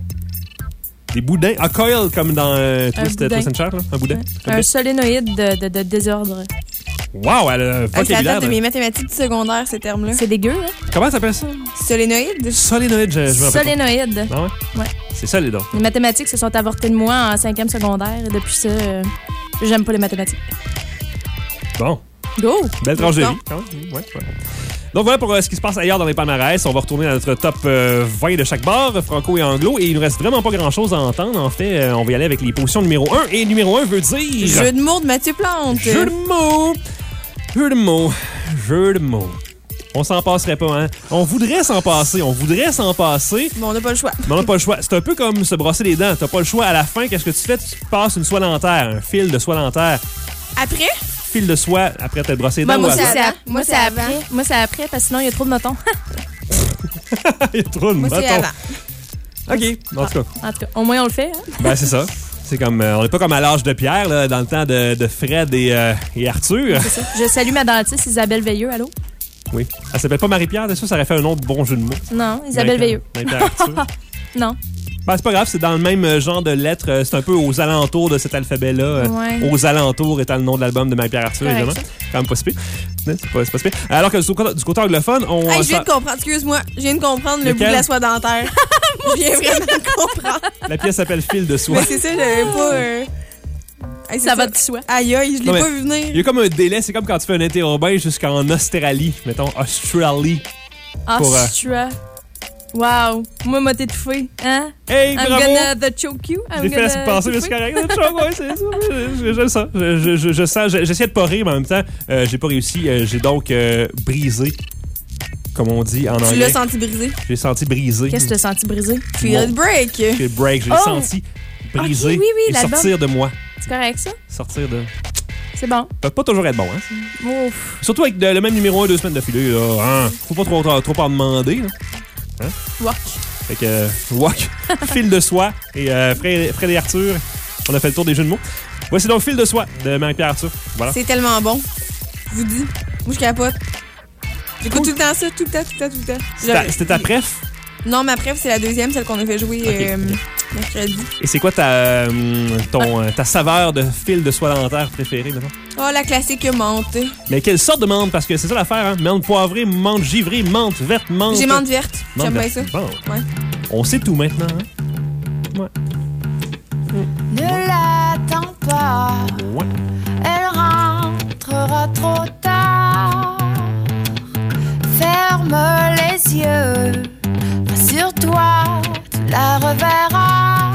Des boudins. Ah, coil, comme dans euh, Twist, Twist and Shout, là. Un boudin. Un, un solénoïde de, de, de désordre. Wow, elle a un vocabulaire. C'est la date de mes mathématiques du secondaire, ces termes-là. C'est dégueu, hein? Comment t'appelles ça? Solénoïde. Solénoïde, je, je me rappelle. Solénoïde. Ah ouais? Ouais. C'est ça, les dons. Les mathématiques se sont avortées de moi en cinquième secondaire. Et depuis ça, euh, j'aime pas les mathématiques. Bon. Go! Belle tranche de vie. Quand même. Ouais, ouais. Donc voilà pour euh, ce qui se passe ailleurs dans les palmarès. On va retourner à notre top euh, vingt de chaque bar, franco et anglo. Et il nous reste vraiment pas grand-chose à entendre. En fait, euh, on va y aller avec les positions numéro un. Et numéro un veut dire... Jeu de mots de Mathieu Plante. Jeu de mots. Jeu de mots. Jeu de mots. On s'en passerait pas, hein? On voudrait s'en passer. On voudrait s'en passer. Mais on n'a pas le choix. Mais on n'a pas le choix. C'est un peu comme se brosser les dents. T'as pas le choix. À la fin, qu'est-ce que tu fais? Tu passes une soie dentaire, un fil de soie dentaire. Après? Fil de soie après t'être brossé les bah, dents. Moi, ou c'est avant? à... moi, c'est après. Moi, c'est après, parce que sinon, il y a trop de motons. Il y a trop de moi, motons. C'est avant. OK. En tout cas. En tout cas, au moins, on le fait. Hein? Ben, c'est ça. C'est comme, euh, on n'est pas comme à l'âge de Pierre, là, dans le temps de, de Fred et, euh, et Arthur. C'est ça. Je salue ma dentiste, Isabelle Veilleux. Allô? Oui. Elle s'appelle pas Marie-Pierre, de ça, ça aurait fait un autre bon jeu de mots. Non, Isabelle Veilleux. Marie-Pierre Arthur. Non. Ben, c'est pas grave, c'est dans le même genre de lettres. euh, C'est un peu aux alentours de cet alphabet-là. euh, Ouais. Aux alentours étant le nom de l'album de Marie-Pierre Arthur, Correct, évidemment. Quand même pas si pire. Hein, C'est pas, c'est pas si pire. Alors que du côté, du côté anglophone, on... Hey, je viens ça- de comprendre, excuse-moi, je viens de comprendre le Lequel? bout de la soie dentaire. Je viens vraiment de comprendre. La pièce s'appelle Fil de soie. Mais c'est ça, j'avais pas... euh, hey, c'est Ça va de soi. Aïe, aïe, je l'ai Non, mais pas vu venir. Il y a comme un délai, c'est comme quand tu fais un interurbain jusqu'en Australie, mettons, Australie. Pour, euh, Astra. Wow. Moi, m'a t'étouffé. Hein? Hey, I'm bravo! gonna the choke you. I'm J'ai fait gonna la passer, mais c'est correct. Ouais, c'est ça. Je, je le sens. Je, je, je, je sens. je- J'essayais de pas rire, mais en même temps, euh, j'ai pas réussi. Euh, j'ai donc euh, brisé, comme on dit en Tu anglais. l'as senti brisé. J'ai senti brisé. Qu'est-ce que tu as senti brisé? Feel it break. J'ai le break. J'ai Oh! senti briser Ok, oui, oui, et l'album. sortir de moi. C'est correct, ça? Sortir de... C'est bon. Ça peut pas toujours être bon, hein? ça. Ouf. Surtout avec de- le même numéro un deux semaines d'affilée, là. Hein? Faut pas trop, trop, trop en demander, là. Hein? Walk. Fait que, euh, walk, Fil de soie et euh, Fred, Fred et Arthur. On a fait le tour des jeux de mots. Voici donc Fil de soie de Marie-Pierre Arthur. Voilà. C'est tellement bon. Je vous dis. Moi, je capote. J'écoute tout le temps ça, tout le temps, tout le temps, tout le temps. C'était ta- C'était ta préf? Non, ma préf, c'est la deuxième, celle qu'on a fait jouer Ok, euh, ok. mercredi. Et c'est quoi ta, euh, ton, euh, ta saveur de fil de soie dentaire préférée, maintenant? Oh, la classique menthe. Mais quelle sorte de menthe? Parce que c'est ça l'affaire, hein? Menthe poivrée, menthe givrée, menthe verte, menthe... J'ai menthe verte. Menthe J'aime bien verte. ça. Bon. Ouais. On sait tout maintenant, hein? Ouais. Ne l'attends pas, Ouais. elle rentrera trop tard. Ferme les yeux, rassure-toi, tu la reverras.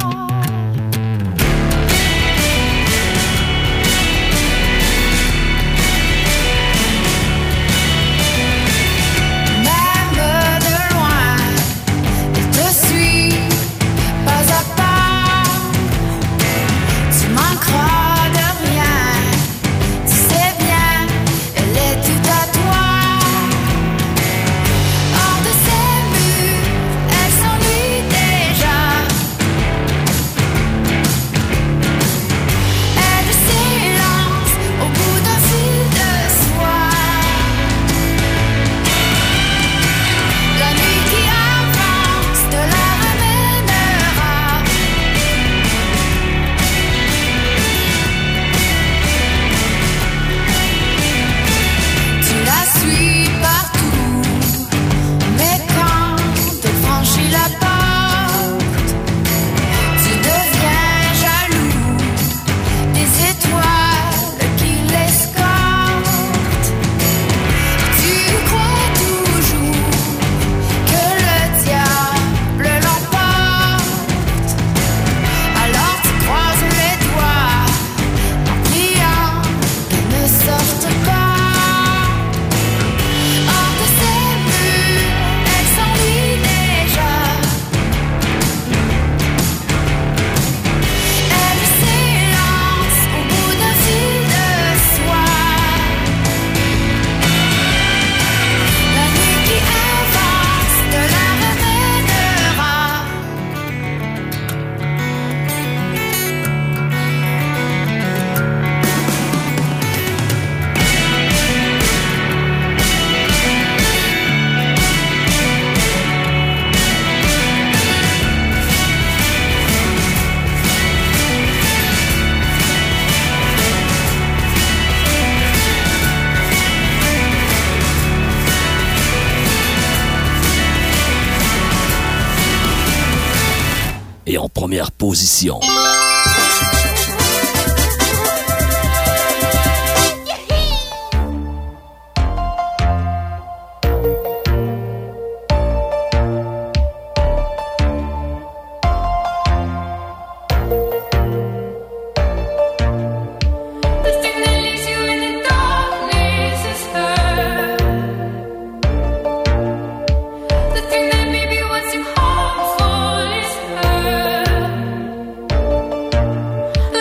Même de loin, elle te suit, pas à pas. Tu manqueras de rien, tu sais bien, elle est tout à toi. Hors de ses murs, elle s'ennuie déjà. Elle s'élance au bout d'un fil de soie. La nuit qui avance te la ramènera. Tu la suis partout, mais quand elle franchit la porte, tu deviens jaloux des étoiles qui l'escortent. Tu crois toujours que le diable l'emporte, alors tu croises les doigts en priant qu'elle ne sorte pas. Hors de ses murs, elle s'ennuie déjà. Elle s'élance au bout d'un fil de soie. La nuit qui avance te la ramènera. Et en première position, The thing that leaves you in the darkness is her. The thing that maybe wants you harmful is her.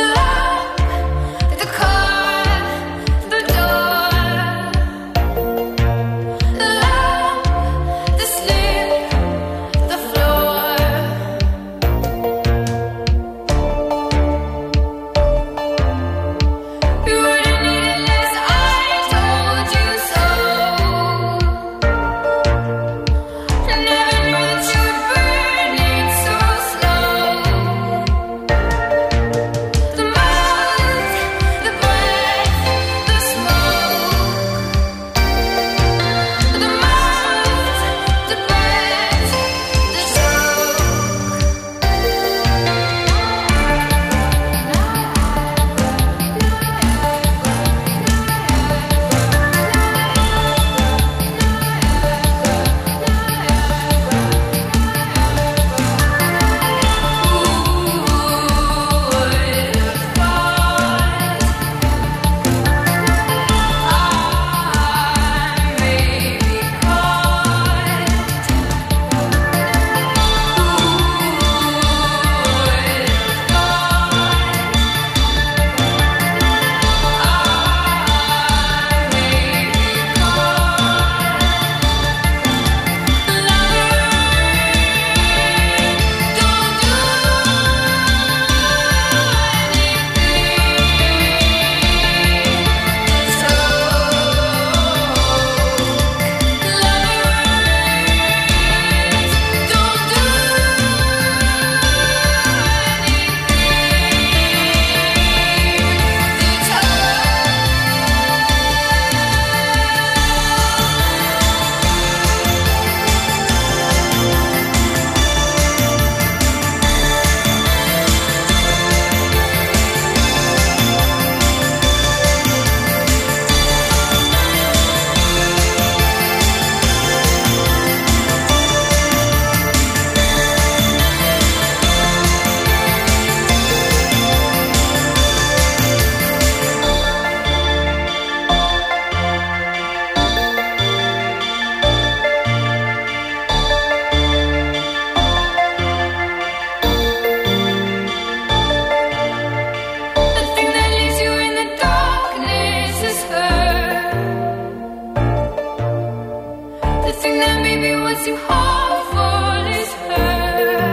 And then maybe what's too hard is her.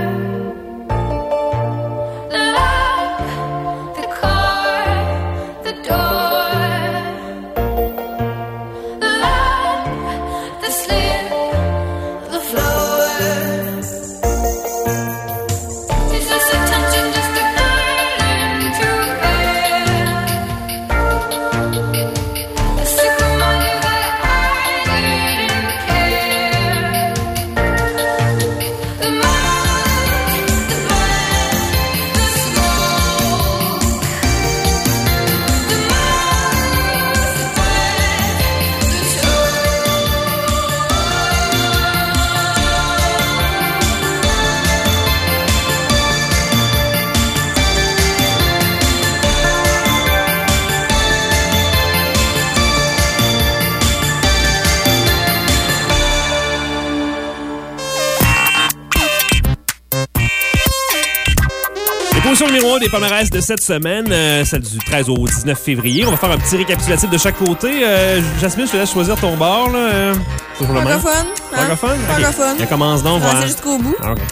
The lock, the car, the door. The lock, the slip, the floor. It's just a touch and just a learn to care. The sick reminder that I didn't care. The mind, the blood, the smoke. The mouth, the breath, the Les positions numéro un des palmarès de cette semaine, euh, celle du treize au dix-neuf février. On va faire un petit récapitulatif de chaque côté. Euh, Jasmine, je te laisse choisir ton bord. Là. Euh, toujours le même. Francophone. Hein? Francophone? Ok. Francophone. Elle commence donc. Français voir. jusqu'au bout. Ah, ok.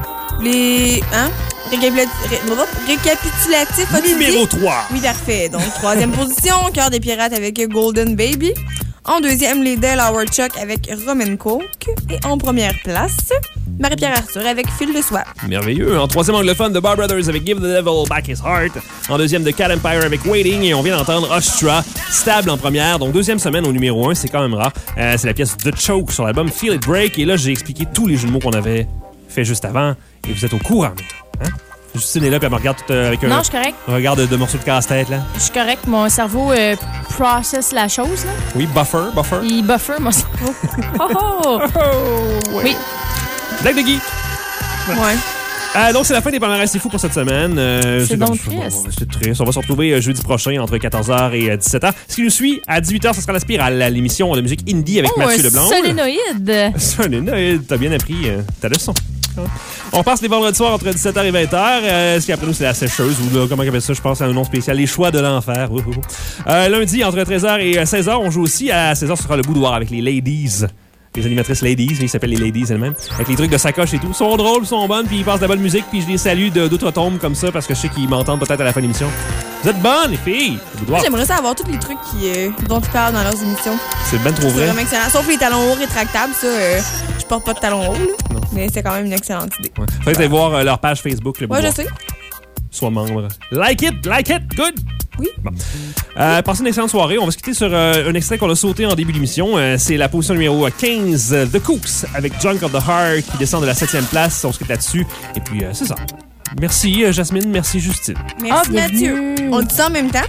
Les. Hein? Récapitula- ré- Récapitulatif. as-tu Numéro dit? trois. Oui, parfait. Donc, troisième position, Cœur des pirates avec Golden Baby. En deuxième, les Del Howard Chuck avec Roman Coke. Et en première place, Marie-Pierre Arthur avec Fil de soie. Merveilleux. En troisième anglophone, The Bar Brothers avec Give the Devil Back His Heart. En deuxième, The Cat Empire avec Waiting. Et on vient d'entendre Ostra, Stable en première. Donc, deuxième semaine au numéro un, c'est quand même rare. Euh, c'est la pièce The Choke sur l'album Feel It Break. Et là, j'ai expliqué tous les jeux de mots qu'on avait fait juste avant. Et vous êtes au courant maintenant. Hein? Justine est là, puis elle me regarde tout, euh, avec un, Non, je suis correct. un regard de, de morceau de casse-tête. Là. Je suis correct. Mon cerveau euh, process la chose. Là. Oui, buffer, buffer. Il buffer mon cerveau. Oh, oh. ouais. Oui. Blague de geek. Ouais. Euh, donc, c'est la fin des palmarès C'est fou pour cette semaine. Euh, C'est comme- donc triste. C'est triste. On va se retrouver euh, jeudi prochain entre quatorze heures et euh, dix-sept heures. Ce qui nous suit, à dix-huit heures, ce sera la spirale, à l'émission de musique indie avec Oh, Mathieu un Leblanc. solénoïde. Solénoïde. T'as bien appris euh, ta leçon. On passe les vendredis soirs entre dix-sept heures et vingt heures. Euh, ce qui après nous, c'est la sécheuse, ou là, comment on appelle ça, je pense, à un nom spécial, les choix de l'enfer. Ouh, ouh, ouh. Euh, lundi, entre treize heures et seize heures, on joue aussi. À seize heures, ce sera le boudoir avec les ladies. Les animatrices ladies, ils s'appellent les ladies elles-mêmes. Avec les trucs de sacoche et tout. Ils sont drôles, ils sont bonnes, puis ils passent de la bonne musique, puis je les salue de- d'outre-tombe comme ça, parce que je sais qu'ils m'entendent peut-être à la fin de l'émission. Vous êtes bonnes, les filles! Le boudoir, Moi, j'aimerais ça avoir tous les trucs qui, euh, dont ils parlent dans leurs émissions. c'est ben trop C'est vrai. vraiment excellent. Sauf les talons hauts rétractables, ça, euh, je porte pas de talons hauts, là. Mais c'est quand même une excellente idée. Ouais. Faudrait aller voir euh, leur page Facebook, le Ouais, boudoir. je sais. Sois membre. Like it, like it, good! Oui. Bon. Euh, passez une excellente soirée. On va se quitter sur euh, un extrait qu'on a sauté en début d'émission. Euh, c'est la position numéro quinze, euh, The Cooks, avec Junk of the Heart, qui descend de la septième place. On se quitte là-dessus. Et puis, euh, c'est ça. Merci, euh, Jasmine. Merci, Justine. Merci, Ah, bienvenue. Mathieu. On dit ça en même temps?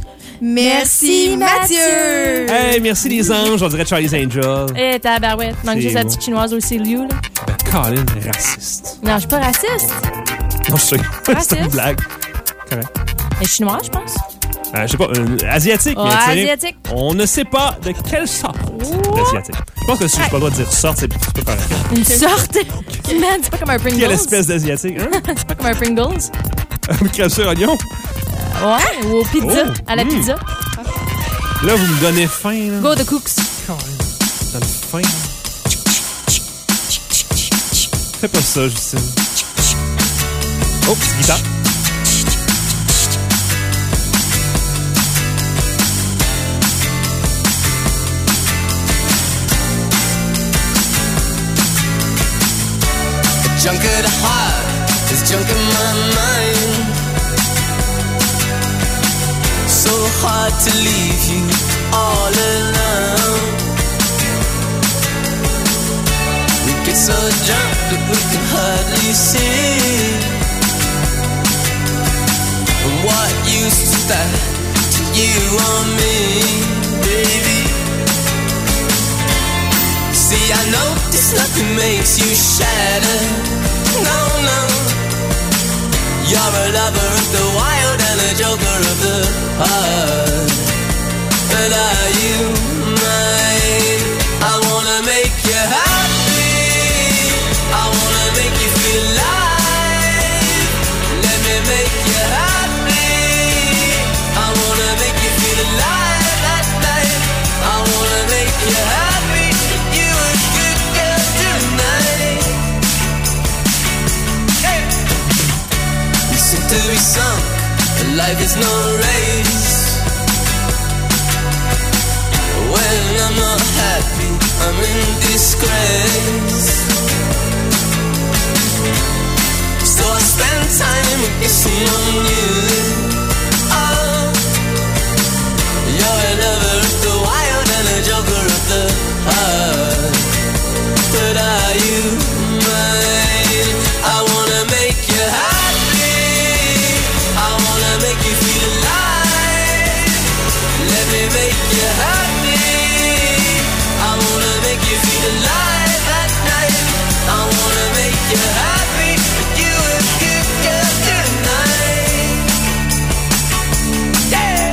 Merci, Merci, Mathieu. Hey, merci les anges. On dirait Charlie's Angel. Eh, tabarouette. Manque C'est juste la beau. petite chinoise aussi, Liu, là. Ben, Colin, raciste. Non, je suis pas raciste. Non, je sais. C'est Raciste? une blague. Correct. Elle est chinoise, je pense. Euh, je sais pas, euh, asiatique. Ouais, mais tu sais, asiatique. On ne sait pas de quelle sorte d'asiatique. Je pense que si j'ai pas le droit de dire sorte, c'est c'est pas correct. Une sorte. Man, c'est pas comme un Pringles. Quelle espèce d'asiatique, hein? C'est pas comme un Pringles. Crème sur oignon? Ouais, ou au pizza. Oh, À la mm. pizza. Là, vous me donnez faim, là. Go the cooks. Ça me faim. Fais pas ça, Justine. Oh, petite guitare. Junk of the heart, there's junk in my mind. So hard to leave you all alone. We get so drunk that we can hardly see. And what use is that to you or me, baby? See, I know this nothing makes you shatter. No, no. You're a lover of the wild and a joker of the heart. But are you mine? I wanna make you happy. I wanna make you feel alive. Let me make you happy. I wanna make you feel alive that night. I wanna make you happy. You a good life is no race. When I'm not happy, I'm in disgrace. So I spend time with someone new. Oh, you're a lover of the wild and a joker of the heart. But are you mine? I wanna make you happy. I wanna make you feel alive. Let me make you happy. I wanna make you feel alive at night. I wanna make you happy. But you a good girl tonight. Yeah.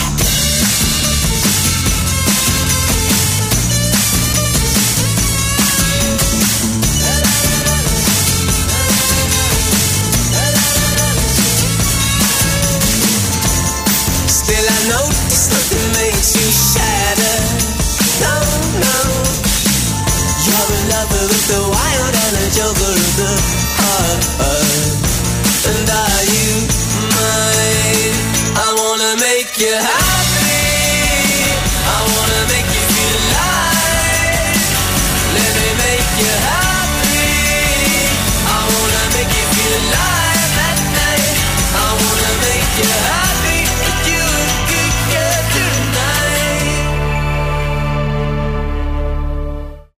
Still I notice nothing makes you shatter. No, no. You're a lover of the wild and a joker of the heart. And are you mine? I wanna make you happy.